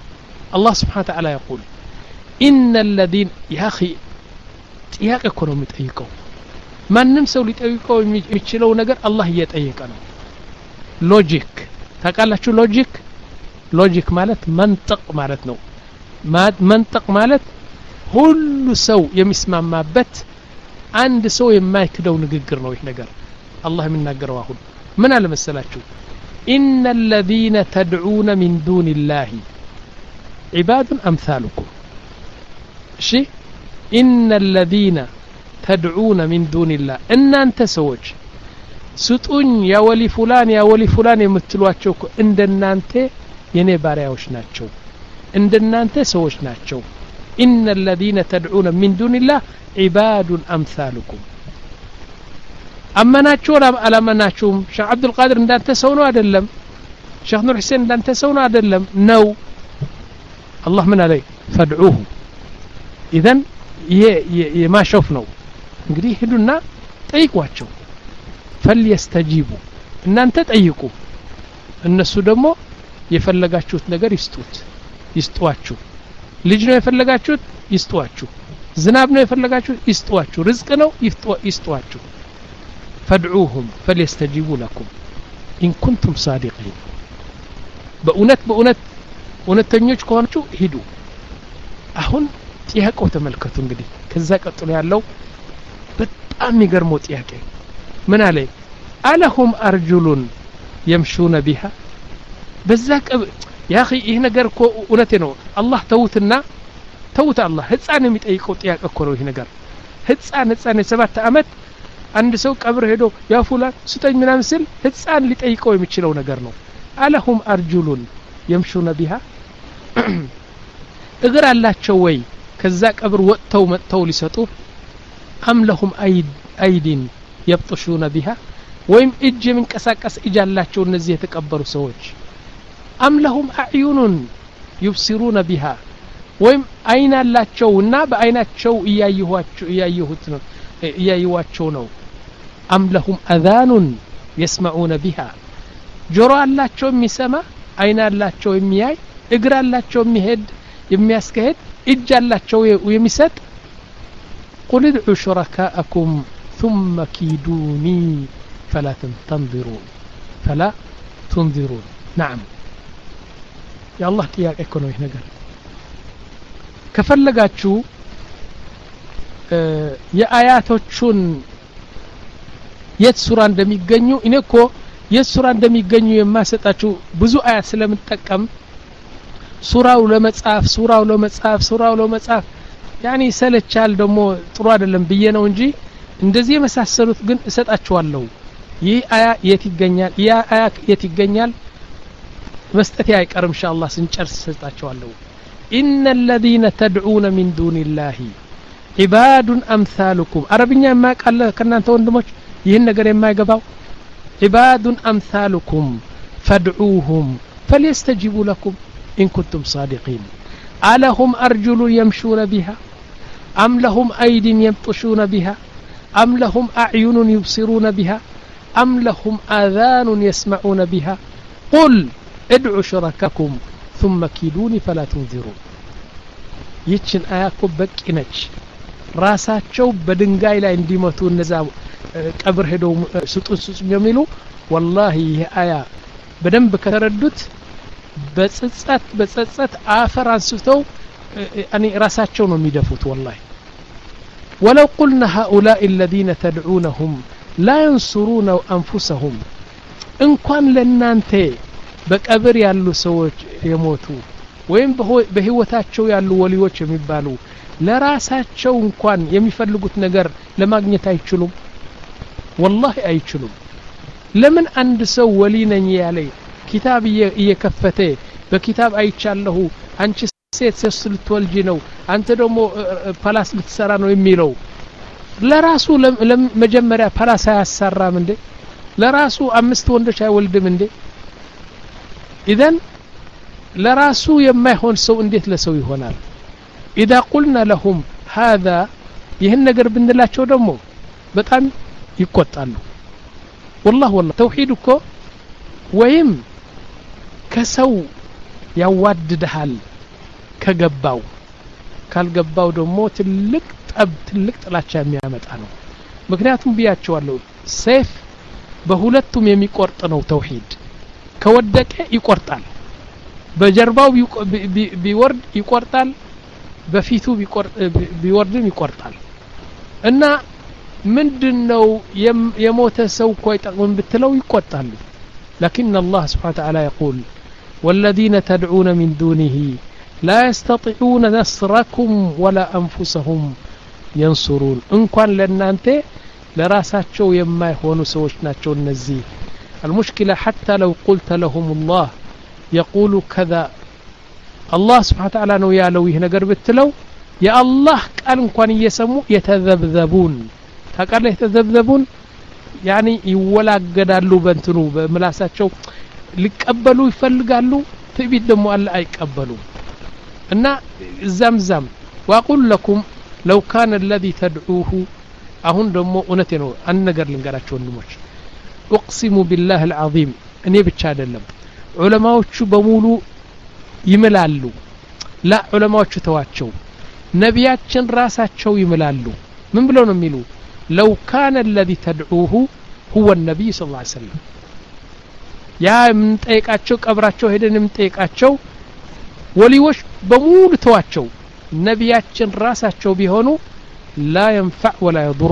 الله سبحانه وتعالى يقول إن الذين يا أخي ጥያቄ እኮ ነው የሚጠይቀው ማንም ሰው ሊጠይቀው የሚችለው ነገር አላህ እየጠየቀ ነው ሎጂክ ታውቃላችሁ ሎጂክ ሎጂክ ማለት መንጠቅ ማለት ነው መንጠቅ ማለት ሁሉ ሰው የሚስማማበት አንድ ሰው የማይክደው ንግግር ነው ይህ ነገር አላህ የሚናገረው አሁን ምን አለ መሰላችሁ إن الذين تدعون من دون الله عباد أمثالكم شيء إن الذين تدعون من دون الله إن أنت سوج ستون يا ولي فلان يا ولي فلان يمثلواتشو عند أنت يني باريوش ناتشو عند أنت سوج ناتشو إن الذين تدعون من دون الله عباد أمثالكم أما ناتشو ولا ما ناتشو شيخ عبد القادر عند أنت سونو أدلم شيخ نور حسين عند أنت سونو أدلم نو الله من عليه فادعوه إذن ما شوفنا እንግዲህ ሄዱና ጠይቋቸው فليستجيبوا እናንተ ጠይቁ እነሱ ደግሞ የፈለጋችሁት ነገር ይስጡት ይስጧችሁ ልጅ ነው የፈለጋችሁት ይስጧችሁ ዝናብ ነው የፈለጋችሁት ይስጧችሁ ርዝቅ ነው ይስጧችሁ فادعوهم فليستجيبوا لكم إن كنتم صادقين በእውነት በእውነት እውነተኞች ከሆናችሁ ሂዱ አሁን ጥያቄው ተመልከቱ እንግዲህ ከዛ ቀጥሎ ያለው በጣም የሚገርመው ጥያቄ ምን አለ አለሁም አርጁሉን يمشون بها በዛ ያ اخي ይሄ ነገር እኮ እውነቴ ነው አላህ ተውትና ተውት አላህ ህፃን የሚጠይቀው ጥያቄ እኮ ነው ይሄ ነገር ህፃን ህፃን የሰባት አመት አንድ ሰው ቀብር ሄዶ ያ ፉላን ስጠኝ ምናምን ሲል ህፃን ሊጠይቀው የሚችለው ነገር ነው አለሁም አርጁሉን يمشون بها እግር አላቸው ወይ ከዛ ቀብር ወጥተው መጥተው ሊሰጡ أم لهم أيد أيد يبطشون بها ويم إج من كساكس إجالاتشو النزيه تكبروا سوج أم لهم أعين يبصرون بها ويم أين اللاتشو الناب أين تشو إيايواتشو إيايوهتنو إيايواتشو نو أم لهم أذان يسمعون بها جرى اللاتشو ميسما أين اللاتشو يمياي إقرى اللاتشو ميهد يمياسكهد إجالاتشو ويميسد قل ادعوا شركاءكم ثم كيدوني فلا تنظرون فلا تنظرون نعم يا الله تياك اكونو هنا قال كفلقاتشو اه يا آياتوچون የት ሱራ እንደሚገኙ እኔኮ የት ሱራ እንደሚገኙ የማሰጣችሁ ብዙ አያት ስለምንጠቀም ሱራው ለመጻፍ ሱራው ለመጻፍ ሱራው ለመጻፍ ያኒ ሰለቻል ደሞ ጥሩ አይደለም ብዬ ነው እንጂ እንደዚህ የመሳሰሉት ግን እሰጣችኋለሁ ይህ አያ የት ይገኛል ያ አያ የት ይገኛል መስጠት አይቀርም ኢንሻአላህ ስንጨርስ እሰጣችኋለሁ إن الذين تدعون من دون الله عباد أمثالكم عربኛ ማቃለ ከናንተ ወንድሞች ይሄን ነገር የማይገባው عباد أمثالكم فادعوهم فليستجيبوا لكم إن كنتم صادقين ألهم أرجل يمشون بها أم لهم أيد يبطشون بها أم لهم أعين يبصرون بها أم لهم آذان يسمعون بها قل ادعوا شركاكم ثم كيدوني فلا تنذرون يتشن آياكم بكينج راساتشو بدنقاي لا انديمتو النزاو قبر هدو سطون سطون يميلو والله هي آية بدنب كتردت بصصت بصصت آفر አንስተው يعني راساتشو ነው የሚደፉት والله ولو قلنا هؤلاء الذين تدعونهم لا ينصرون أنفسهم እንኳን ለናንተ በቀብር ያሉ ሰዎች የሞቱ ወይም በህይወታቸው ያሉ ወሊዎች የሚባሉ ለራሳቸው እንኳን የሚፈልጉት ነገር ለማግኘት አይችሉም والله አይችሉም ለምን አንድ ሰው ወሊ ነኝ ያለ ኪታብ እየከፈተ በኪታብ አይቻለሁ አንቺ ሴት ሴት ልትወልጂ ነው አንተ ደግሞ ፓላስ ልትሰራ ነው የሚለው ለራሱ ለመጀመሪያ ፓላስ ያሰራም እንዴ ለራሱ አምስት ወንዶች አይወልድም እንዴ إذن ለራሱ የማይሆን ሰው እንዴት ለሰው ይሆናል إذا قلنا لهم هذا ይህን ነገር ብንላቸው ደግሞ በጣም ይቆጣሉ والله والله توحيد እኮ ወይም ከሰው ያዋድድሃል ከገባው ካልገባው ደግሞ ትልቅ ጠብ ትልቅ ጥላቻ የሚያመጣ ነው ምክንያቱም ቢያቸዋለሁ ሰይፍ በሁለቱም የሚቆርጥ ነው ተውሂድ ከወደቀ ይቆርጣል በጀርባው ቢወርድ ይቆርጣል በፊቱ ቢቆርጥ ቢወርድም ይቆርጣል እና ምንድነው የሞተ ሰው ቆይ ጠቅም ብትለው ይቆጣሉ لكن الله سبحانه وتعالى يقول والذين تدعون من دونه لا يستطيعون نصركم ولا أنفسهم ينصرون إن كان لأنت لراساتشو يما يهونو سوشناتشو النزي المشكلة حتى لو قلت لهم الله يقول كذا الله سبحانه وتعالى نو يالويه نقر بتلو يا الله قال إن كان يسمو يتذبذبون قال يتذبذبون يعني يولاقدالو بنتنو بملاساتشو ሊቀበሉ ይፈልጋሉ ትዕቢት ደግሞ አለ አይቀበሉ እና ዘምዘም واقول لكم لو كان الذي تدعوه አሁን ደግሞ እውነቴ ነው አንድ ነገር ልንገራችሁ ወንድሞች اقسم بالله العظيم እኔ ብቻ አይደለም ዑለማዎቹ በሙሉ ይምላሉ ላ ዑለማዎቹ ተዋቸው ነቢያችን ራሳቸው ይምላሉ ምን ብለው ነው የሚሉ لو كان الذي تدعوه هو النبي صلى الله عليه وسلم ያ ምንጠይቃቸው ቀብራቸው ሄደን ምንጠይቃቸው ወሊዎች በሙሉ ተዋቸው ነቢያችን ራሳቸው ቢሆኑ لا ينفع ولا يضر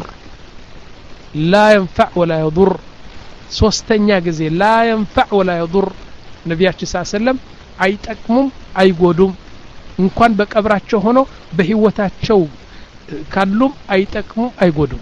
لا ينفع ولا يضر ሶስተኛ ጊዜ لا ينفع ولا يضر ነቢያችን ሰለላሁ ዐለይሂ ወሰለም አይጠቅሙም አይጎዱም እንኳን በቀብራቸው ሆኖ በህይወታቸው ካሉም አይጠቅሙም አይጎዱም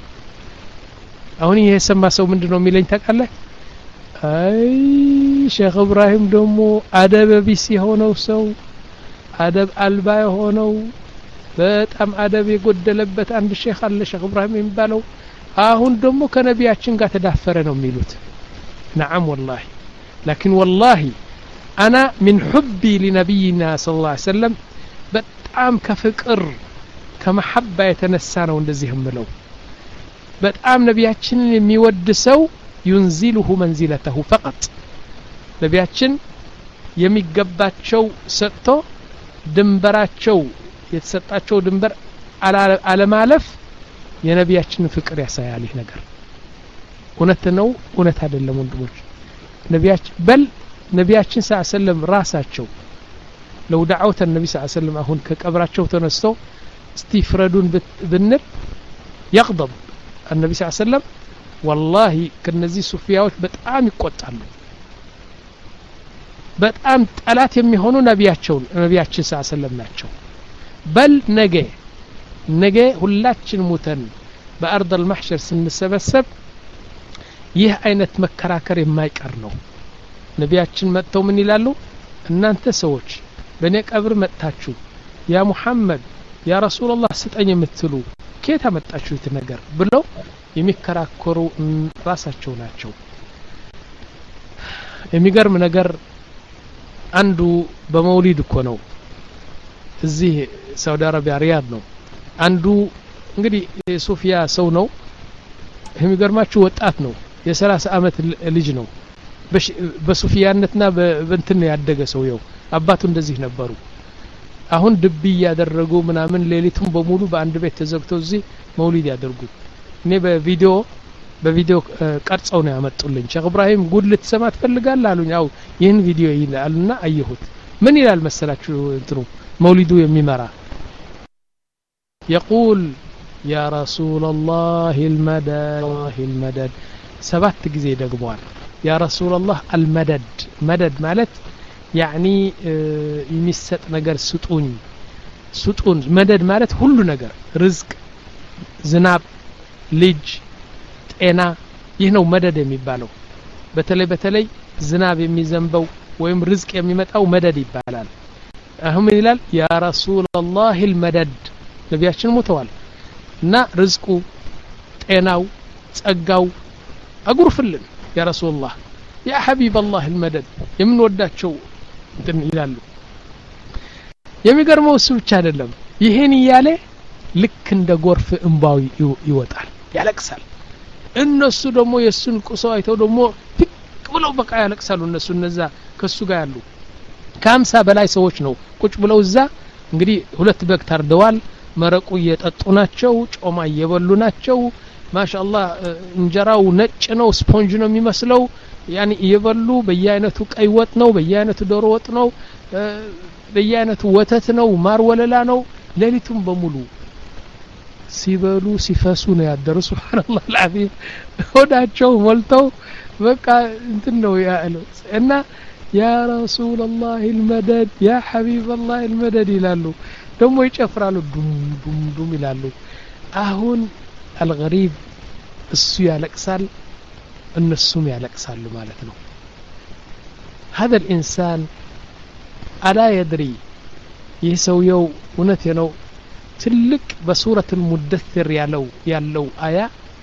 አሁን ይሄ ሰማ ሰው ምንድነው የሚለኝ ታውቃለህ አይ ሼክ ኢብራሂም ደግሞ አደብ ቢስ የሆነው ሰው አደብ አልባ የሆነው በጣም አደብ የጎደለበት አንድ ሼክ አለ ሼክ ኢብራሂም የሚባለው አሁን ደግሞ ከነቢያችን ጋር ተዳፈረ ነው የሚሉት نعم والله لكن والله انا من حبي لنبينا صلى الله عليه وسلم በጣም ከፍቅር ከመሐባ የተነሳ ነው እንደዚህ የምለው በጣም ነቢያችንን የሚወድ ሰው ينزله منزلته فقط ነቢያችን የሚገባቸው ሰጥቶ ድንበራቸው የተሰጣቸው ድንበር አለማለፍ የነቢያችን ፍቅር ያሳያል ይህ ነገር እውነት ነው እውነት አይደለም ወንድሞች ነቢያችን በል ነቢያችን ሰለላሁ ዐለይሂ ወሰለም ራሳቸው لو دعوت النبي صلى الله عليه وسلم አሁን ከቀብራቸው ተነስቶ እስቲፍረዱን ብንል يغضب النبي صلى الله عليه وسلم والله ከነዚህ ሱፊያዎች በጣም ይቆጣሉ በጣም ጠላት የሚሆኑ ነቢያቸው ነቢያችን ሰለላሁ ዐለይሂ ወሰለም ናቸው በል ነገ ነገ ሁላችን ሙተን በአርድ المحشر ስንሰበሰብ ይህ አይነት መከራከር የማይቀር ነው ነቢያችን መጥተው ምን ይላሉ እናንተ ሰዎች በኔ ቀብር መጣችሁ ያ ሙሐመድ ያ ረሱላህ ስጠኝ የምትሉ ከየት አመጣችሁት ነገር ብለው የሚከራከሩ ራሳቸው ናቸው የሚገርም ነገር አንዱ በመውሊድ እኮ ነው እዚህ ሳውዲ አረቢያ ሪያድ ነው አንዱ እንግዲህ ሶፊያ ሰው ነው የሚገርማችሁ ወጣት ነው የ30 አመት ልጅ ነው በሶፊያነትና በእንትን ያደገ ሰው ይው አባቱ እንደዚህ ነበሩ አሁን ድብ ያደረጉ ምናምን ሌሊቱን በሙሉ በአንድ ቤት ተዘግተው እዚህ መውሊድ ያደርጉ እኔ በቪዲዮ በቪዲዮ ቀርጸው ነው ያመጡልኝ ሼክ ኢብራሂም ጉድ ልትሰማ ትፈልጋለህ አሉኝ አው ይሄን ቪዲዮ ይላልና አየሁት ምን ይላል መሰላችሁ እንትኑ መውሊዱ የሚመራ يقول يا رسول الله المدد المدد سبات ጊዜ ደግሟል يا رسول الله المدد مدد ማለት يعني የሚሰጥ ነገር ስጡኝ ስጡን መደድ ማለት ሁሉ ነገር ርዝቅ ዝናብ ልጅ ጤና ይህ ነው መደድ የሚባለው በተለይ በተለይ ዝናብ የሚዘንበው ወይም ርዝቅ የሚመጣው መደድ ይባላል አሁን ይላል ያ ረሱላህ المدد ነቢያችን ሞተዋል እና ርዝቁ ጤናው ጸጋው አጉርፍልን ያ ረሱላህ ያ ሐቢብ አላህ المدد የምንወዳቸው እንትን ይላሉ የሚገርመው እሱ ብቻ አይደለም ይሄን ይያለ ልክ እንደ ጎርፍ እንባው ይወጣል ያለቅሳል እነሱ ደግሞ የሱን ቁሶ አይተው ደግሞ ትክ ብለው በቃ ያለቅሳሉ እነሱ እነዛ ከሱ ጋር ያሉ ከሀምሳ በላይ ሰዎች ነው ቁጭ ብለው እዛ እንግዲህ ሁለት በግ ታርደዋል መረቁ እየጠጡ ናቸው ጮማ እየበሉ ናቸው ማሻአላህ እንጀራው ነጭ ነው ስፖንጅ ነው የሚመስለው ያኒ እየበሉ በየአይነቱ ቀይ ወጥ ነው በየአይነቱ ዶሮ ወጥ ነው በየአይነቱ ወተት ነው ማር ወለላ ነው ሌሊቱን በሙሉ ሲበሉ ሲፈሱ ነው ያደሩ ሱብሃንአላህ العظيم ሆዳቸው ሞልተው በቃ እንትን ነው ያለው እና ያ ረሱላህ المدد ያ ሐቢበላህ المدد ይላሉ ደሞ ይጨፍራሉ ዱም ዱም ዱም ይላሉ አሁን الغريب እሱ ያለቅሳል እነሱም ያለቅሳሉ ማለት ነው هذا الانسان الا يدري يسويو እውነት ነው ትልቅ በሱረቱ المدثر ያለው ያለው አያ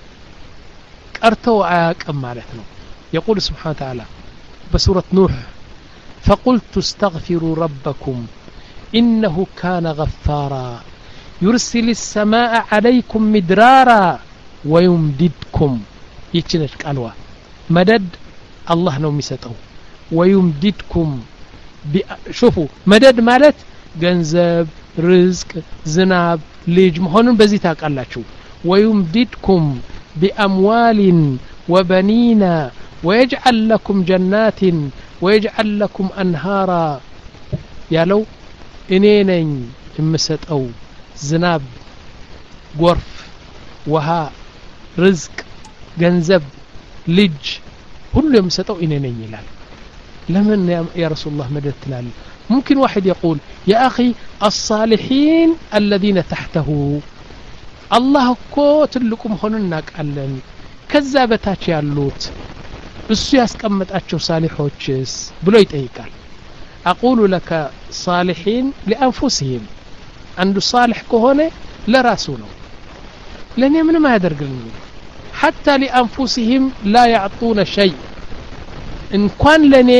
ቀርተው አያቀም ማለት ነው يقول سبحانه وتعالى بسورة نوح فقلت استغفروا ربكم إنه كان غفارا يرسل السماء عليكم مدرارا ويمددكم يتشنش قالوا مدد الله نو ميسطو ويمددكم شوفوا مدد مالت ገንዘብ رزق ዝናብ ልጅ መሆኑን በዚህ ታውቃላችሁ ويمددكم بأموال وبنين ويجعل لكم جنات ويجعل لكم أنهارا يالو إنينين امسطو ዝናብ ጎርፍ ውሃ رزق ገንዘብ ልጅ ሁሉ የምሰጠው እኔ ነኝ ይላል ለምን ያ ረሱላህ መደድ ትላል ممكن واحد يقول يا أخي الصالحين الذين تحته الله كو تلكم هنن ناقالن ከዛ በታች ያሉት እሱ ያስቀመጣቸው ሳሊሖችስ ብሎ ይጠይቃል اقول لك صالحين لانفسهم አንዱ صالح ከሆነ ለራሱ ነው ለኔ ምንም አያደርግልኝ حتى لانفسهم لا يعطون شيء ان كان ለኔ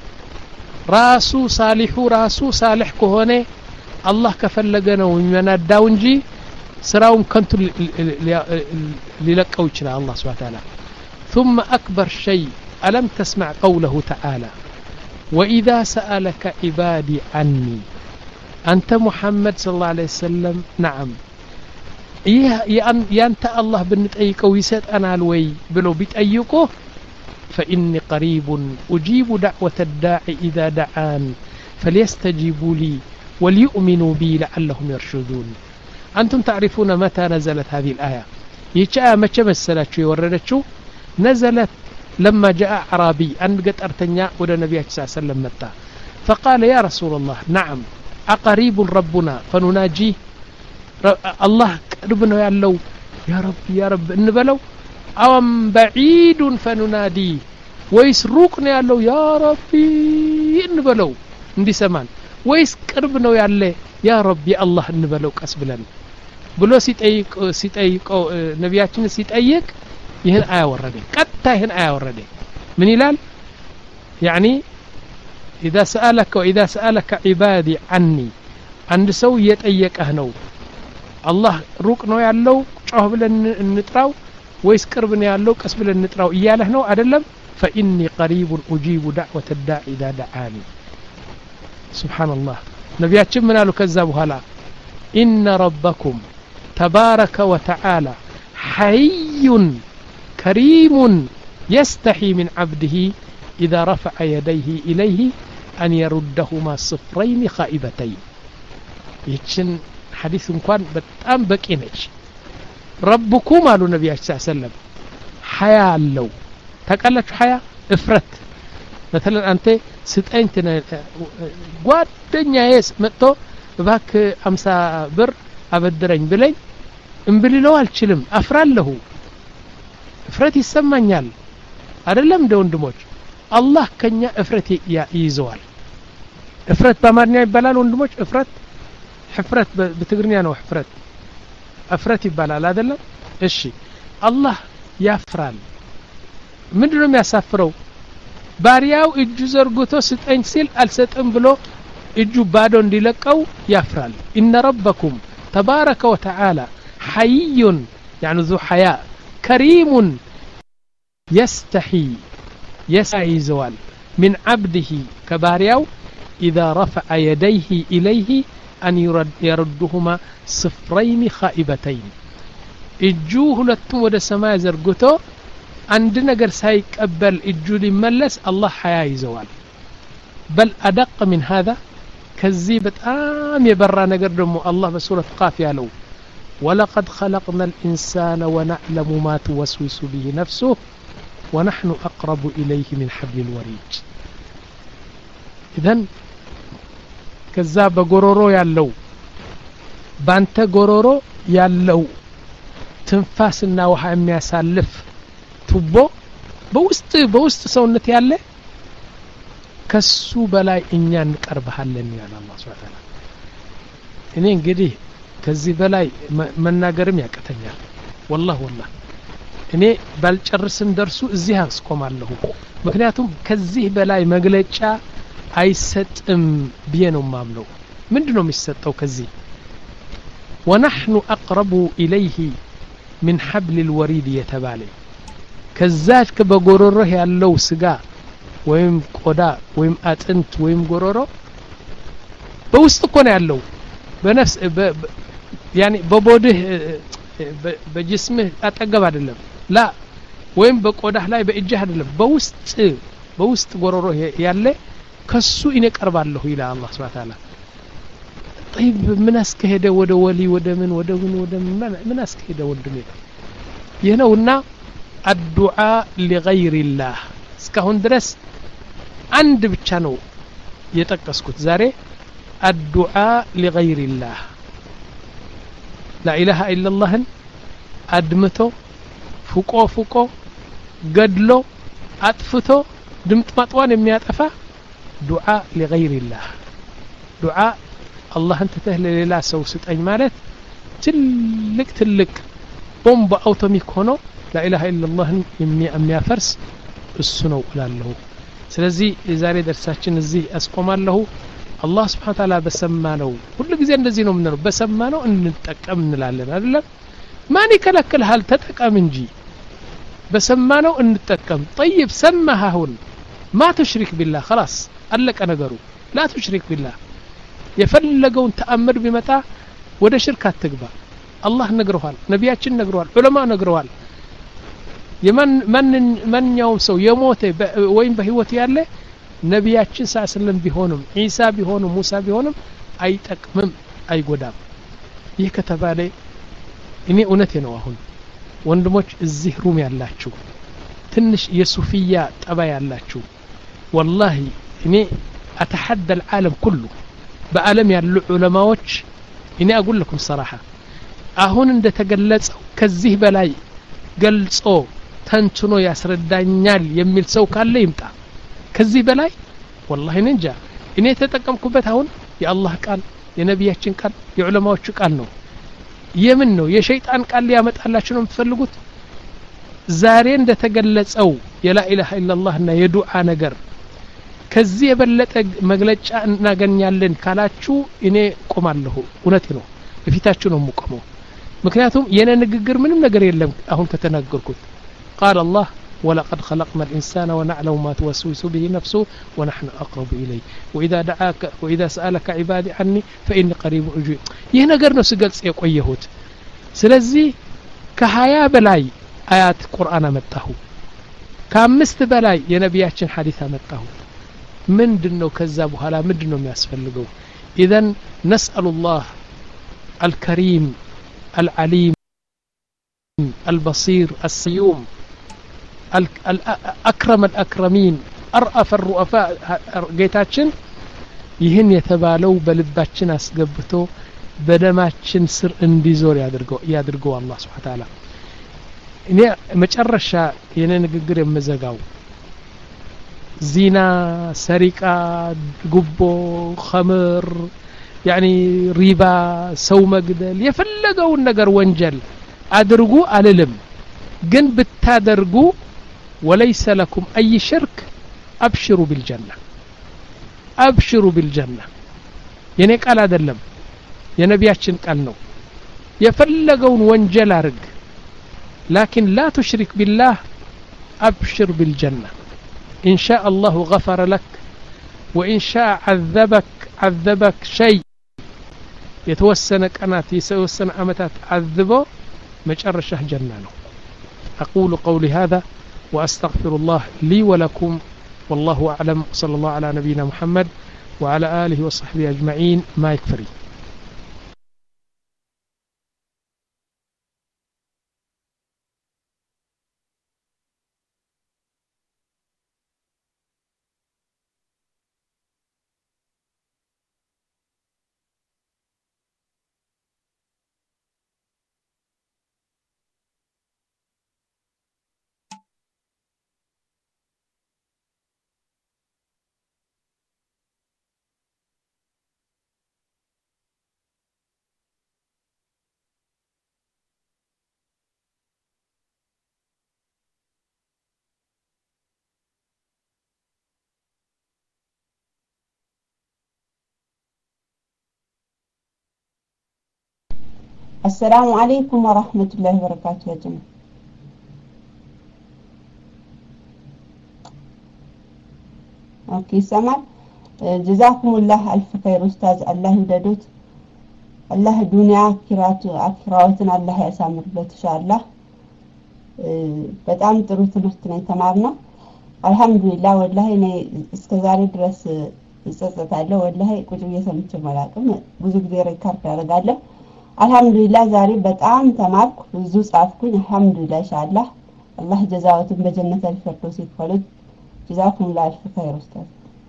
ራሱ ሳሊሑ ራሱ ሳሊሕ ከሆነ አላህ ከፈለገ ነው የሚያናዳው እንጂ ስራውን ከንቱ ሊለቀው ይችላል አላህ Subhanahu Wa Ta'ala ثم اكبر شيء الم تسمع قوله تعالى واذا سالك عبادي عني انت محمد صلى الله عليه وسلم نعم يانت الله بنطيقው ይሰጣናል ወይ ብሎ ቢጠይቁ فإني قريب أجيب دعوة الداعي إذا دعان فليستجيبوا لي وليؤمنوا بي لعلهم يرشدون أنتم تعرفون متى نزلت هذه الآية يجاء ما تمثلت وردتشو نزلت لما جاء عربي أن قد أرتنيا ولا النبي صلى الله عليه وسلم متى فقال يا رسول الله نعم أقريب ربنا فنناجيه الله قربنا يا الله يا رب يا رب انبلو أم بعيد فننادي ويس روقنا يا الله يا ربي انبلو اندي سمان ويس قربنا يا الله يا رب يا الله انبلو قس بلن ብሎ ሲጠይቅ ሲጠይቀው ነብያችን ሲጠይቅ ይሄን አያ ወረደ ቀጥታ ይሄን አያ ወረደ ምን ይላል يعني اذا سالك واذا سالك عبادي عني አንድ ሰው እየጠየቀህ ነው አላህ ሩቅ ነው ያለው ጮህ ብለን እንጥራው ወይስ ቅርብ ነው ያለው ቀስ ብለን እንጥራው እያለህ ነው አይደለም فاني قريب اجيب دعوه الداعي اذا دعاني سبحان الله ነብያችን ምን አሉ ከዛ በኋላ ان ربكم تبارك وتعالى حي كريم يستحي من عبده إذا رفع يديه إليه أن يردهما صفرين خائبتين يتشن حديث كان بتام بكينج ربكم قالوا النبي صلى الله عليه وسلم حياة لو تقلت حياة افرت مثلا أنت ستأنت قوادنيا يس متو باك أمسا بر أبدرين بلين እንብልለው አልችልም አፍራለሁ እፍረት ይሰማኛል አይደለም እንደ ወንድሞች አላህ ከኛ እፍረት ይይዘዋል እፍረት በአማርኛ ይባላል ወንድሞች እፍረት ህፍረት በትግርኛ ነው ህፍረት እፍረት ይባላል አይደለም እሺ አላህ ያፍራል ምንድነው የሚያሳፍረው ባሪያው እጁ ዘርግቶ ስጠኝ ሲል አልሰጥም ብሎ እጁ ባዶ እንዲለቀው ያፍራል ኢነ ረበኩም ተባረከ ወተዓላ حي يعني ذو حياء كريم يستحي يسعي زوال من عبده كباريو إذا رفع يديه إليه أن يرد يردهما صفرين خائبتين እጁ ሁለቱም ወደ ሰማይ ዘርግቶ አንድ ነገር ሳይቀበል እጁ ሊመለስ አላህ ሐያ ይዘዋል بل أدق من هذا كذي በጣም የበራ ነገር ደግሞ አላህ በሱረት ቃፍ ያለው ولقد خلقنا الإنسان ونعلم ما توسوس به نفسه ونحن أقرب إليه من حبل الوريد إذن كذا بغورورو ያለው ባንተ ጎሮሮ ያለው ትንፋስና ውሃ የሚያሳልፍ ቱቦ በውስጥ በውስጥ ሰውነት ያለ ከሱ በላይ እኛ እንቀርባለን ይላል አላህ Subhanahu Wa Ta'ala እኔ እንግዲህ ከዚህ በላይ መናገርም ያቀተኛል والله والله እኔ ባልጨርስም ደርሱ እዚህ አስቆማለሁ ምክንያቱም ከዚህ በላይ መግለጫ አይሰጥም ብዬ ነው ማምነው ምንድነው የሚሰጠው ከዚህ ونحن أقرب إليه من حبل الوريد يتبالي كذاك بغورره ያለው ስጋ ወይም ቆዳ ወይም አጥንት ወይም ጎሮሮ በውስጥ እኮ ነው ያለው በነፍስ يعني በቦድህ በጅስምህ አጠገብ አይደለም لا ወይም በቆዳህ ላይ በእጅህ አይደለም በውስጥ በውስጥ ጎሮሮ ያለ ከሱ ይነቀርባለሁ ይላል አላህ Subhanahu Wa Ta'ala طيب من اسكهده ወደ ወሊ ወደ ምን ወደ ምን ወደ ምን اسكهده ወንድሜ ይሄነውና الدعاء لغير الله እስካሁን ድረስ አንድ ብቻ ነው የጠቀስኩት ዛሬ الدعاء لغير الله لا اله الا الله አድምቶ ፉቆ ፉቆ ገድሎ አጥፍቶ ድምጥ ማጥዋን የሚያጠፋ دعاء لغير الله دعاء الله انت تهل ሌላ ሰው ስጠኝ ማለት ትልቅ ትልቅ ቦምብ አውቶሚክ ሆኖ لا اله الا الله የሚያፈርስ እሱ ነው እላለሁ ስለዚህ የዛሬ ደርሳችን እዚህ አስቆማለሁ አላህ Subhanahu Wa Ta'ala በሰማነው ሁሉ ጊዜ እንደዚህ ነው ምንለው በሰማነው እንጠቀም እንላለን አይደለም ማን ይከለክልሃል ተጠቀም እንጂ በሰማነው እንጠቀም طيب سمها هون ما تشرك بالله خلاص አለቀ ነገሩ لا تشرك بالله የፈለገውን ተአምር ቢመጣ ወደ ሽርክ አትግባ አላህ ነግሯል ነቢያችን ነግሯል ዑለማ ነግሯል የማን ማን ማንኛውም ሰው የሞተ ወይም በህይወት ያለ ነቢያችን ሰለላሁ ቢሆንም ኢሳ ቢሆንም ሙሳ ቢሆንም አይጠቅምም አይጎዳም ይህ ከተባለ እኔ እውነቴ ነው አሁን ወንድሞች እዚህ ሩም ያላችሁ ትንሽ የሱፊያ ጠባ ያላችሁ والله እኔ اتحدى العالم كله በአለም ያሉ ዑለማዎች እኔ اقول لكم صراحه አሁን እንደተገለጸው ከዚህ በላይ ገልጾ ተንትኖ ያስረዳኛል የሚል ሰው ካለ ይምጣ ከዚህ በላይ والله እንጃ እኔ ተጠቀምኩበት አሁን የአላህ ቃል የነቢያችን ቃል የዑለማዎቹ ቃል ነው የምን ነው የሸይጣን ቃል ሊያመጣላችሁ ነው የምትፈልጉት ዛሬ እንደተገለጸው የላ ኢላሃ ኢላላህ እና የዱዓ ነገር ከዚህ የበለጠ መግለጫ እናገኛለን ካላችሁ እኔ ቆማለሁ እውነቴ ነው በፊታችሁ ነው የምቆመው ምክንያቱም የኔ ንግግር ምንም ነገር የለም አሁን ከተናገርኩት قال الله ولقد خلقنا الإنسان ونعلم ما توسوس به نفسه ونحن أقرب إليه وإذا دعاك وإذا سألك عبادي عني فإني قريب أجيب ይህ ነገር ነው ስገልጽ የቆየሁት ስለዚህ ከሀያ በላይ አያት ቁርአን አመጣሁ ከአምስት በላይ የነቢያችን ሐዲስ አመጣሁ ምንድነው ከዛ በኋላ ምንድነው የሚያስፈልገው إذن نسأل الله الكريم العليم البصير السيوم الأكرم الأكرمين أرأف الرؤفاء ጌታችን ይህን የተባለው በልባችን አስገብቶ በደማችን ስር እንዲዞር ያድርገው ያድርገው አላህ Subhanahu Wa Ta'ala እኔ መጨረሻ የኔ ንግግር የምዘጋው ዚና ሰሪቃ ጉቦ ኸምር يعني ربا ሰው መግደል የፈለገውን ነገር ወንጀል አድርጉ አልልም ግን ብታደርጉ وليس لكم أي شرك أبشروا بالجنة أبشروا بالجنة የኔ ቃል አይደለም የነቢያችን ቃል ነው የፈለገውን ወንጀል አርግ لكن لا تشرك بالله أبشر بالجنة إن شاء الله غفر لك وإن شاء عذبك عذبك شيء የተወሰነ ቀናት የተወሰነ አመታት አዝቦ መጨረሻህ ጀና ነው أقول قولي هذا وأستغفر الله لي ولكم والله أعلم صلى الله على نبينا محمد وعلى آله وصحبه أجمعين ما يكفري السلام عليكم ورحمة الله وبركاته يا جماعة. اوكي سمع. جزاكم الله الف خير استاذ الله يوددوت الله دنيا አኺራት አኺራትን الله ያሳምርበት ኢንሻአላህ በጣም ጥሩ ትምህርት ነው የተማርነው አልহামዱሊላህ ወላሂ እኔ እስከ ዛሬ ድረስ እጸጸታለሁ ወላሂ ቁጭ እየሰምቼ መላቅም ብዙ ጊዜ ሪካርድ አደርጋለሁ አልহামዱሊላህ ዛሬ በጣም ተማርኩ ብዙ ጻፍኩኝ አልহামዱሊላህ ኢንሻአላህ አላህ ጀዛዎትን በጀነት አልፈርዶስ ይክፈሉት ጀዛኩሙላህ አልፍ ኸይር ኡስታዝ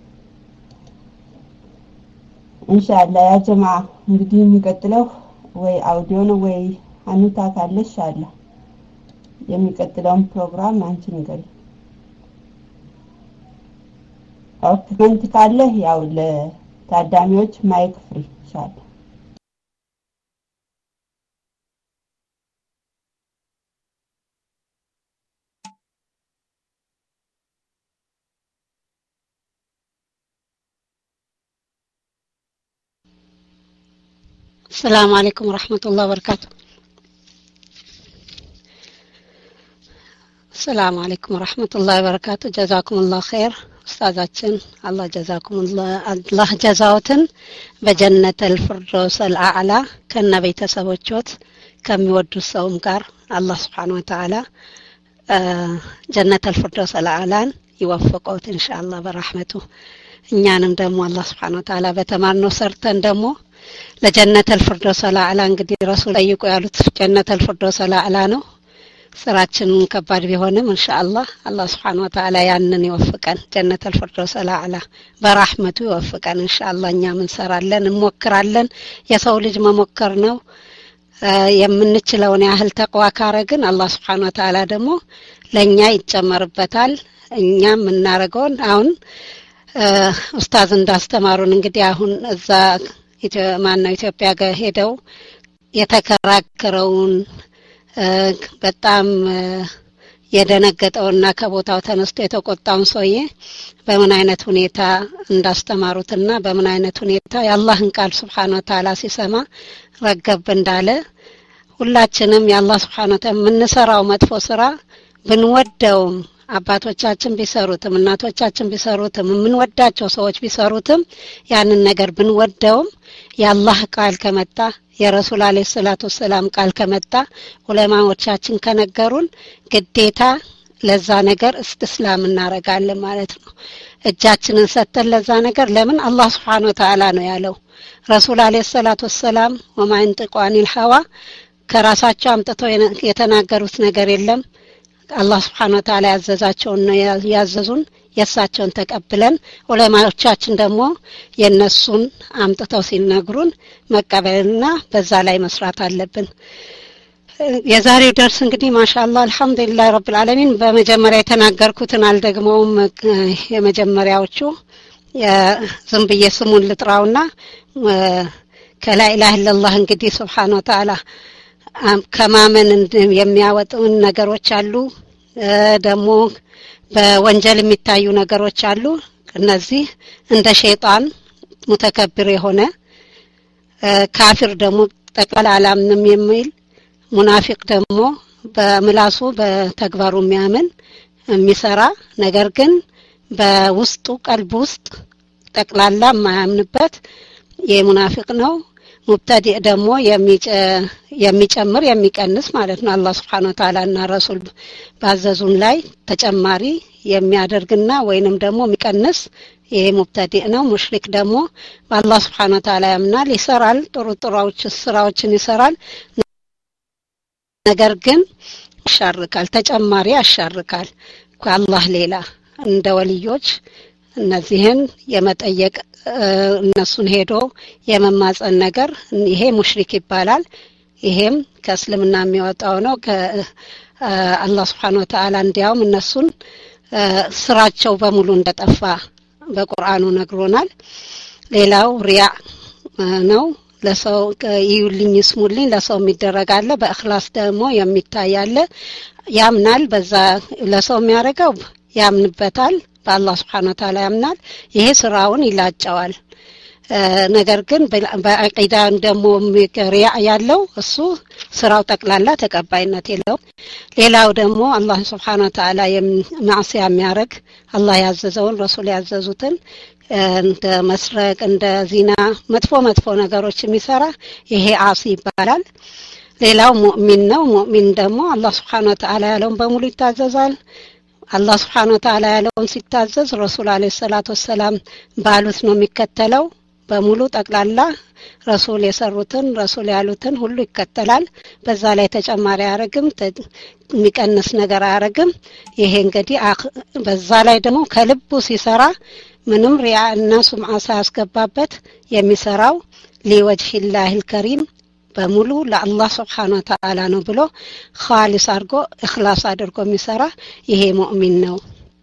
ኢንሻአላህ ያ ጀማዓ እንግዲህ የሚቀጥለው ወይ አውዲዮ ነው ወይ አኑታ ካለሽ ኢንሻአላህ የሚቀጥለውን ፕሮግራም አንቺ ንገሪ ኦኬ ኮሜንት ካለ ያው ለታዳሚዎች ማይክ ፍሪ ኢንሻአላህ السلام عليكم ورحمة الله وبركاته. السلام عليكم ورحمة الله وبركاته. جزاكم الله خير أستاذاتنا الله جزاكم الله الله جزاوتن بجنة الفردوس الأعلى كنا بيت سبوتشوت كم يودو السوم كار الله سبحانه وتعالى آه جنة الفردوس الأعلى يوفقوت إن شاء الله برحمته እኛንም ደግሞ አላህ Subhanahu Wa Ta'ala በተማርነው ሰርተን ደግሞ ለጀነት الفردوس الأعلى እንግዲህ ረሱል ጠይቁ ያሉት ጀነት الفردوس الأعلى ነው ስራችንን ከባድ ቢሆንም ኢንሻአላህ አላህ Subhanahu Wa Ta'ala ያንን ይወፍቀን ጀነት الفردوس الأعلى በረህመቱ ይወፍቀን ኢንሻአላህ እኛ ምን ሰራለን እንሞክራለን የሰው ልጅ መሞከር ነው የምንችለውን ያህል ተቅዋ ካረግን አላህ Subhanahu Wa Ta'ala ደግሞ ለኛ ይጨመርበታል እኛም እናረጋውን አሁን ኡስታዝ እንዳስተማሩን እንግዲህ አሁን እዛ ማነው ኢትዮጵያ ጋር ሄደው የተከራከረውን በጣም የደነገጠውና ከቦታው ተነስቶ የተቆጣውን ሰውዬ በምን አይነት ሁኔታ እንዳስተማሩትና በምን አይነት ሁኔታ የአላህን ቃል Subhanahu Wa Ta'ala ሲሰማ ረገብ እንዳለ ሁላችንም የአላህ Subhanahu Wa Ta'ala ምንሰራው መጥፎ ስራ ብንወደውም አባቶቻችን ቢሰሩትም እናቶቻችን ቢሰሩትም ምንወዳቸው ሰዎች ቢሰሩትም ያንን ነገር ብንወደውም የአላህ ቃል ከመጣ የረሱል አለይሂ ሰላቱ ሰላም ቃል ከመጣ ዑለማዎቻችን ከነገሩን ግዴታ ለዛ ነገር እስላም እናረጋለን ማለት ነው እጃችንን ሰተን ለዛ ነገር ለምን አላህ Subhanahu Wa Ta'ala ነው ያለው ረሱል አለይሂ ሰላቱ ሰላም ወማ እንጥቋኒል ሐዋ ከራሳቸው አምጥተው የተናገሩት ነገር የለም አላህ Subhanahu Wa Ta'ala ያዘዛቸውን ነው ያዘዙን የሳቸውን ተቀብለን ዑለማዎቻችን ደግሞ የነሱን አምጥተው ሲነግሩን መቀበልና በዛ ላይ መስራት አለብን የዛሬው ደርስ እንግዲህ ማሻአላህ አልহামዱሊላህ ረብል ዓለሚን በመጀመሪያ የተናገርኩትን አልደግመውም የመጀመሪያዎቹ የዝም ብዬ ስሙን ልጥራውና ከላ ኢላሃ ኢላላህ እንግዲህ Subhanahu Wa Ta'ala ከማመን የሚያወጡን ነገሮች አሉ ደግሞ በወንጀል የሚታዩ ነገሮች አሉ እነዚህ እንደ ሸይጣን ሙተከብር የሆነ ካፊር ደግሞ ጠቅላላ አላምንም የሚል ሙናፊቅ ደግሞ በምላሱ በተግባሩ የሚያምን የሚሰራ ነገር ግን በውስጡ ቀልብ ውስጥ ጠቅላላ የማያምንበት የሙናፊቅ ነው ሙብተዲዕ ደግሞ የሚጨምር የሚቀንስ ማለት ነው። አላህ Subhanahu Wa Ta'ala እና ረሱል ባዘዙን ላይ ተጨማሪ የሚያደርግና ወይንም ደግሞ የሚቀንስ ይሄ ሙብተዲዕ ነው። ሙሽሪክ ደግሞ በአላህ Subhanahu Wa Ta'ala ያምናል፣ ይሰራል፣ ጥሩ ጥሩዎች ስራዎችን ይሰራል፣ ነገር ግን ያሻርካል፣ ተጨማሪ ያሻርካል ከአላህ ሌላ እንደ ወልዮች እነዚህን የመጠየቅ እነሱን ሄዶ የመማጸን ነገር ይሄ ሙሽሪክ ይባላል። ይሄም ከእስልምና የሚወጣው ነው። ከአላህ Subhanahu Wa Ta'ala እንዲያውም እነሱን ስራቸው በሙሉ እንደጠፋ በቁርአኑ ነግሮናል። ሌላው ሪያ ነው። ለሰው ይዩልኝ ይስሙልኝ ለሰው የሚደረጋለ በእخلاص ደግሞ የሚታያለ ያምናል። በዛ ለሰው የሚያረጋው ያምንበታል፣ በአላህ Subhanahu Wa Ta'ala ያምናል። ይሄ ስራውን ይላጨዋል። ነገር ግን በአቂዳ ደግሞ ሪያ ያለው እሱ ስራው ጠቅላላ ተቀባይነት የለውም። ሌላው ደግሞ አላህ Subhanahu Wa Ta'ala ማዕሲያ የሚያረግ አላህ ያዘዘውን ረሱል ያዘዙትን እንደ መስረቅ እንደ ዚና መጥፎ መጥፎ ነገሮች የሚሰራ ይሄ አሲ ይባላል። ሌላው ሙእሚን ነው። ሙእሚን ደግሞ አላህ Subhanahu Wa Ta'ala ያለውን በሙሉ ይታዘዛል። አላህ Subhanahu Wa Ta'ala ያለውን ሲታዘዝ ረሱል አለይሂ ሰላቱ ወሰለም ባሉት ነው የሚከተለው በሙሉ ጠቅላላ ረሱል የሰሩትን ረሱል ያሉትን ሁሉ ይከተላል። በዛ ላይ ተጨማሪ አያረግም፣ የሚቀንስ ነገር አያረግም። ይሄ እንግዲህ በዛ ላይ ደግሞ ከልቡ ሲሰራ ምንም ሪያ እና ሱምዓ ሳያስገባበት የሚሰራው ሊወጅሂላሂል ከሪም በሙሉ ለአላህ Subhanahu Wa Ta'ala ነው ብሎ ኻሊስ አድርጎ እخلاص አድርጎ የሚሰራ ይሄ ሙእሚን ነው።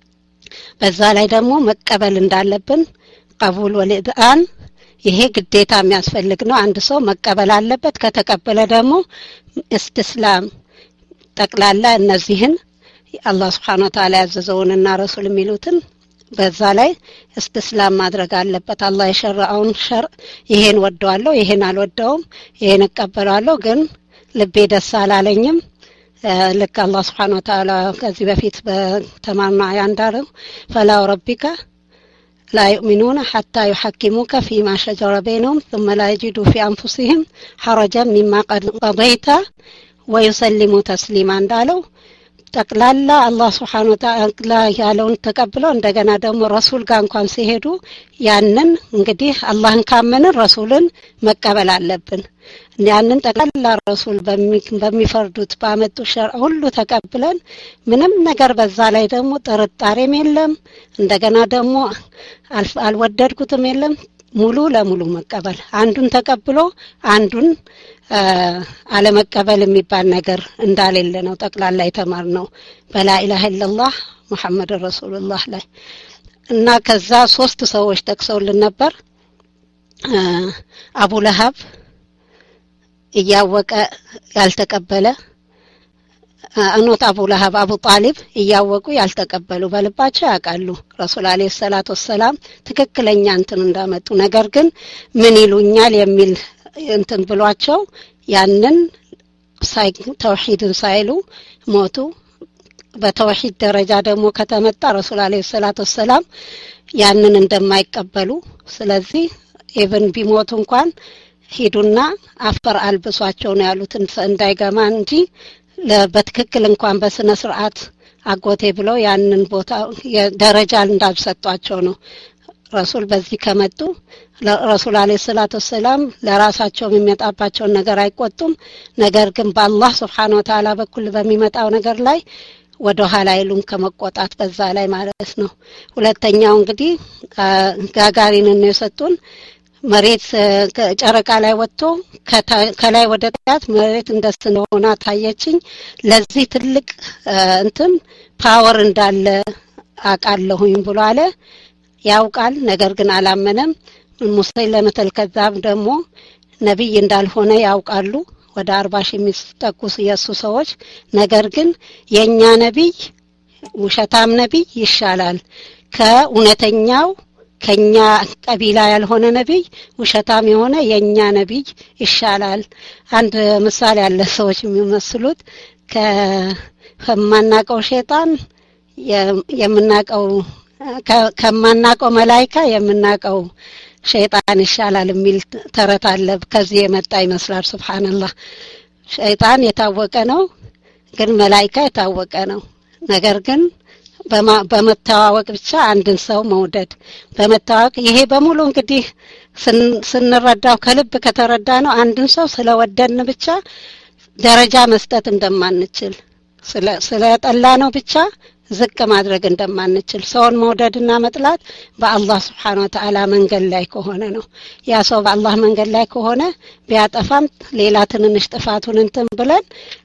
በዛ ላይ ደግሞ መቀበል እንዳለብን ቀቡል ወልኢድአን ይሄ ግዴታ የሚያስፈልግ ነው። አንድ ሰው መቀበል አለበት። ከተቀበለ ደግሞ እስትስላም ጠቅላላ እነዚህን አላህ Subhanahu Wa Ta'ala ያዘዘውንና ረሱል የሚሉትን በዛ ላይ እስትስላም ማድረግ አለበት። አላህ የሸራውን ሸር ይሄን ወደዋለሁ ይሄን አልወደውም ይሄን እቀበላለሁ ግን ልቤ ደስ አላለኝም ልክ አላህ Subhanahu Wa Ta'ala ከዚህ በፊት በተማርና ያንዳረው فلا ربك لا يؤمنون حتى يحكموك فيما شجر بينهم ثم لا يجدوا في أنفسهم حرجا مما قضيت ويسلموا تسليما እንዳለው ጠቅላላ አላህ Subhanahu Wa Ta'ala ያለውን ተቀብለው እንደገና ደግሞ ረሱል ጋር እንኳን ሲሄዱ ያንን እንግዲህ አላህን ካመንን ረሱልን መቀበል አለብን። ያንን ጠቅላላ ረሱል በሚፈርዱት ባመጡ ሸር ሁሉ ተቀብለን ምንም ነገር በዛ ላይ ደግሞ ጥርጣሬም የለም እንደገና ደግሞ አልወደድኩትም የለም ሙሉ ለሙሉ መቀበል። አንዱን ተቀብሎ አንዱን አለመቀበል የሚባል ነገር እንዳሌለ ነው ጠቅላላ የተማርነው በላ ኢላሃ ኢላላህ ሙሐመድ ረሱልላህ ላይ እና ከዛ ሶስት ሰዎች ተከሰውልን ነበር። አቡ ለሃብ እያወቀ ያልተቀበለ አኖት አቡ ለሃብ አቡ ጣሊብ እያወቁ ያልተቀበሉ በልባቸው ያቃሉ ረሱል አለይሂ ሰላቱ ወሰለም ትክክለኛ እንትን እንዳመጡ ነገር ግን ምን ይሉኛል የሚል እንትን ብሏቸው ያንን ሳይ ተውሂድን ሳይሉ ሞቱ። በተውሂድ ደረጃ ደግሞ ከተመጣ ረሱል አለይሂ ሰላቱ ወሰለም ያንን እንደማይቀበሉ ስለዚህ ኢብን ቢሞቱ እንኳን ሂዱና አፈር አልብሷቸው ነው ያሉት እንዳይገማ እንጂ በትክክል እንኳን በስነ ስርዓት አጎቴ ብለው ያንን ቦታ ደረጃ እንዳልሰጧቸው ነው። ረሱል በዚህ ከመጡ ረሱል አለይሂ ሰላቱ ወሰለም ለራሳቸው የሚመጣባቸው ነገር አይቆጡም። ነገር ግን በአላህ Subhanahu Wa Ta'ala በኩል በሚመጣው ነገር ላይ ወደ ኋላ አይሉም ከመቆጣት በዛ ላይ ማለት ነው። ሁለተኛው እንግዲህ ጋጋሪንን ነው የሰጡን መሬት ጨረቃ ላይ ወጥቶ ከላይ ወደ ታች መሬት እንደስነሆና ታየችኝ። ለዚህ ትልቅ እንትን ፓወር እንዳለ አቃለሁኝ ብሎ አለ። ያውቃል ነገር ግን አላመነም። ሙሰይለመተል ከዛብ ደግሞ ነብይ እንዳልሆነ ያውቃሉ ወደ አርባ ሺህ የሚጠቁ የሱ ሰዎች። ነገር ግን የኛ ነብይ ውሸታም ነብይ ይሻላል ከኡነተኛው ከኛ ቀቢላ ያልሆነ ነብይ ውሸታም የሆነ የኛ ነብይ ይሻላል። አንድ ምሳሌ ያለ ሰዎች የሚመስሉት ከማናቀው ሸይጣን የምናቀው ከማናቀው መላእክት የምናቀው ሸይጣን ይሻላል የሚል ተረት አለ ከዚህ የመጣ ይመስላል ሱብሃንአላህ ሸይጣን የታወቀ ነው ግን መላእክት የታወቀ ነው ነገር ግን በመተዋወቅ ብቻ አንድን ሰው መውደድ በመተዋወቅ ይሄ በሙሉ እንግዲህ ስንረዳው ከልብ ከተረዳ ነው አንድን ሰው ስለወደድን ብቻ ደረጃ መስጠት እንደማንችል ስለ ስለጠላ ነው ብቻ ዝቅ ማድረግ እንደማንችል ሰውን መውደድና መጥላት በአላህ Subhanahu Wa Ta'ala መንገድ ላይ ከሆነ ነው ያ ሰው በአላህ መንገድ ላይ ከሆነ ቢያጠፋም ሌላ ትንንሽ ጥፋቱን እንትን ብለን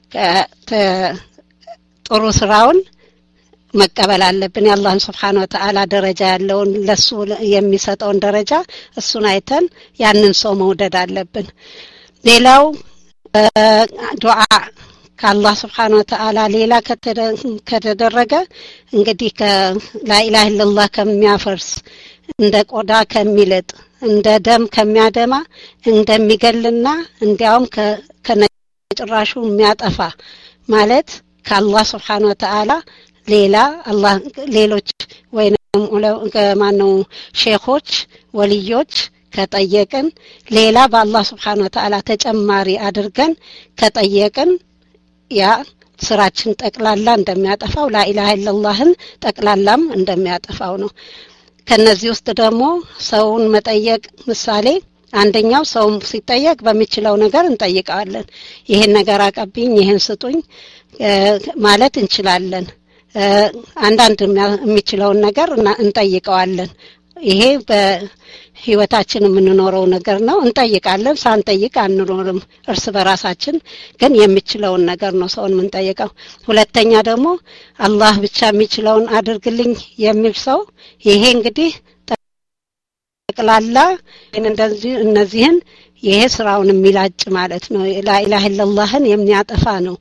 ጥሩ ስራውን መቀበል አለብን የአላህ Subhanahu Wa Ta'ala ደረጃ ያለውን ለሱ የሚሰጠውን ደረጃ እሱን አይተን ያንን ሰው መውደድ አለብን ሌላው ዱዓ ከአላህ Subhanahu Wa Ta'ala ሌላ ከተደረገ እንግዲህ ከላ ኢላሃ ኢላላህ ከሚያፈርስ እንደ ቆዳ ከሚለጥ እንደ ደም ከሚያደማ እንደሚገልና እንዲያውም ከነጭራሹ የሚያጠፋ ማለት ከአላህ Subhanahu Wa Ta'ala ሌላ አላህ ሌሎች ወይንም ማነው ሼኾች ወልዮች ከጠየቅን ሌላ በአላህ Subhanahu Wa Ta'ala ተጨማሪ አድርገን ከጠየቅን ያ ስራችን ጠቅላላ እንደሚያጠፋው ላ ኢላሃ ኢላላህን ጠቅላላም እንደሚያጠፋው ነው ከነዚህ ውስጥ ደግሞ ሰውን መጠየቅ ምሳሌ አንደኛው ሰው ሲጠየቅ በሚችለው ነገር እንጠይቃለን ይሄን ነገር አቀብኝ ይሄን ስጡኝ ማለት እንችላለን አንዳንድ የሚችለውን ነገር እንጠይቀዋለን ይሄ በህይወታችን የምንኖረው ነገር ነው እንጠይቃለን ሳንጠይቅ አንኖርም እርስ በራሳችን ግን የሚችለውን ነገር ነው ሰውን የምንጠይቀው ሁለተኛ ደግሞ አላህ ብቻ የሚችለውን አድርግልኝ የሚል ሰው ይሄ እንግዲህ ጠቅላላ እንደዚህ እነዚህን ይሄ ስራውን የሚላጭ ማለት ነው ላ ኢላሃ ኢላላህን የሚያጠፋ ነው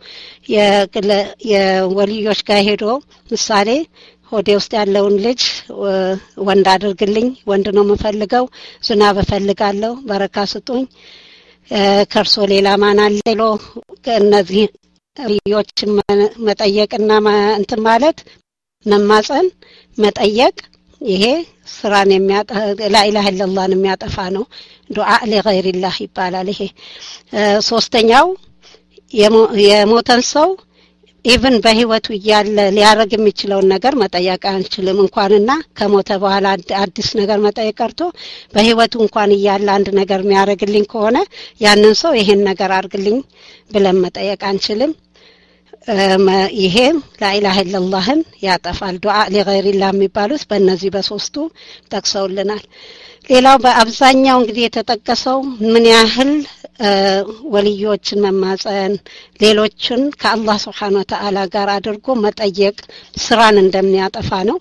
የወልዮች ጋር ሄዶ ምሳሌ ሆዴ ውስጥ ያለውን ልጅ ወንድ አድርግልኝ ወንድ ነው የምፈልገው ዝናብ እፈልጋለሁ በረካ ስጡኝ ከርሶ ሌላ ማን አለሎ ከነዚህ ወልዮችን መጠየቅና እንትን ማለት መማፀን መጠየቅ ይሄ ስራን የሚያጠ ላ ኢላሃ ኢላላህን የሚያጠፋ ነው ዱዓ ለገይሪላህ ይባላል ይሄ ሶስተኛው የሞተን ሰው ኢቭን በህይወቱ ያለ ሊያረግ የሚችለው ነገር መጠየቅ አንችልም እንኳንና ከሞተ በኋላ አዲስ ነገር መጠየቅ ቀርቶ በህይወቱ እንኳን ያለ አንድ ነገር የሚያረግልኝ ከሆነ ያንን ሰው ይሄን ነገር አርግልኝ ብለን መጠየቅ አንችልም ይሄ ላ ኢላሃ ኢላላህን ያጠፋል ዱዓ ለገይሪላህ የሚባሉት በእነዚህ በሶስቱ ተጠቅሰውልናል ሌላው በአብዛኛው እንግዲህ የተጠቀሰው ምን ያህል ወልዮችን መማፀን ሌሎችን ከአላህ Subhanahu Wa Ta'ala ጋር አድርጎ መጠየቅ ስራን እንደሚያጠፋ ነው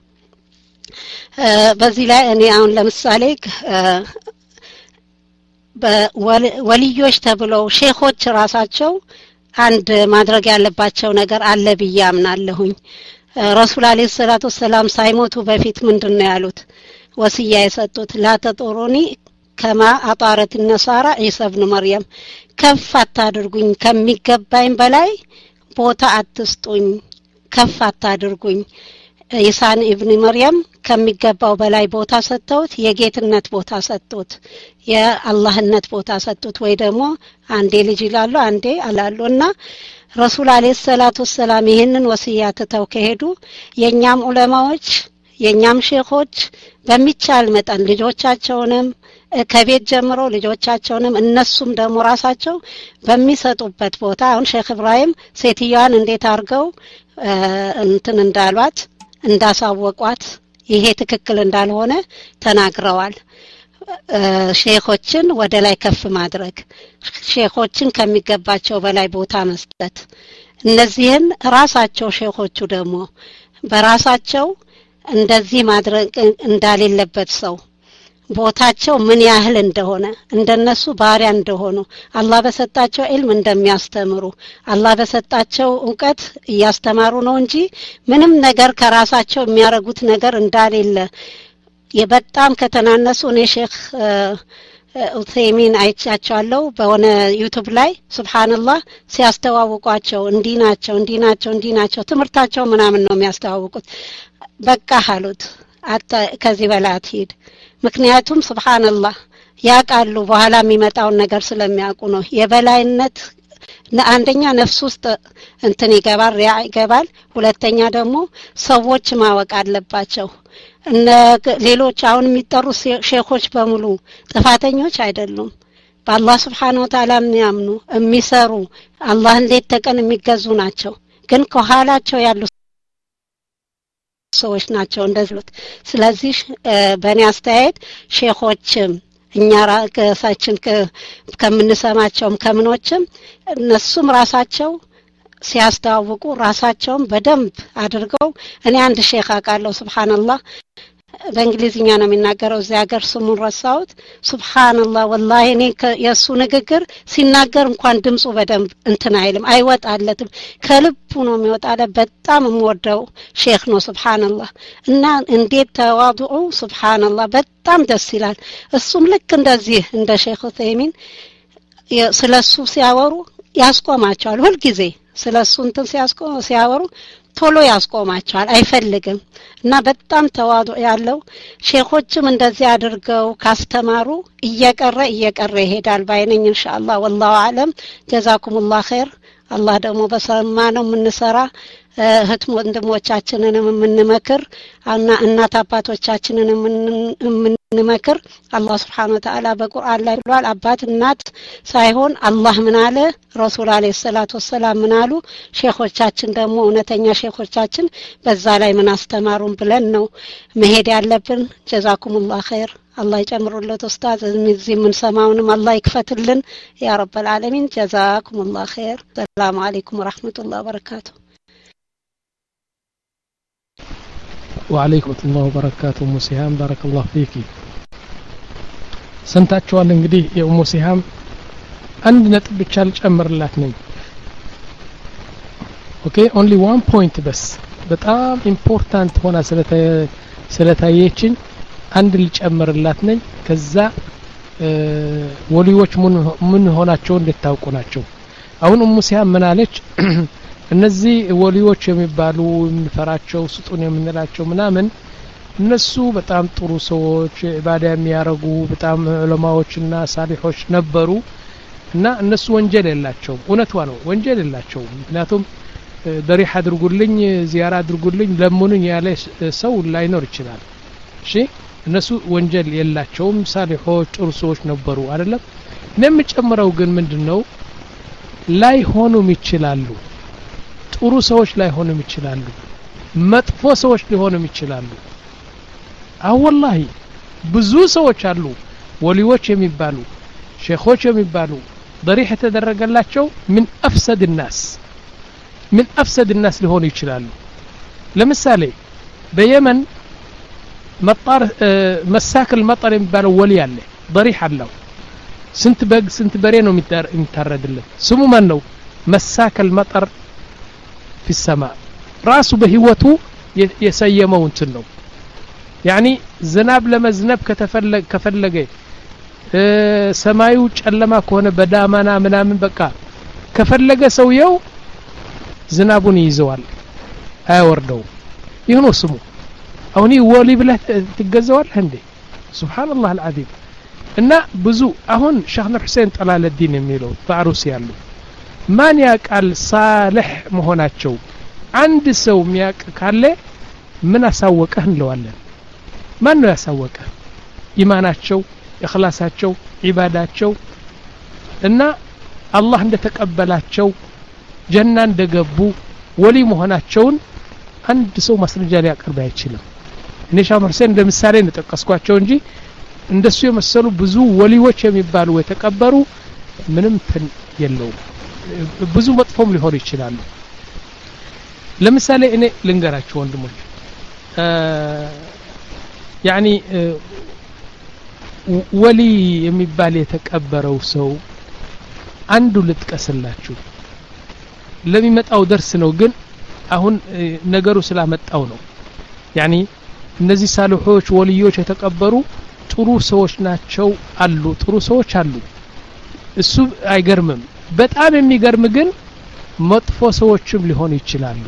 በዚህ ላይ እኔ አሁን ለምሳሌ በወልዮች ተብለው ሼኾች ራሳቸው አንድ ማድረግ ያለባቸው ነገር አለ ብዬ አምናለሁኝ ረሱል አለይሂ ሰላቱ ሰላም ሳይሞቱ በፊት ምንድነው ያሉት ወሲያ የሰጡት ላ ተጦሩኒ ከማ አጣረት النصارى عيسى ابن مريم ከፍ አታድርጉኝ ከሚገባኝ በላይ ቦታ አትስጡኝ ከፍ አታድርጉኝ ኢሳን ኢብኑ መርየም ከሚገባው በላይ ቦታ ሰጥተውት የጌትነት ቦታ ሰጥተውት የአላህነት ቦታ ሰጥተውት ወይ ደግሞ አንዴ ልጅ ይላሉ አንዴ አላሉና ረሱል አለይሂ ሰላቱ ሰላም ይሄንን ወሲያ ተተው ከሄዱ የኛም ዑለማዎች የኛም ሼኾች በሚቻል መጠን ልጆቻቸውንም ከቤት ጀምሮ ልጆቻቸውንም እነሱም ደግሞ ራሳቸው በሚሰጡበት ቦታ አሁን ሼኽ ኢብራሂም ሴትዮዋን እንዴት አርገው እንትን እንዳሏት እንዳሳወቋት ይሄ ትክክል እንዳልሆነ ተናግረዋል ሼኾችን ወደ ላይ ከፍ ማድረግ ሼኾችን ከሚገባቸው በላይ ቦታ መስጠት እነዚህን ራሳቸው ሼኾቹ ደግሞ በራሳቸው እንደዚህ ማድረግ እንዳሌለበት ሰው ቦታቸው ምን ያህል እንደሆነ እንደነሱ ባሪያ እንደሆኑ አላህ በሰጣቸው ኢልም እንደሚያስተምሩ አላህ በሰጣቸው ዕውቀት ያስተማሩ ነው እንጂ ምንም ነገር ከራሳቸው የሚያረጉት ነገር እንዳሌለ የበጣም ከተናነሱ እኔ ሼኽ ኡሰይሚን አይቻቸዋለሁ በሆነ ዩቲዩብ ላይ ሱብሃንአላህ ሲያስተዋውቋቸው እንዲናቸው እንዲናቸው እንዲናቸው ትምርታቸው ምናምን ነው የሚያስተዋውቁት በቃ ሐሉት አታ ከዚህ በላይ አትሂድ ምክንያቱም ሱብሃንአላህ ያቃሉ በኋላ የሚመጣውን ነገር ስለሚያውቁ ነው የበላይነት አንደኛ ነፍስ ውስጥ እንትን ይገባል ሪያ ይገባል ሁለተኛ ደግሞ ሰዎች ማወቅ አለባቸው እነ ሌሎች አሁን የሚጠሩ ሼኾች በሙሉ ጥፋተኞች አይደሉም በአላህ Subhanahu Wa Ta'ala የሚያምኑ የሚሰሩ አላህን ሌት ተቀን የሚገዙ ናቸው ግን ከኋላቸው ያሉ ሰዎች ናቸው እንደዚህ ስለዚህ በእኔ አስተያየት ሼኾችም እኛ ራሳችን ከምንሰማቸውም ከምኖችም እነሱም ራሳቸው ሲያስተዋውቁ ራሳቸውን በደንብ አድርገው እኔ አንድ ሼኽ አቃለው ሱብሃንአላህ በእንግሊዝኛ ነው የሚናገረው እዚያ ሀገር ስሙን ረሳሁት ሱብሃንአላህ ወላሂ እኔ የሱ ንግግር ሲናገር እንኳን ድምጹ በደንብ እንትን አይልም አይወጣለትም ከልቡ ነው የሚወጣለ በጣም የምወደው ሼኽ ነው ሱብሃንአላህ እና እንዴት ተዋዱኡ ሱብሃንአላህ በጣም ደስ ይላል እሱም ልክ እንደዚህ እንደ ሼኽ ተይሚን ስለሱ ሲያወሩ ያስቆማቸዋል ሁሉ ጊዜ ስለሱ እንትን ሲያስቆም ሲያወሩ ቶሎ ያስቆማቸዋል አይፈልግም እና በጣም ተዋዱዕ ያለው ሼኾችም እንደዚህ አድርገው ካስተማሩ እየቀረ እየቀረ ይሄዳል ባይነኝ ኢንሻአላህ والله اعلم جزاكم الله خير አላህ ደግሞ በሰማነው ምንሰራ እህት ወንድሞቻችንን ምንመክር እና እናት አባቶቻችንን ምንመክር አላህ Subhanahu Wa Ta'ala በቁርአን ላይ ብሏል አባት እናት ሳይሆን አላህ ምን አለ ረሱል አለይሂ ሰላቱ ወሰለም ምን አሉ ሼኾቻችን ደግሞ እውነተኛ ሼኾቻችን በዛ ላይ ምን አስተማሩን ብለን ነው መሄድ ያለብን جزاكم الله خير الله يጨምሩለት ኡስታዝ እዚህ ምን ሰማውንም አላህ ይክፈትልን ያ ረብ العالمين جزاكم الله خير السلام عليكم ورحمة الله وبركاته وعليكم الله وبركاته ام سهام بارك الله فيكي ሰንታችኋል እንግዲህ የኡሙ ሲሃም አንድ ነጥብ ብቻ ልጨምርላት ነኝ ኦኬ only one point በስ በጣም ኢምፖርታንት ሆና ስለታየችን አንድ ልጨምርላት ነኝ ከዛ ወሊዎች ምን ምን ሆናቸው እንድታውቁ ናቸው አሁን ኡሙ ሲሃም ምን አለች እነዚህ ወሊዎች የሚባሉ እንፈራቸው ስጡን የምንላቸው ምናምን እነሱ በጣም ጥሩ ሰዎች ኢባዳ የሚያረጉ በጣም ዑለማዎችና ሳሊሖች ነበሩ እና እነሱ ወንጀል የላቸው እውነቷ ነው ወንጀል የላቸው ምክንያቱም በሪህ አድርጉልኝ ዚያራ አድርጉልኝ ለምኑኝ ያለ ሰው ላይኖር ይችላል እሺ እነሱ ወንጀል የላቸውም ሳሊሖች ጥሩ ሰዎች ነበሩ አይደለም ለምጨምረው ግን ምንድነው ላይ ሆኑም ይችላሉ ጥሩ ሰዎች ላይ ሆኑም ይችላሉ መጥፎ ሰዎች ሊሆኑም ይችላሉ አው والله ብዙ ሰዎች አሉ ወሊዎች የሚባሉ ሼኾች የሚባሉ ضريح ተደረገላቸው ምን افسد الناس ምን افسد الناس ሊሆኑ ይችላሉ ለምሳሌ በየመን መጣር መሳከል መጣር የሚባለው ወሊ አለ ضريح አለው ስንት በግ ስንት በሬ ነው የሚታረድለት ስሙ ማን ነው መሳከል መጣር في السماء راسه በህይወቱ የሰየመው እንትን ነው يعني ዝናብ ለመዝነብ ከተፈለገ ከፈለገ ሰማዩ ጨለማ ከሆነ በዳማና ምናምን በቃ ከፈለገ ሰውየው ዝናቡን ይዘዋል አይወርደው ይሁን ስሙ አሁን ወሊ ብለህ ትገዛዋለህ እንዴ ሱብሃንአላህ العظيم እና ብዙ አሁን ሼኽ ሁሴን ጠላለዲን የሚለው ባሩስ ያሉ ማን ያቃል ሳልህ መሆናቸው አንድ ሰው ሚያቅ ካለ ምን አሳወቀህ እንለዋለን ማን ነው ያሳወቀ ኢማናቸው ኢኽላሳቸው ኢባዳቸው እና አላህ እንደተቀበላቸው ጀና እንደገቡ ወሊ መሆናቸውን አንድ ሰው ማስረጃ ሊያቀርብ አይችልም እኔ ሼኽ ሁሴን እንደምሳሌ እንጠቀስኳቸው እንጂ እንደሱ የመሰሉ ብዙ ወሊዎች የሚባሉ የተቀበሩ ምንም ትን የለው ብዙ መጥፎም ሊሆን ይችላል ለምሳሌ እኔ ልንገራችሁ ወንድሞች يعني ወሊ የሚባል የተቀበረው ሰው አንዱ ልጥቀስላችሁ ለሚመጣው ደርስ ነው ግን አሁን ነገሩ ስላመጣው ነው يعني እነዚህ ሳልሖች ወሊዮች የተቀበሩ ጥሩ ሰዎች ናቸው አሉ ጥሩ ሰዎች አሉ እሱ አይገርምም በጣም የሚገርም ግን መጥፎ ሰዎችም ሊሆኑ ይችላሉ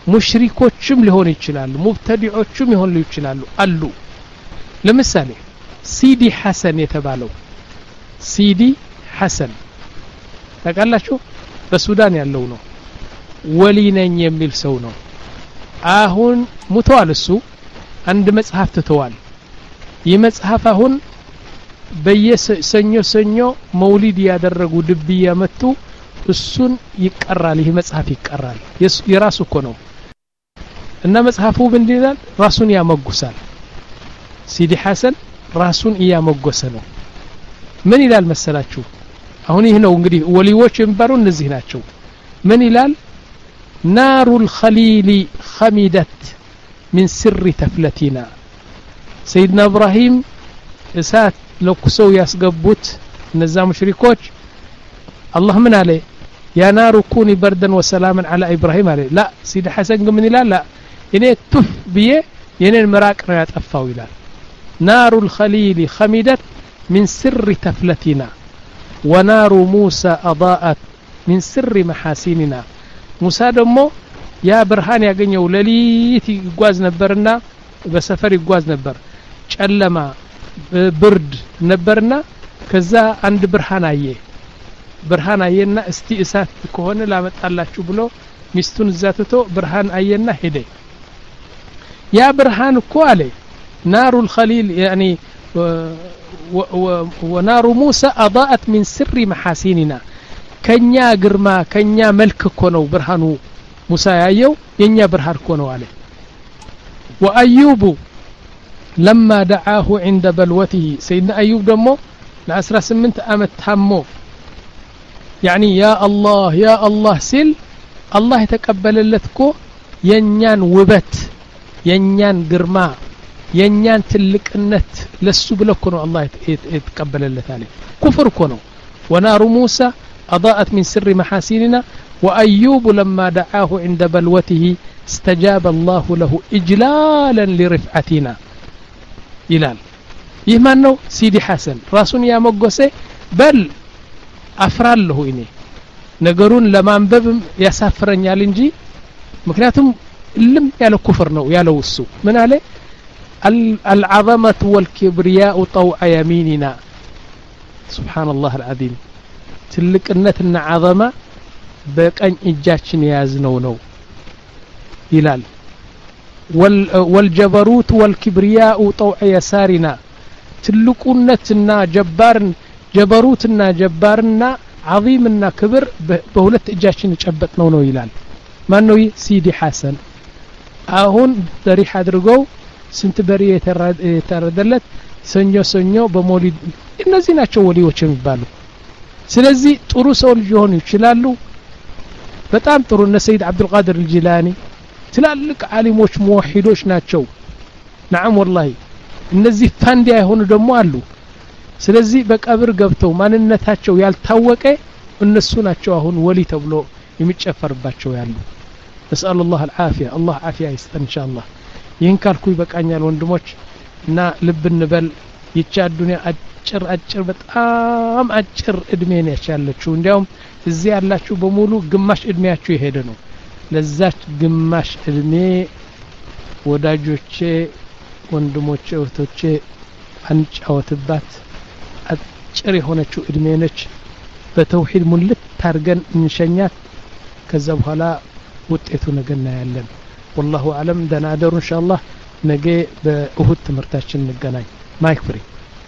ሙሽሪኮችም ሊሆኑ ይችላሉ ሙብተዲዖችም ሊሆኑ ይችላሉ አሉ ለምሳሌ ሲዲ ሐሰን የተባለው ሲዲ ሐሰን ታውቃላችሁ በሱዳን ያለው ነው ወሊ ነኝ የሚል ሰው ነው አሁን ሙተዋል እሱ አንድ መጽሐፍ ተተዋል የመጽሐፍ አሁን በየሰኞ ሰኞ መውሊድ ያደረጉ ድብያ መጡ እሱን ይቀራል ይሄ መጽሐፍ ይቀራል የራሱ እኮ ነው እና መጽሐፉ ምን ይላል ራሱን ያመጉሳል ሲዲ ሐሰን ራሱን ያመጎሰ ነው ምን ይላል መሰላችሁ አሁን ይሄ ነው እንግዲህ ወሊዎች የሚባሉ እነዚህ ናቸው ምን ይላል ናሩል ኸሊሊ ኸሚደት من سر تفلتنا سيدنا إبراهيم እሳት ለኩሰው ያስገቡት እነዛ ሙሽሪኮች አላህ ምን አለ ያ ናሩ ኩኒ በርደን ወሰላምን على ኢብራሂም አለ ላ ሲዲ ሐሰን ምን ይላል ላ እኔ ቱፍ ብዬ የኔን መራቅ ነው ያጠፋው ይላል ናሩል ኸሊሊ ኸሚደት من سر تفلتنا ونار موسى أضاءت من سر محاسننا موسى ደሞ ያ ብርሃን ያገኘው ለሊት ይጓዝ ነበርና በሰፈር ይጓዝ ነበር ጨለማ ብርድ ነበርና ከዛ አንድ ብርሃን አየ ብርሃን አየና እስቲ እሳት ከሆነ ላመጣላችሁ ብሎ ሚስቱን ዛተቶ ብርሃን አየና ሄደ ያ ብርሃን እኮ አለ ናሩል ኸሊል يعني ونار موسى أضاءت من سر محاسننا كنيا ግርማ ከኛ መልክ እኮ ነው ብርሃኑ موسى ያየው የኛ ብርሃን እኮ ነው አለ وأيوب لما دعاه عند بلوته سيدنا أيوب دمو لعشرة سمنت أمت همو يعني يا الله يا الله سل الله يتقبل لتكو ينيان وبت ينيان قرما ينيان تلك النت لسو بلكو الله يتقبل لتالي كفر كونو ونار موسى أضاءت من سر محاسننا وأيوب لما دعاه عند بلوته استجاب الله له إجلالا لرفعتنا ይላል ይህ ማን ነው ሲዲ ሐሰን ራሱን ያመጎሰ በል አፍራለሁ እኔ ነገሩን ለማንበብም ያሳፍረኛል እንጂ ምክንያቱም ልም ያለ ኩፍር ነው ያለው እሱ ምን አለ العظمة والكبرياء طوع يميننا سبحان الله العظيم ትልቅነትና عظمة በቀኝ እጃችን ያዝነው ነው ይላል والجبروت والكبرياء طوع يسارنا تلقونتنا جبارن جبروتنا جبارنا عظيمنا كبر بهولت اجاشن يጨበጥነው ነው ይላል ማን ነው ሲዲ ሐሰን አሁን ተሪህ አድርገው ስንት በሪ የተረደለት ሰኞ ሰኞ በሞሊድ እነዚህ ናቸው ወሊዎች የሚባሉ ስለዚህ ጥሩ ሰው ሊሆኑ ይችላሉ በጣም ጥሩ እነ ሰይድ አብዱል ቃድር الجيلاني ትላልቅ ዓሊሞች ሙወሂዶች ናቸው نعم والله እነዚህ ፋንዲያ የሆኑ ደግሞ አሉ ስለዚህ በቀብር ገብተው ማንነታቸው ያልታወቀ እነሱ ናቸው አሁን ወሊ ተብሎ የሚጨፈርባቸው ያሉ نسأل الله العافية الله عافية يسطن إن شاء الله ይህን ካልኩ ይበቃኛል ወንድሞች እና ልብ እንበል ይቻ ዱንያ አጭር አጭር በጣም አጭር እድሜ ነው ያቻለችው እንዲያውም እዚህ ያላችሁ በሙሉ ግማሽ እድሜያችሁ ይሄደ ነው ለዛች ግማሽ እድሜ ወዳጆቼ ወንድሞቼ እህቶቼ አንጫወትባት አጭር የሆነችው እድሜ ነች በተውሂድ ሙልት ታርገን እንሸኛት ከዛ በኋላ ውጤቱ ነገ እናያለን والله اعلم دنادر ان شاء الله ነገ በእሁድ ትምርታችን እንገናኝ ማይክ ፍሪ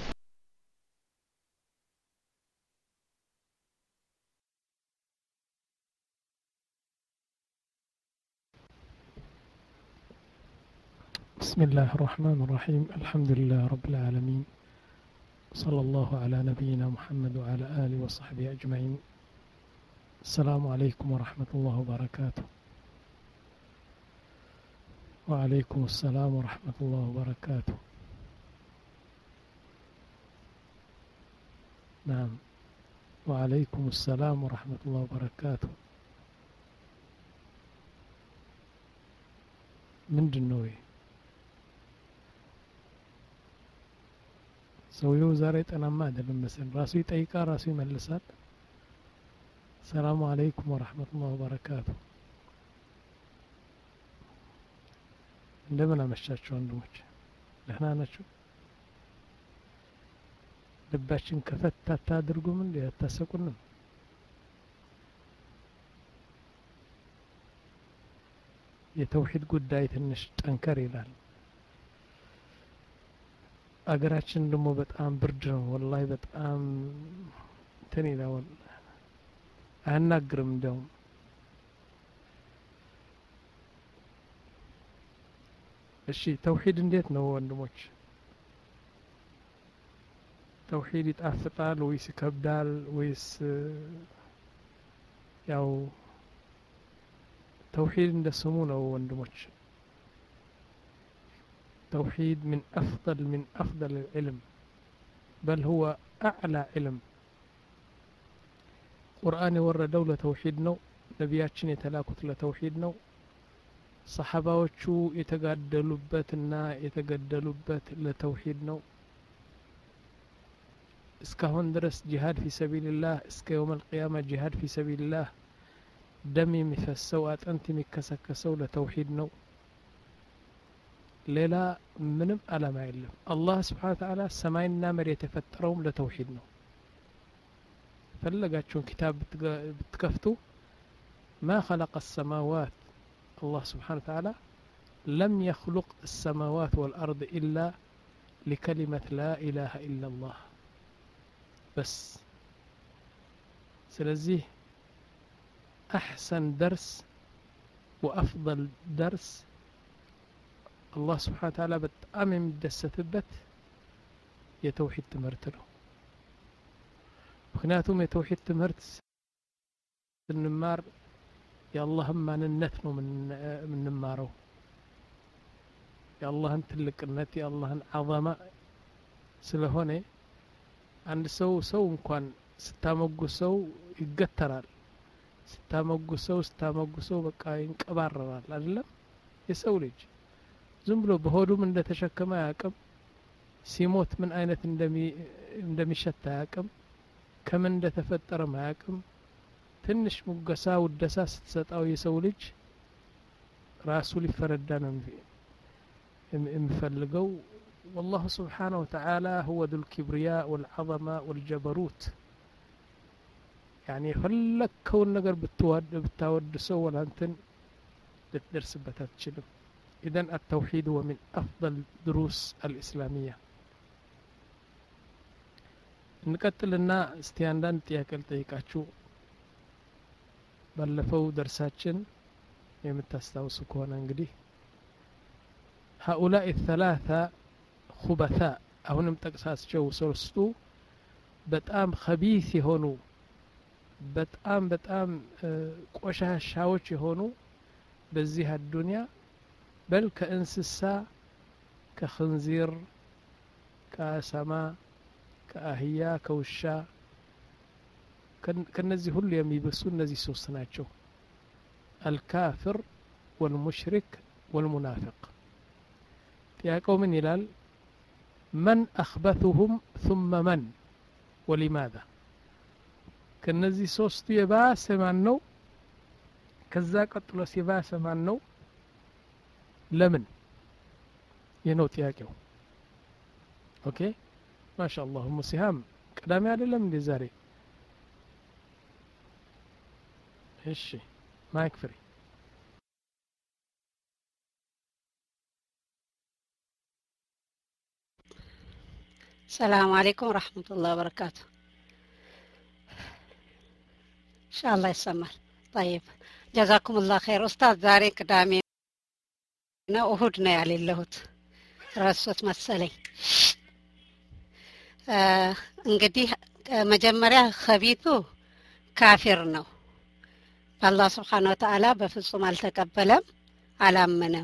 بسم الله الرحمن الرحيم الحمد لله رب العالمين صلى الله على نبينا محمد وعلى آله وصحبه أجمعين السلام عليكم ورحمة الله وبركاته وعليكم السلام ورحمة الله وبركاته نعم وعليكم السلام ورحمة الله وبركاته من جنوي ሰውየው ዛሬ ጠናማ አይደለም መሰል ራሱ ይጠይቃ ራሱ ይመልሳል ሰላም አለይኩም ወራህመቱላሂ ወበረካቱ እንደምን አመሻችሁ ወንድሞች ደህና ናችሁ ልባችን ከፈት አታድርጉም እንዴ አታሰቁንም የተውሂድ ጉዳይ ትንሽ ጠንከር ይላል አገራችን ደሞ በጣም ብርድ ነው ወላሂ በጣም እንትን ይላል አናግርም እንደው እሺ ተውሂድ እንዴት ነው ወንድሞች ተውሂድ ይጣፍጣል ወይስ ይከብዳል ወይስ ያው توحيد عند سمونه وندمج توحيد من أفضل من أفضل العلم بل هو أعلى علم قرآن ور دولة توحيد نو نبياتشن يتلاكت لتوحيد نو صحابة وشو يتقدلوا باتنا يتقدلوا بات لتوحيد نو اسكهون درس جهاد في سبيل الله اسك يوم القيامة جهاد في سبيل الله دمي مفسوات أنت مكسكسو لتوحيد نو ليلا منم على ما يعلم الله سبحانه وتعالى سماينا مريت يفترهم لتوحيد نو فلقاتشون كتاب بتكفتو ما خلق السماوات الله سبحانه وتعالى لم يخلق السماوات والأرض إلا لكلمة لا إله إلا الله بس سلزيه أحسن درس وأفضل درس الله سبحانه وتعالى بتأمم دستثبت يتوحيد تمرتله مخناتهم يتوحيد تمرت النمار يا الله ما ننتنو من من نمارو يا الله انت لك النت يا الله عظمه سلهونه عند سو سو እንኳን ስታመጉሰው ይገተራል ስታመጉሰው ስታመጉሰው በቃ ይንቀባረራል አይደለም የሰው ልጅ ዝም ብሎ በሆዱም እንደተሸከመ ያቀም ሲሞት ምን አይነት እንደሚ እንደሚሸታ ያቀም ከምን እንደተፈጠረ ማያቀም ትንሽ ሙገሳ ወደሳ ስትሰጣው የሰው ልጅ ራሱ ሊፈረዳ ነው የሚፈልገው والله سبحانه وتعالى هو ذو الكبرياء والعظمة والجبروت يعني فلك كون نجر بتود بتود سو ولا انتن تدرس بتاتشلم إذن التوحيد هو من أفضل دروس الإسلامية نقتل لنا استياندان تياكل تيكاتشو بلفو درساتشن يمتستاوسو كون انجدي هؤلاء الثلاثة خبثاء أهونم تقساس جو سرستو بتأم خبيث هونو بتأم بتأم قوشها الشاوش هونو بزيها الدنيا بل كإنسسا كخنزير كأسما كأهيا كوشا كنزي هل يمي بسون نزي سوسناتشو الكافر والمشرك والمنافق يا قوم هلال من أخبثهم ثم من ولماذا كنزي سوست يباس مانو كذا قتلو سيباس مانو لمن ينوت ياكو اوكي ما شاء الله ام سهام قدامي አይደለም እንደ ዛሬ እሺ ማይክ ፍሪ السلام عليكم ورحمة الله وبركاته إن شاء الله يسمر طيب جزاكم الله خير أستاذ زاري قدامي نا أهدنا على اللهوت رسوت مسألي آه انقدي مجمرة خبيثو كافر نو الله سبحانه وتعالى بفصم التقبلم على منم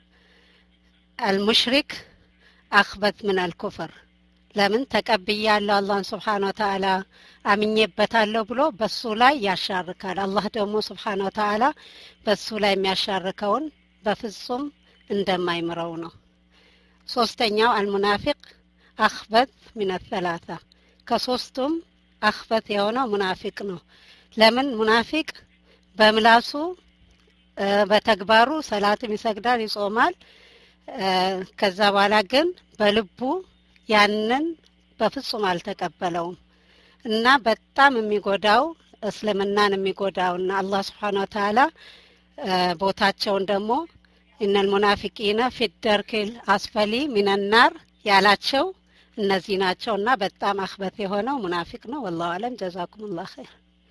المشرك أخبث من الكفر ለምን ተቀብያለሁ አላህን Subhanahu Wa Ta'ala አምኜበታለሁ ብሎ በሱ ላይ ያሻርካል አላህ ደግሞ Subhanahu Wa Ta'ala በሱ ላይ የሚያሻርከውን በፍጹም እንደማይምረው ነው ሶስተኛው አልሙናፊቅ አخبث من الثلاثه ከሶስቱም አخبث የሆነው ሙናፊቅ ነው ለምን ሙናፊቅ በምላሱ በተግባሩ ሰላትም ይሰግዳል ይጾማል ከዛ በኋላ ግን በልቡ ያንን በፍጹም አልተቀበለውም እና በጣም የሚጎዳው እስልምናን የሚጎዳውና አላህ Subhanahu Wa Ta'ala ቦታቸውን ደግሞ ኢነል ሙናፊቂና ፊ ደርኪል አስፈሊ ሚነን ናር ያላቸው እነዚህ ናቸውና በጣም አኽበት የሆነው ሙናፊቅ ነው والله አለም ጀዛኩሙላህ ኸይር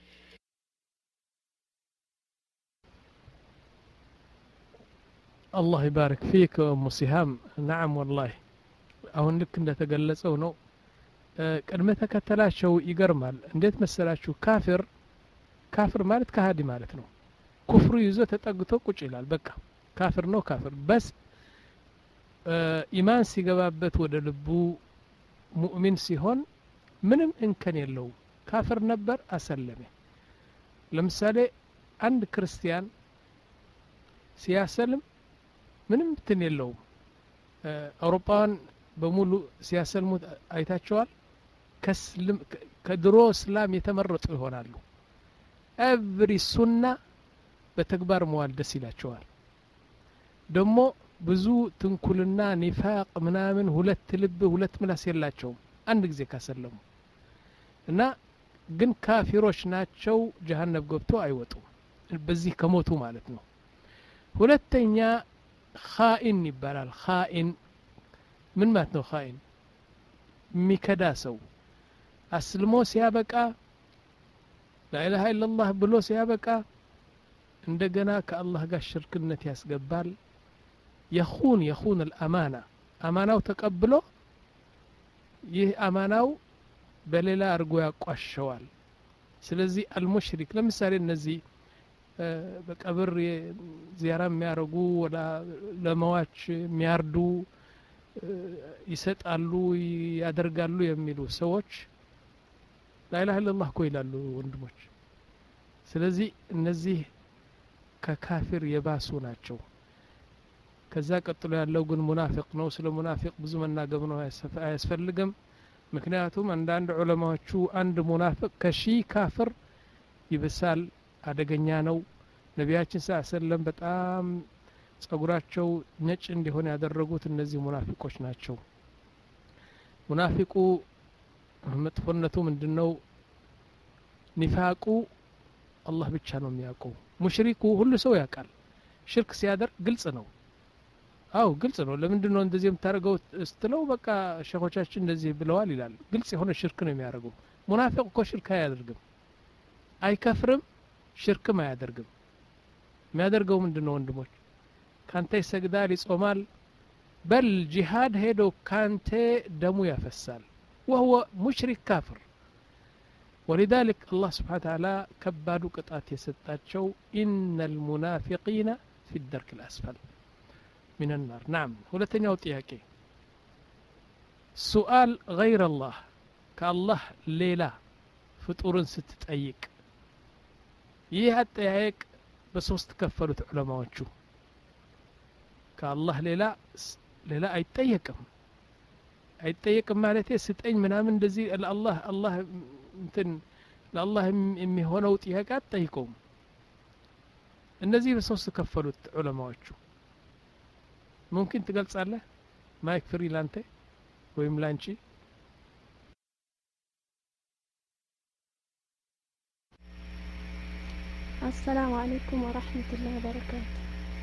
الله يبارك فيك ام سهام نعم والله አሁን ልክ እንደተገለጸው ነው ቅድመ ተከተላቸው ይገርማል እንዴት መሰላችሁ ካፊር ካፊር ማለት ከሃዲ ማለት ነው ኩፍሩ ይዞ ተጠግቶ ቁጭ ይላል በቃ ካፊር ነው ካፊር በስ ኢማን ሲገባበት ወደ ልቡ ሙእሚን ሲሆን ምንም እንከን የለው ካፊር ነበር አሰለመ ለምሳሌ አንድ ክርስቲያን ሲያሰልም ምንም እንትን የለው አውሮፓን በሙሉ ሲያሰልሙት አይታቸዋል ከስልም ከድሮ እስላም የተመረጡ ይሆናሉ every ሱና በተግባር መዋል ደስ ይላቸዋል ደሞ ብዙ ትንኩልና ኒፋቅ ምናምን ሁለት ልብ ሁለት ምላስ የላቸውም አንድ ጊዜ ካሰለሙ እና ግን ካፊሮች ናቸው ጀሃነም ገብቶ አይወጡም በዚህ ከሞቱ ማለት ነው ሁለተኛ ኻኢን ይባላል ኻኢን ምን ማለት ነው ኻኢን ሚከዳ ሰው አስልሞ ሲያበቃ ላኢላሃ ኢላላህ ብሎ ሲያበቃ እንደገና ከአላህ ጋር ሽርክነት ያስገባል يخون يخون الأمانة أمانة تقبله يه أمانة بليلا أرجو يقشوال سلزي المشرك لما سار النزي بقبر زيارة ميارجو ولا لمواتش مياردو يسألوا يدرجالوا يميلوا سوتش لا إله إلا الله كويلالو وندمج سلزي النزي ككافر يباسوناتشو ከዛ ቀጥሎ ያለው ግን ሙናፊቅ ነው ስለ ሙናፊቅ ብዙ መናገር ነው አያስፈልግም ምክንያቱም አንዳንድ ዑለማዎቹ አንድ ሙናፊቅ ከሺ ካፍር ይብሳል አደገኛ ነው ነቢያችን ሰለላሁ በጣም ጸጉራቸው ነጭ እንዲሆን ያደረጉት እነዚህ ሙናፊቆች ናቸው ሙናፊቁ መጥፎነቱ ምንድነው ኒፋቁ አላህ ብቻ ነው የሚያውቀው ሙሽሪኩ ሁሉ ሰው ያውቃል ሽርክ ሲያደርግ ግልጽ ነው አው ግልጽ ነው ለምንድነው እንደዚህ የምታረገው ስትለው በቃ ሸኾቻችን እንደዚህ ብለዋል ይላል ግልጽ የሆነ ሽርክ ነው የሚያደርገው ሙናፊቅ እኮ ሽርክ አያደርግም አይከፍርም ሽርክም አያደርግም የሚያደርገው ምንድነው ወንድሞች ካንተ ይሰግዳል ይጾማል በል ጂሃድ ሄዶ ካንተ ደሙ ያፈሳል وهو مشرك كافر ولذلك الله سبحانه وتعالى كبادو قطات يسطاچو ان المنافقين في الدرك الاسفل من النار نعم ሁለተኛው ጥያቄ سؤال غير الله كالله ሌላ ፍጡርን ስትጠይቅ ይህ አጠያየቅ በሶስት ከፈሉት ዑለማዎቹ ከአላህ ሌላ ሌላ አይጠየቅም አይጠየቅም ማለት ስጠኝ ምናምን እንደዚህ ለአላህ አላህ እንትን ለአላህ የሚሆነው ጥያቄ አትጠይቁም እነዚህ በሶስት ከፈሉት ዑለማዎቹ ممكن تገልጻለህ ማይክ ፍሪ ላንተ ወይም ላንቺ السلام عليكم ورحمة الله وبركاته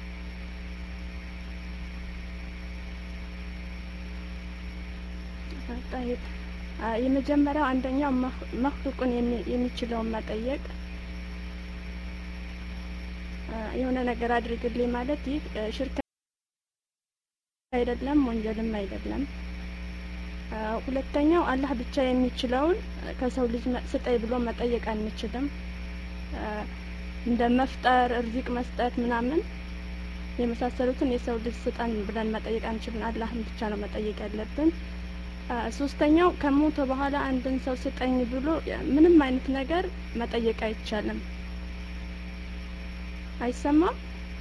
طيب የመጀመሪያው አንደኛው መخلوقን የሚችለውን መጠየቅ የሆነ ነገር አድርግልኝ ማለት ይህ ሽርክ አይደለም ወንጀልም አይደለም ሁለተኛው አላህ ብቻ የሚችለውን ከሰው ልጅ ስጠይ ብሎ መጠየቅ አንችልም እንደ መፍጠር ርዝቅ መስጠት ምናምን የመሳሰሉትን የሰው ልጅ ስጠን ብለን መጠየቅ አንችልም አላህን ብቻ ነው መጠየቅ ያለብን ሶስተኛው ከሞተ በኋላ አንድን ሰው ስጠኝ ብሎ ምንም አይነት ነገር መጠየቅ አይቻልም አይሰማም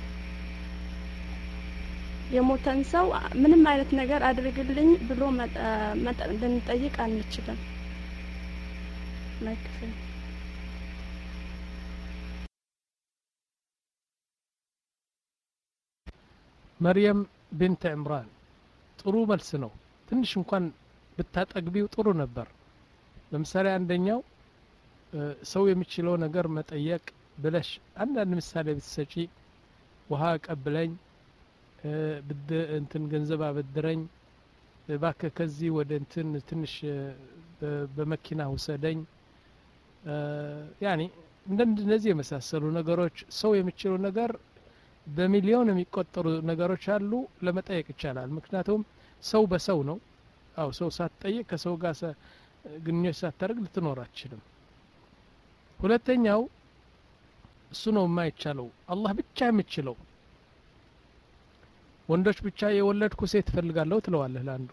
የሞተን ሰው ምንም አይነት ነገር አድርግልኝ ብሎ ልንጠይቅ አንችልም ማይክሮፎን مريم بنت عمران ጥሩ መልስ ነው ትንሽ እንኳን ብታጠግቢው ጥሩ ነበር። ለምሳሌ አንደኛው ሰው የሚችለው ነገር መጠየቅ ብለሽ አንዳንድ ምሳሌ ብትሰጪ ውሃ ቀብለኝ ብድ እንትን ገንዘብ አበድረኝ እባክህ ከዚህ ወደ እንትን ትንሽ በመኪና ውሰደኝ ያኒ እንደነዚህ የመሳሰሉ ነገሮች ሰው የሚችለው ነገር በሚሊዮን የሚቆጠሩ ነገሮች አሉ ለመጠየቅ ይቻላል። ምክንያቱም ሰው በሰው ነው። አው ሰው ሳትጠይቅ ከሰው ጋር ግንኙነት ሳታደርግ ልትኖር አትችልም። ሁለተኛው እሱ ነው የማይቻለው አላህ ብቻ የሚችለው። ወንዶች ብቻ የወለድኩ ሴት ፈልጋለሁ ትለዋለህ ለአንዱ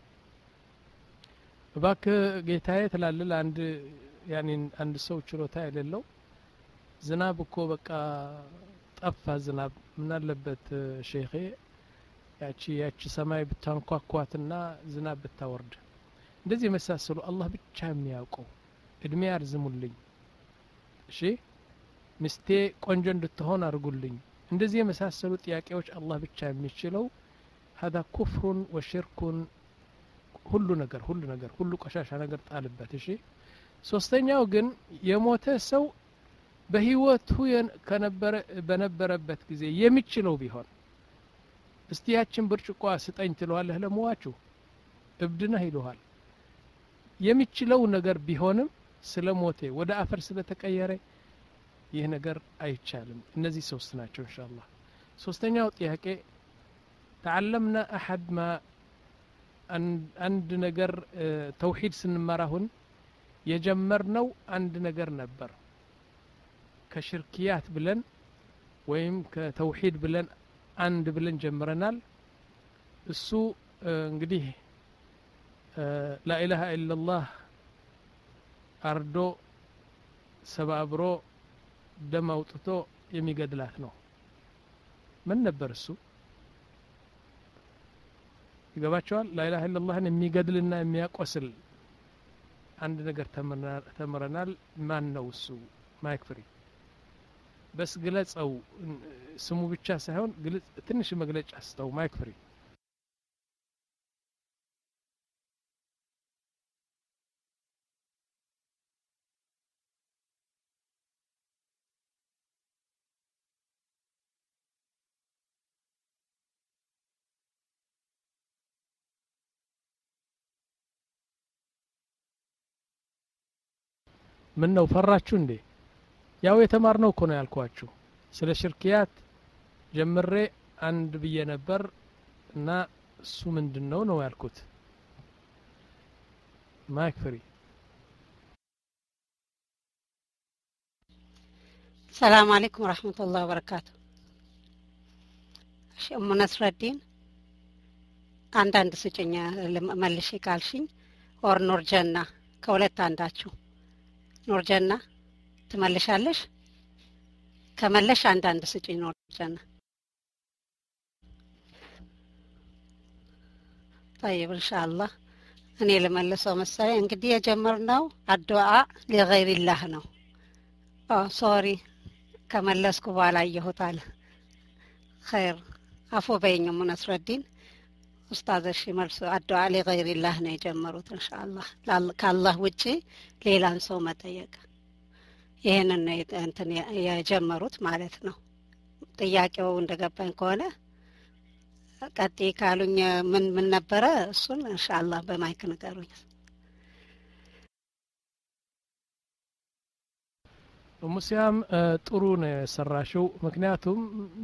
እባክህ ጌታዬ ትላለህ ለአንድ ያኒ አንድ ሰው ችሎታ የሌለው ዝናብ እኮ በቃ ጠፋ ዝናብ ምን አለበት ሼኼ ያቺ ያቺ ሰማይ ብታንኳኳትና ዝናብ ብታወርድ እንደዚህ መሳሰሉ አላህ ብቻ የሚያውቀው እድሜ ያርዝሙልኝ እሺ ምስቴ ቆንጆ እንድትሆን አርጉልኝ እንደዚህ የመሳሰሉ ጥያቄዎች አላህ ብቻ የሚችለው هذا كفر وشرك ሁሉ ነገር ሁሉ ነገር ሁሉ ቆሻሻ ነገር ጣልበት እሺ ሶስተኛው ግን የሞተ ሰው በህይወቱ ከነበረ በነበረበት ጊዜ የሚችለው ቢሆን እስቲ ያችን ብርጭቆ ስጠኝ ትለዋለህ ለሟቹ እብድና ይሉሃል የሚችለው ነገር ቢሆንም ስለሞተ ወደ አፈር ስለተቀየረ ይህ ነገር አይቻልም። እነዚህ ሶስት ናቸው ኢንሻአላህ። ሶስተኛው ጥያቄ تعلمنا احد ما አንድ ነገር ተውሂድ ስንመራሁን የጀመርነው አንድ ነገር ነበር ከሽርክያት ብለን ወይም ከተውሂድ ብለን አንድ ብለን ጀምረናል። እሱ እንግዲህ لا اله الا الله አርዶ ሰባብሮ ደም አውጥቶ የሚገድላት ነው። ምን ነበር እሱ? ይገባቸዋል? لا اله الا الله የሚገድልና የሚያቆስል አንድ ነገር ተመረናል። ማን ነው እሱ? ማይክ ፍሪ በስ ግለጸው ስሙ ብቻ ሳይሆን ግልጽ ትንሽ መግለጫ አስተው ማይክ ፍሪ ምን ነው ፈራችሁ እንዴ? ያው የተማርነው እኮ ነው ያልኳችሁ ስለ ሽርክያት ጀምሬ አንድ ብዬ ነበር እና እሱ ምንድነው ነው ያልኩት። ማይክ ፍሪ ሰላም አለይኩም ወራህመቱላሂ ወበረካቱ። እሺ ኡሙ ነስረዲን አንዳንድ ስጭኛ መልሼ ካልሽኝ ኦር ኑር ጀና ከሁለት አንዳችሁ ኑር ጀና ትመልሻለሽ? ከመለሽ አንዳንድ ስጭኝ ኑር ጀና። طيب ان شاء الله እኔ ለመለሰው መሰለኝ እንግዲህ የጀመርነው አዱዓ ለغير الله ነው። ኦ ሶሪ ከመለስኩ በኋላ ይሁታል خير አፎ በይኝ ኡሙ ነስረዲን ኡስታዝ እሺ መልሱ አዱዓ ለغير الله ነው የጀመሩት ኢንሻአላህ ከአላህ ውጪ ሌላን ሰው መጠየቅ ይሄንን ነው እንትን የጀመሩት ማለት ነው። ጥያቄው እንደገባኝ ከሆነ ቀጥ ካሉኝ ምን ምን ነበረ እሱን ኢንሻአላህ በማይክ ንገሩኝ። ሙስያም ጥሩ ነው የሰራሽው። ምክንያቱም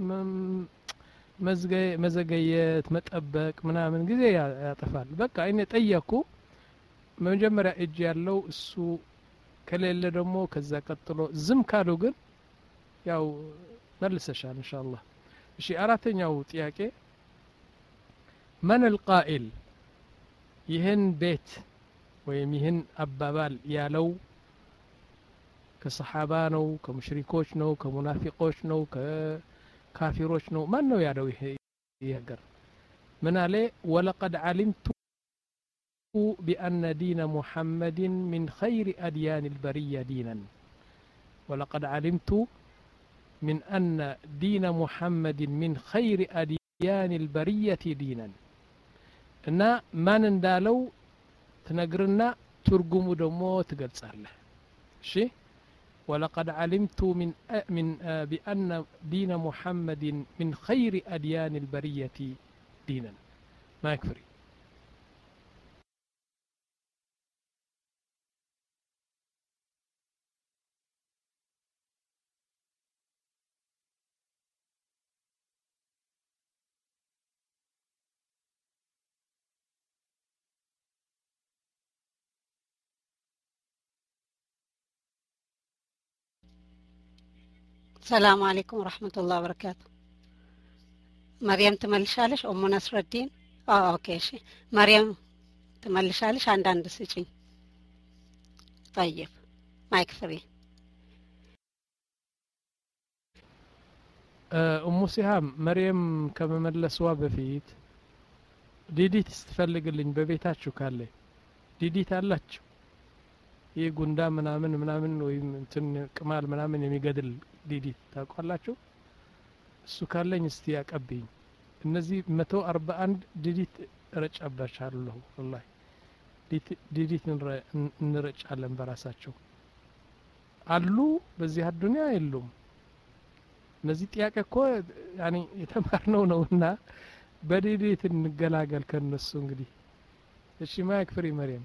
መዘገየት መጠበቅ ምናምን ጊዜ ያጠፋል። በቃ እኔ ጠየቁ መጀመሪያ እጅ ያለው እሱ ከሌለ ደግሞ ከዛ ቀጥሎ ዝም ካሉ ግን ያው መልሰሻል ኢንሻአላህ። እሺ አራተኛው ጥያቄ من القائل ይህን ቤት ወይም ይህን አባባል ያለው ከሰሃባ ነው ከሙሽሪኮች ነው ከሙናፊቆች ነው ከካፊሮች ነው ማን ነው ያለው? ይሄ ይገር ምን አለ ወለቀድ علمت بأن دين محمد من خير أديان البرية دينا ولقد علمت من أن دين محمد من خير أديان البرية دينا እና ማን እንዳለው ትነግርና ትርጉሙ ደግሞ ትገልጻለህ እሺ ولقد علمت من من بأن دين محمد من خير أديان البرية دينا ما يكفري السلام عليكم ورحمة الله وبركاته مريم تملشالش أم نصر الدين اه اوكي شي مريم تملشالش عند عند سيجين طيب مايك فري أم سهام مريم كما ملسوا بفيت ዲዲት ስትፈልግልኝ በቤታችሁ ካለ ዲዲት አላችሁ ይሄ ጉንዳ ምናምን ምናምን ወይም እንትን ቅማል ምናምን የሚገድል ዲዲት ታውቃላችሁ እሱ ካለኝ እስቲ ያቀብኝ እነዚህ መቶ አርባ አንድ ዲዲት ረጫባቻለሁ والله ዲዲት እንረጫለን በራሳቸው አሉ በዚህ አዱንያ የሉም እነዚህ ጥያቄ እኮ ያኒ የተማርነው ነውና በዲዲት እንገላገል ከነሱ እንግዲህ እሺ ማይክ ፍሪ መርየም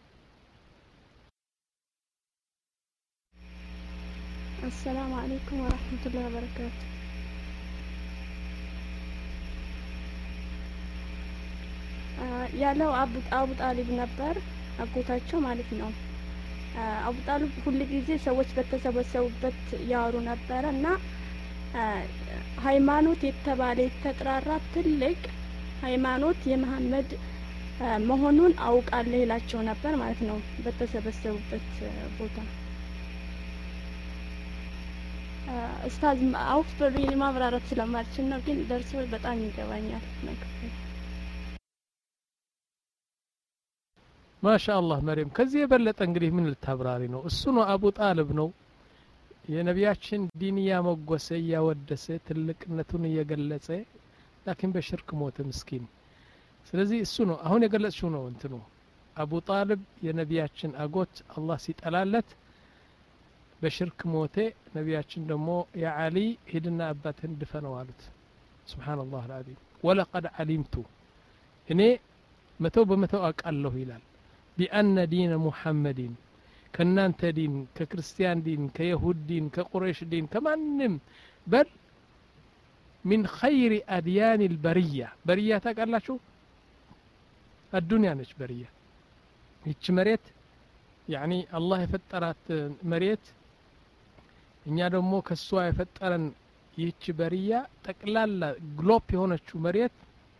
السلام عليكم ورحمة الله وبركاته ያለው አቡ አቡ ጣሊብ ነበር አጎታቸው ማለት ነው አቡ ጣሊብ ሁሉ ጊዜ ሰዎች በተሰበሰቡበት ያወሩ ነበርና ሃይማኖት የተባለ የተጠራራ ትልቅ ሃይማኖት የመሐመድ መሆኑን አውቃለሁ ይላቸው ነበር ማለት ነው በተሰበሰቡበት ቦታ ኡስታዝ አውፍ በሪሊ ማብራራት ስለማልችል ነው ግን ደርሶ በጣም ይገባኛል ነገር ማሻአላህ መርየም ከዚህ የበለጠ እንግዲህ ምን ልታብራሪ ነው እሱ ነው አቡ ጣሊብ ነው የነቢያችን ዲን ያመጎሰ ያወደሰ ትልቅነቱን እየገለጸ ላኪን በሽርክ ሞተ ምስኪን ስለዚህ እሱ ነው አሁን የገለጽሽው ነው እንትኑ አቡ ጣሊብ የነቢያችን አጎት አላህ ሲጠላለት በሽርክ ሞተ ነቢያችን ደግሞ ያ አሊ ሂድና አባትህን ድፈነው አሉት ሱብሃንአላህ አልዓዚም ወለቀድ ዓሊምቱ እኔ መቶ በመቶ አውቃለሁ ይላል ቢአነ ዲነ ሙሐመድን ከናንተ ዲን ከክርስቲያን ዲን ከይሁድ ዲን ከቁረይሽ ዲን ከማንም በል من خير أديان البرية برية ታውቃላችሁ الدنيا ነች برية ይች መሬት يعني الله የፈጠራት መሬት እኛ ደግሞ ከሷ የፈጠረን ይች በሪያ ጠቅላላ ግሎብ የሆነችው መሬት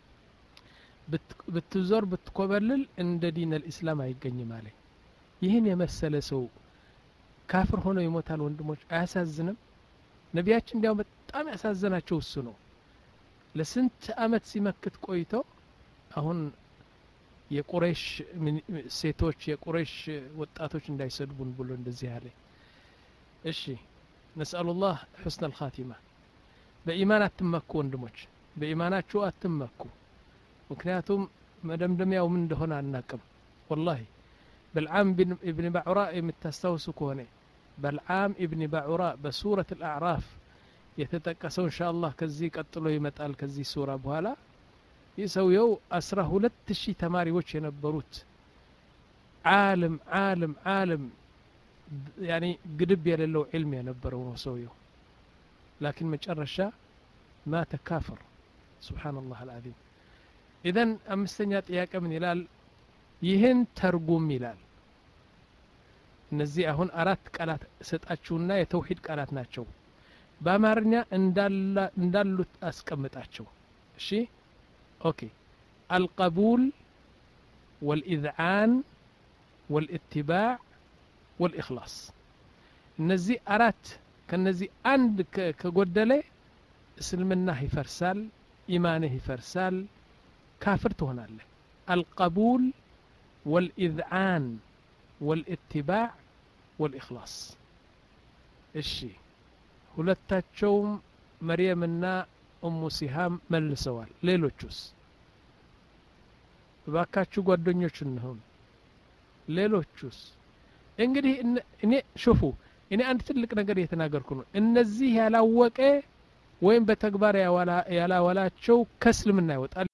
ብትዞር ብትኮበልል እንደ ዲን الاسلام አይገኝም ማለት ይህን የመሰለ ሰው ካፍር ሆኖ ይሞታል ወንድሞች አያሳዝንም ነቢያችን እንዲያው በጣም ያሳዘናቸው እሱ ነው ለስንት አመት ሲመክት ቆይቶ አሁን የቁረይሽ ሴቶች የቁረይሽ ወጣቶች እንዳይሰድቡን ብሎ እንደዚህ ያለ እሺ نسأل الله حسن الخاتمة በኢማን አትመኩ ወንድሞች በኢማናችሁ አትመኩ ምክንያቱም መደምደሚያው ምን እንደሆነ አናቅም والله بلعام ابن بعوراء متستوسك هنا بلعام ابن بعوراء بسورة الأعراف يتتكسون إن شاء الله كذي قتلوا يمتقال كذي سورة بهالا يسويو أسره لتشي تماري وجه نبروت عالم عالم عالم يعني قدب يلو علم ينبرون وسويو لكن مجرشا ما تكافر سبحان الله العظيم إذن أمستنيات إياك من إلال ይህን ተርጉም ይላል እነዚህ አሁን አራት ቃላት ሰጣችሁና የተውሂድ ቃላት ናቸው በአማርኛ እንዳላ እንዳሉት አስቀምጣቸው እሺ ኦኬ القبول والإذعان والاتباع والإخلاص እነዚህ አራት ከነዚህ አንድ ከጎደለ እስልምናህ ይፈርሳል ኢማንህ ይፈርሳል ካፍር ትሆናለህ القبول والإذعان والاتباع والإخلاص الشي ሁለታቸውም መርየምና ኡሙ ሲሃም መልሰዋል ሌሎቹስ ባካችሁ ጓደኞች እንሁን ሌሎቹስ እንግዲህ እኔ ሹፉ እኔ አንድ ትልቅ ነገር እየተናገርኩ ነው እነዚህ ያላወቀ ወይም በተግባር ያላዋላቸው ከእስልምና ይወጣል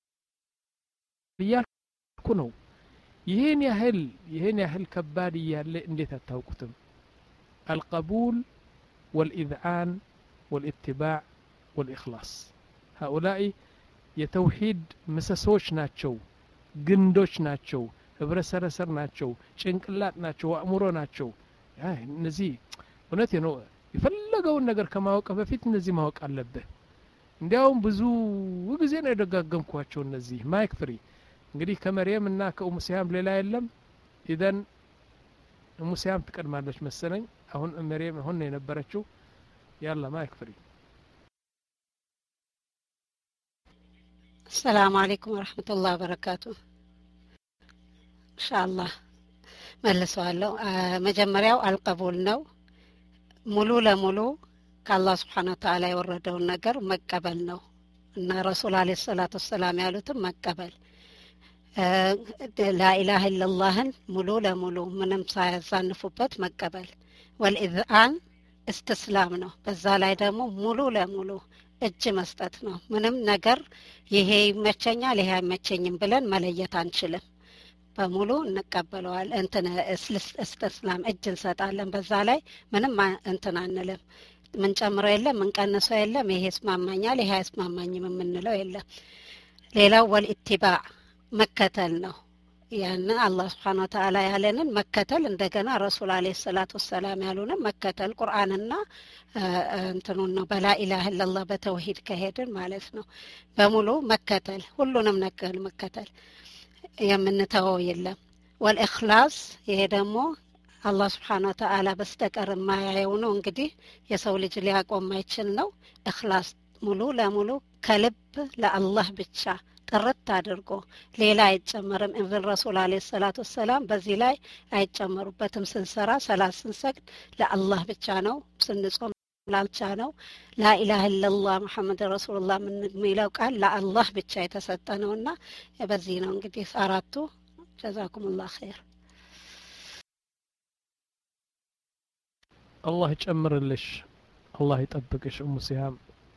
እያልኩ ነው ይሄን ያህል ይሄን ያህል ከባድ እያለ እንዴት አታውቁትም القبول والإذعان والاتباع والإخلاص هؤلاء የተውሂድ ምሰሶች ናቸው ግንዶች ናቸው ህብረሰረሰር ናቸው ጭንቅላት ናቸው አእምሮ ናቸው አይ እነዚህ እውነት ነው የፈለገውን ነገር ከማወቅ በፊት እነዚህ ማወቅ አለበት እንዲያውም ብዙ ጊዜ ነው የደጋገምኳቸው እነዚህ ማይክ ፍሪ እንግዲህ ከመርየም እና ከኡሙ ሲያም ሌላ የለም ኢደን ኡሙ ሲያም ትቀድማለች መሰለኝ አሁን መርየም ሆነ የነበረችው ያላ ማይክ ፍሪ السلام عليكم ورحمة الله وبركاته إن شاء الله ملسوالو مجمرياو القبول نو ሙሉ ለሙሉ ከአላህ Subhanahu Wa Ta'ala የወረደውን ነገር መቀበል ነው እና ረሱል አለይሂ ሰላቱ ሰላም ያሉትን መቀበል ላ ኢላሃ ኢላላህን ሙሉ ለሙሉ ምንም ሳያዛንፉበት መቀበል ወልኢዝአን استسلام ነው በዛ ላይ ደግሞ ሙሉ ለሙሉ እጅ መስጠት ነው ምንም ነገር ይሄ ይመቸኛል ይሄ አይመቸኝም ብለን መለየት አንችልም በሙሉ እንቀበለዋል እንትን استسلام እጅ እንሰጣለን በዛ ላይ ምንም እንትን አንልም ምን ጨምረው የለም ምን ቀንሰው የለም ይሄ ስማማኛል ይሄ አይስማማኝም የምንለው የለም ሌላው ወልኢትባዕ መከተል ነው ያን አላህ Subhanahu Wa Ta'ala ያለንን መከተል እንደገና ረሱል አለይሂ ሰላቱ ሰላም ያሉንን መከተል ቁርአንና እንትኑን ነው በላ ኢላሃ ኢላላህ በተውሂድ ከሄድን ማለት ነው በሙሉ መከተል ሁሉንም ነገር መከተል የምንተወው የለም ወልኢኽላስ ይሄ ደግሞ አላህ Subhanahu Wa Ta'ala በስተቀር ማያየው ነው እንግዲህ የሰው ልጅ ሊያቆም ማይችል ነው ኢኽላስ ሙሉ ለሙሉ ከልብ ለአላህ ብቻ ጥርት አድርጎ ሌላ አይጨመርም ኢብን ረሱል አለይሂ ሰላቱ ሰላም በዚህ ላይ አይጨመሩበትም ስንሰራ ሰላት ስንሰግድ ለአላህ ብቻ ነው ስንጾም ላልቻ ነው ላ ኢላሃ ኢላላህ ሙሐመድ ረሱልላህ ምን የሚለው ቃል ለአላህ ብቻ የተሰጠ ነውና በዚህ ነው እንግዲህ አራቱ ጀዛኩሙላህ ኸይር አላህ ይጨምርልሽ አላህ ይጠብቅሽ ኡሙ ሲያም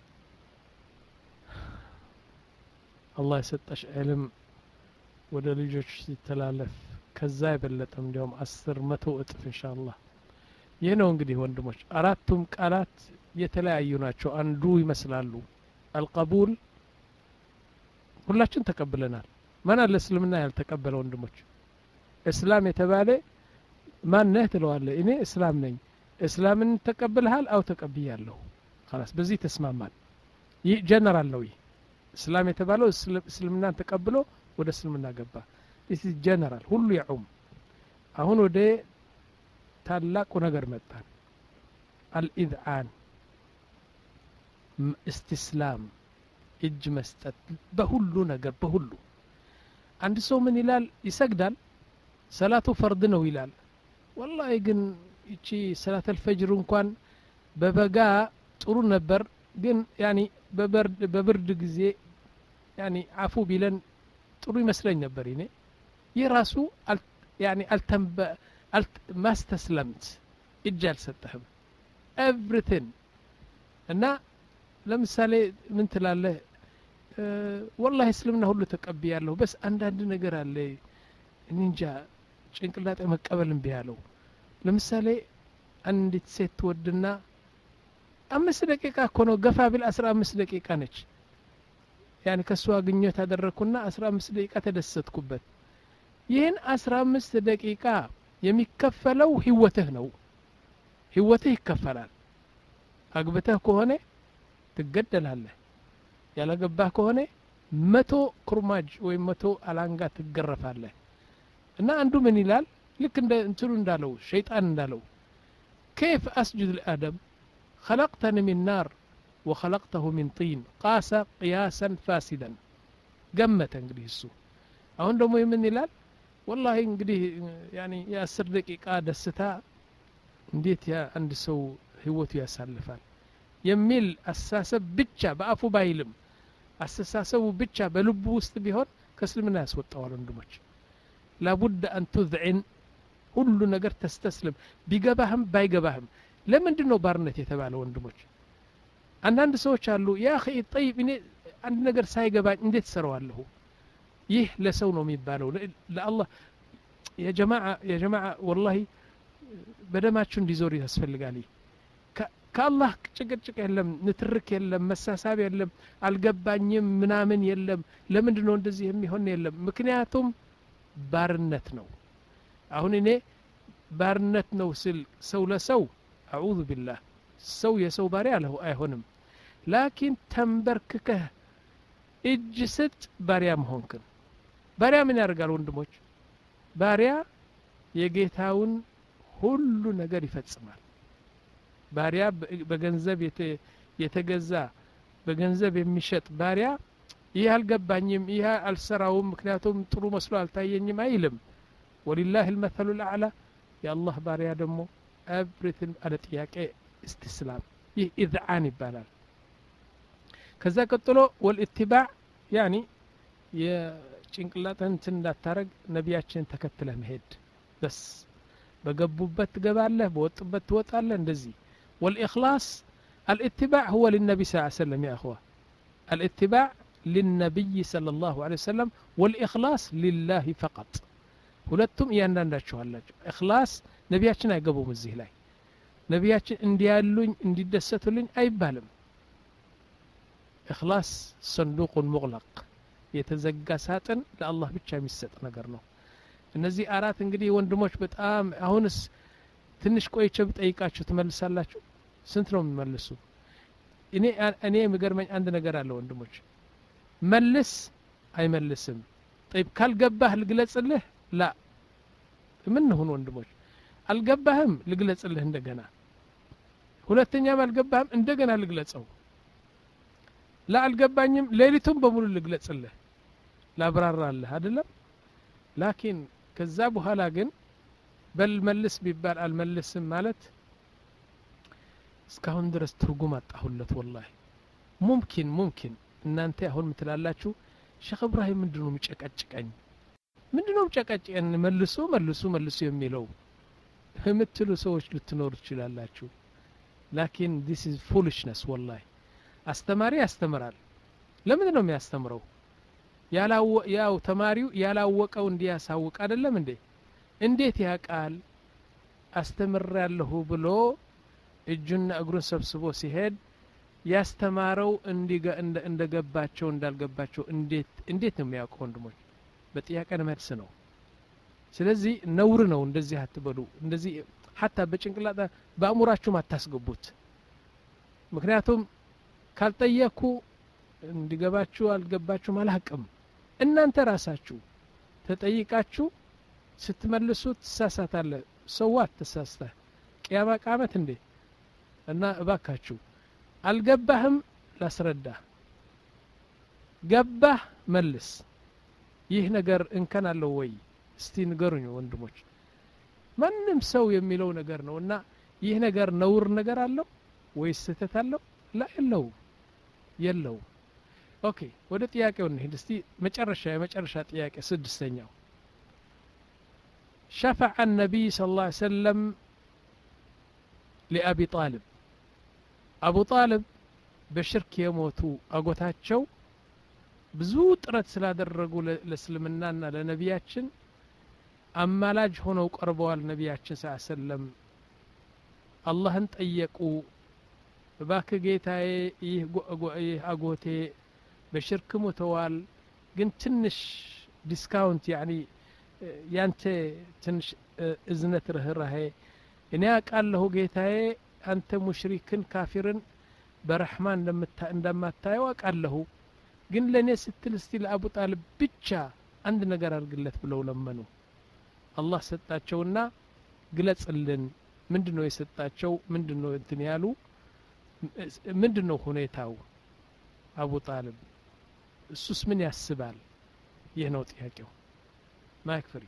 الله يسطش علم ወደ ልጆች ሲተላለፍ ከዛ ይበለጠም እንዲያውም አስር መቶ እጥፍ ኢንሻአላህ ይሄ ነው እንግዲህ ወንድሞች አራቱም ቃላት የተለያዩ ናቸው አንዱ ይመስላሉ አልቀቡል ሁላችን ተቀበለናል ማን አለ እስልምና ያልተቀበለ ወንድሞች እስላም የተባለ ማን ነህ ትለዋለህ እኔ እስላም ነኝ እስላምን ተቀበልሃል አው ተቀብያለሁ خلاص በዚህ ተስማማን ይህ ጀነራል ነው ይህ እስላም የተባለው እስልምናን ተቀብሎ ወደ እስልምና ገባ this is general ሁሉ ያውም አሁን ወደ ታላቁ ነገር መጣን አልኢዝአን استسلام እጅ መስጠት በሁሉ ነገር በሁሉ አንድ ሰው ምን ይላል ይሰግዳል ሰላቱ ፈርድ ነው ይላል والله ግን እቺ ሰላት الفجر እንኳን በበጋ ጥሩ ነበር ግን ያኒ በበርድ በብርድ ጊዜ ያኒ አፉ ቢለን ጥሩ ይመስለኝ ነበር እኔ የራሱ ያኒ አልተንበ ማስተስለምት እጅ አልሰጠህም everything እና ለምሳሌ ምን ትላለህ والله እስልምና ሁሉ ተቀብያለሁ በስ አንዳንድ ነገር አለ እንጃ ጭንቅላጤ መቀበልም ቢያለው ለምሳሌ አንዲት ሴት ወድና አምስት ደቂቃ እኮ ነው ገፋ ቢል አስራ አምስት ደቂቃ ነች يعني ከሷ ግንኙነት አደረኩና አስራ አምስት ደቂቃ ተደሰትኩበት ይሄን አስራ አምስት ደቂቃ የሚከፈለው ህይወትህ ነው ህይወትህ ይከፈላል አግብተህ ከሆነ ትገደላለህ ያላገባህ ከሆነ መቶ ኩርማጅ ወይ መቶ አላንጋ ትገረፋለህ እና አንዱ ምን ይላል ልክ እንደ እንትሩ እንዳለው ሸይጣን እንዳለው كيف اسجد لآدم خلقتني من نار وخلقته من طين قاس قياسا فاسدا قمت እንግዲህ እሱ አሁን ደግሞ ምን ይላል والله እንግዲህ يعني የ10 ደቂቃ ደስታ እንዴት ያ አንድ ሰው ህይወቱ ያሳልፋል የሚል አስተሳሰብ ብቻ በአፉ ባይልም አስተሳሰቡ ብቻ በልቡ ውስጥ ቢሆን ከእስልምና ያስወጣዋል ወንድሞች لابد ان تذعن ሁሉ ነገር ተስተስልም ቢገባህም ባይገባህም ለምንድን ነው ባርነት የተባለው ወንድሞች አንዳንድ ሰዎች አሉ ያ اخي طيب እኔ አንድ ነገር ሳይገባኝ እንዴት ሰራዋለሁ ይህ ለሰው ነው የሚባለው ለአላህ يا جماعه يا جماعه والله በደማችሁ እንዲዞር ያስፈልጋል ከአላህ ጭቅጭቅ የለም ንትርክ የለም መሳሳብ የለም አልገባኝም ምናምን የለም ለምንድን ነው እንደዚህ የሚሆን የለም ምክንያቱም ባርነት ነው አሁን እኔ ባርነት ነው ስል ሰው ለሰው አዑዙ ቢላህ ሰው የሰው ባሪያ አለው አይሆንም ላኪን ተንበርክከህ እጅ ስጥ ባሪያ መሆንክን ባሪያ ምን ያደርጋል ወንድሞች ባሪያ የጌታውን ሁሉ ነገር ይፈጽማል ባሪያ በገንዘብ የተገዛ በገንዘብ የሚሸጥ ባሪያ ይህ አልገባኝም ይህ አልሰራውም ምክንያቱም ጥሩ መስሎ አልታየኝም አይልም ወሊላሂ المثل الاعلى የአላህ ባሪያ ደግሞ everything على ጥያቄ استسلام ይህ ኢዝዓን ይባላል ከዛ ቀጥሎ والاتباع يعني የጭንቅላትን እንዳታረግ ነቢያችን ተከትለ መሄድ በስ በገቡበት ትገባለህ በወጥበት ትወጣለህ እንደዚህ والإخلاص الاتباع هو للنبي صلى الله عليه وسلم يا أخوة الاتباع للنبي صلى الله عليه وسلم والإخلاص لله فقط ሁለቱም እያንዳንዳቸው አላቸው ኢኽላስ ነቢያችን አይገቡም እዚህ ላይ ነቢያችን እንዲያሉኝ እንዲደሰቱልኝ አይባልም ኢኽላስ صندوق مغلق የተዘጋ ሳጥን ለአላህ ብቻ የሚሰጥ ነገር ነው እነዚህ አራት እንግዲህ ወንድሞች በጣም አሁንስ ትንሽ ቆይቼ ብጠይቃችሁ ትመልሳላችሁ ስንት ነው የሚመልሱ እኔ እኔ የሚገርመኝ አንድ ነገር አለ ወንድሞች መልስ አይመልስም طيب ካልገባህ ልግለጽልህ لا ምን ነው ወንድሞች አልገባህም ልግለጽልህ እንደገና ሁለተኛም አልገባህም እንደገና ልግለጸው لا አልገባኝም ሌሊቱን በሙሉ ልግለጽልህ ላብራራልህ አይደለም ላኪን ከዛ በኋላ ግን በል መልስ ቢባል አልመልስም ማለት እስካሁን ድረስ ትርጉም አጣሁለት والله ممكن ممكن እናንተ አሁን ምትላላችሁ ሼኽ ኢብራሂም ምንድነው የሚጨቀጭቀኝ ምንድነው የሚጨቀጭቀኝ መልሱ መልሱ መልሱ የሚለው የምትሉ ሰዎች ልትኖር ይችላላችሁ ላኪን this is foolishness والله አስተማሪ ያስተምራል ለምን ነው የሚያስተምረው ያላው ያው ተማሪው ያላወቀው እንዲያሳውቅ አይደለም እንዴ እንዴት ያቃል አስተምራለሁ ብሎ እጁና እግሩን ሰብስቦ ሲሄድ ያስተማረው እንዲገ እንደገባቸው እንዳልገባቸው እንዴት እንዴት ነው የሚያውቀው ወንድሞች በጥያቄ መልስ ነው ስለዚህ ነውር ነው እንደዚህ አትበሉ እንደዚህ hatta በጭንቅላታ በአእምሯችሁ አታስገቡት ምክንያቱም ካልጠየቁ እንዲገባችሁ አልገባችሁ ማላቀም እናንተ ራሳችሁ ተጠይቃችሁ ስትመልሱት ተሳሳታለ ሰዋት ተሳስተ ቂያማ ቃመት እንዴ እና እባካችሁ አልገባህም ላስረዳ ገባህ መልስ ይህ ነገር እንከን አለው ወይ እስቲ ንገሩኝ ወንድሞች ማንንም ሰው የሚለው ነገር ነውና ይህ ነገር ነውር ነገር አለው ወይስ ስህተት አለው لا የለው የለው ኦኬ ወደ ጥያቄው እንሂድ እስቲ መጨረሻ የመጨረሻ ጥያቄ ስድስተኛው شفع النبي صلى الله عليه وسلم لأبي طالب أبو طالب بشرك يموتوا أقوتاتشو بزو ጥረት ስላደረጉ ለእስልምናና ለነቢያችን አማላጅ ሆነው ቀርበዋል ነቢያችን ሰለላሁ ዐለይሂ ወሰለም አላህን ጠየቁ ባክ ጌታዬ ይህ አጎቴ በሽርክ ሞተዋል ግን ትንሽ ዲስካውንት يعني ያንተ ትንሽ እዝነት ረህራሄ እኔ አቃለሁ ጌታዬ አንተ ሙሽሪክን ካፊርን በረህማን እንደማታየው አቃለሁ ግን ለኔ ስትል እስቲ ለአቡ ጣልብ ብቻ አንድ ነገር አርግለት ብለው ለመኑ አላህ ሰጣቸውና ግለጽልን ምንድነው የሰጣቸው ምንድነው እንትን ያሉ ምንድነው ሁኔታው አቡ ጣልብ እሱስ ምን ያስባል ይህ ነው ጥያቄው ማክፍሪ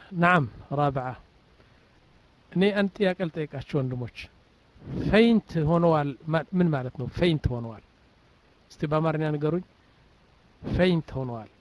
نعم رابعة እኔ አንድ ጥያቄ ልጠይቃችሁ ወንድሞች ፌይንት ሆነዋል ምን ማለት ነው ፌይንት ሆነዋል እስቲ በአማርኛ ንገሩኝ ፌይንት ሆነዋል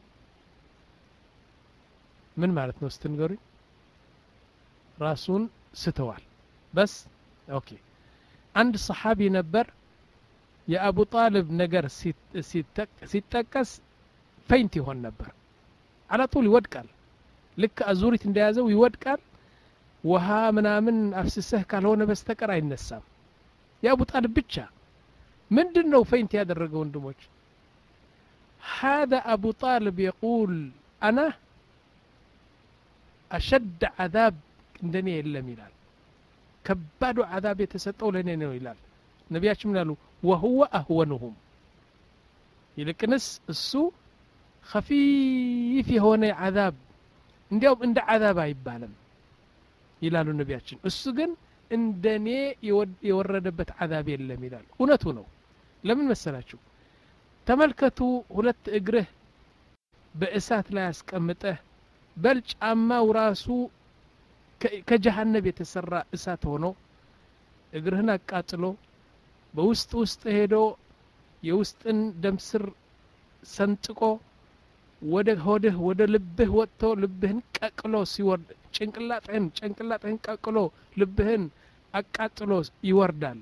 ምን ማለት ነው እስቲ ንገሩኝ ራሱን ስተዋል بس ኦኬ አንድ ሰሃቢ ነበር የአቡ ጣልብ ነገር ሲጠቀስ ፌይንት ይሆን ነበር على طول ይወድቃል ልክ አዙሪት እንደያዘው ይወድቃል ውሃ ምናምን አፍስሰህ ካልሆነ በስተቀር አይነሳም የአቡ ጣልብ ብቻ ምንድነው ፌይንት ያደረገው ወንድሞች هذا أبو طالب يقول أنا أشد عذاب عندني إلا ميلال كباد عذاب يتسطو لنا ميلال نبياتش منالو وهو أهونهم يلكنس السوء خفيف هنا عذاب እንዲያውም እንደ عذاب አይባልም ይላሉ ነቢያችን እሱ ግን እንደኔ የወረደበት عذاب የለም ይላል እውነቱ ነው ለምን መሰላችሁ ተመልከቱ ሁለት እግርህ በእሳት ላይ አስቀምጠህ በል ጫማው ራሱ ከጀሃነም የተሰራ እሳት ሆኖ እግርህን አቃጥሎ በውስጥ ውስጥ ሄዶ የውስጥን ደምስር ሰንጥቆ ወደ ሆድህ ወደ ልብህ ወጥቶ ልብህን ቀቅሎ ሲወርድ ጭንቅላትህን ጭንቅላትህን ቀቅሎ ልብህን አቃጥሎ ይወርዳል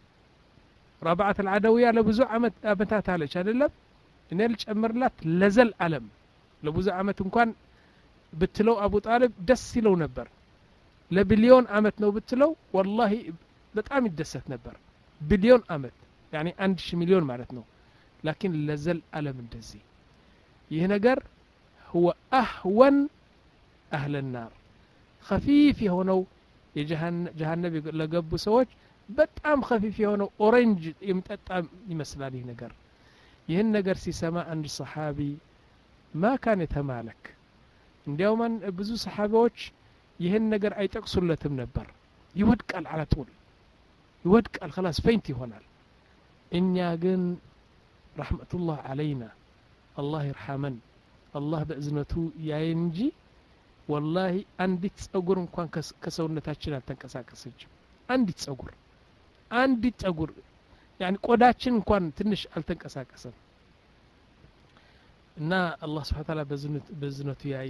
رابعة العدوية لبزو عمت أبتات عليك هذا اللب إن الجمرلات لزل علم لبزو عمت إنكان بتلو أبو طالب دس لو نبر لبليون عمت نو بتلو والله بتعمل دست نبر بليون عمت يعني عندش مليون معناتنو لكن لزل علم دزي يهنجر هو أهون أهل النار خفيف هونو يجهن جهنم لقبو سوج በጣም خفيف የሆነው ኦሬንጅ የሚጠጣ ይመስላል ይሄ ነገር ይሄን ነገር ሲሰማ አንድ ሰሃቢ ما كان يتمالك እንዲያውም ብዙ ሰሃባዎች ይሄን ነገር አይጠቅሱለትም ነበር ይወድቃል على طول ይወድቃል خلاص ፌንት ይሆናል እኛ ግን رحمة الله علينا الله يرحمن الله በእዝነቱ ያየን እንጂ والله አንዲት ጸጉር እንኳን ከሰውነታችን አልተንቀሳቀሰችም አንዲት ጸጉር አንዲት ጸጉር يعني ቆዳችን እንኳን ትንሽ አልተንቀሳቀሰም እና አላህ Subhanahu Wa Ta'ala በዝነቱ ያይ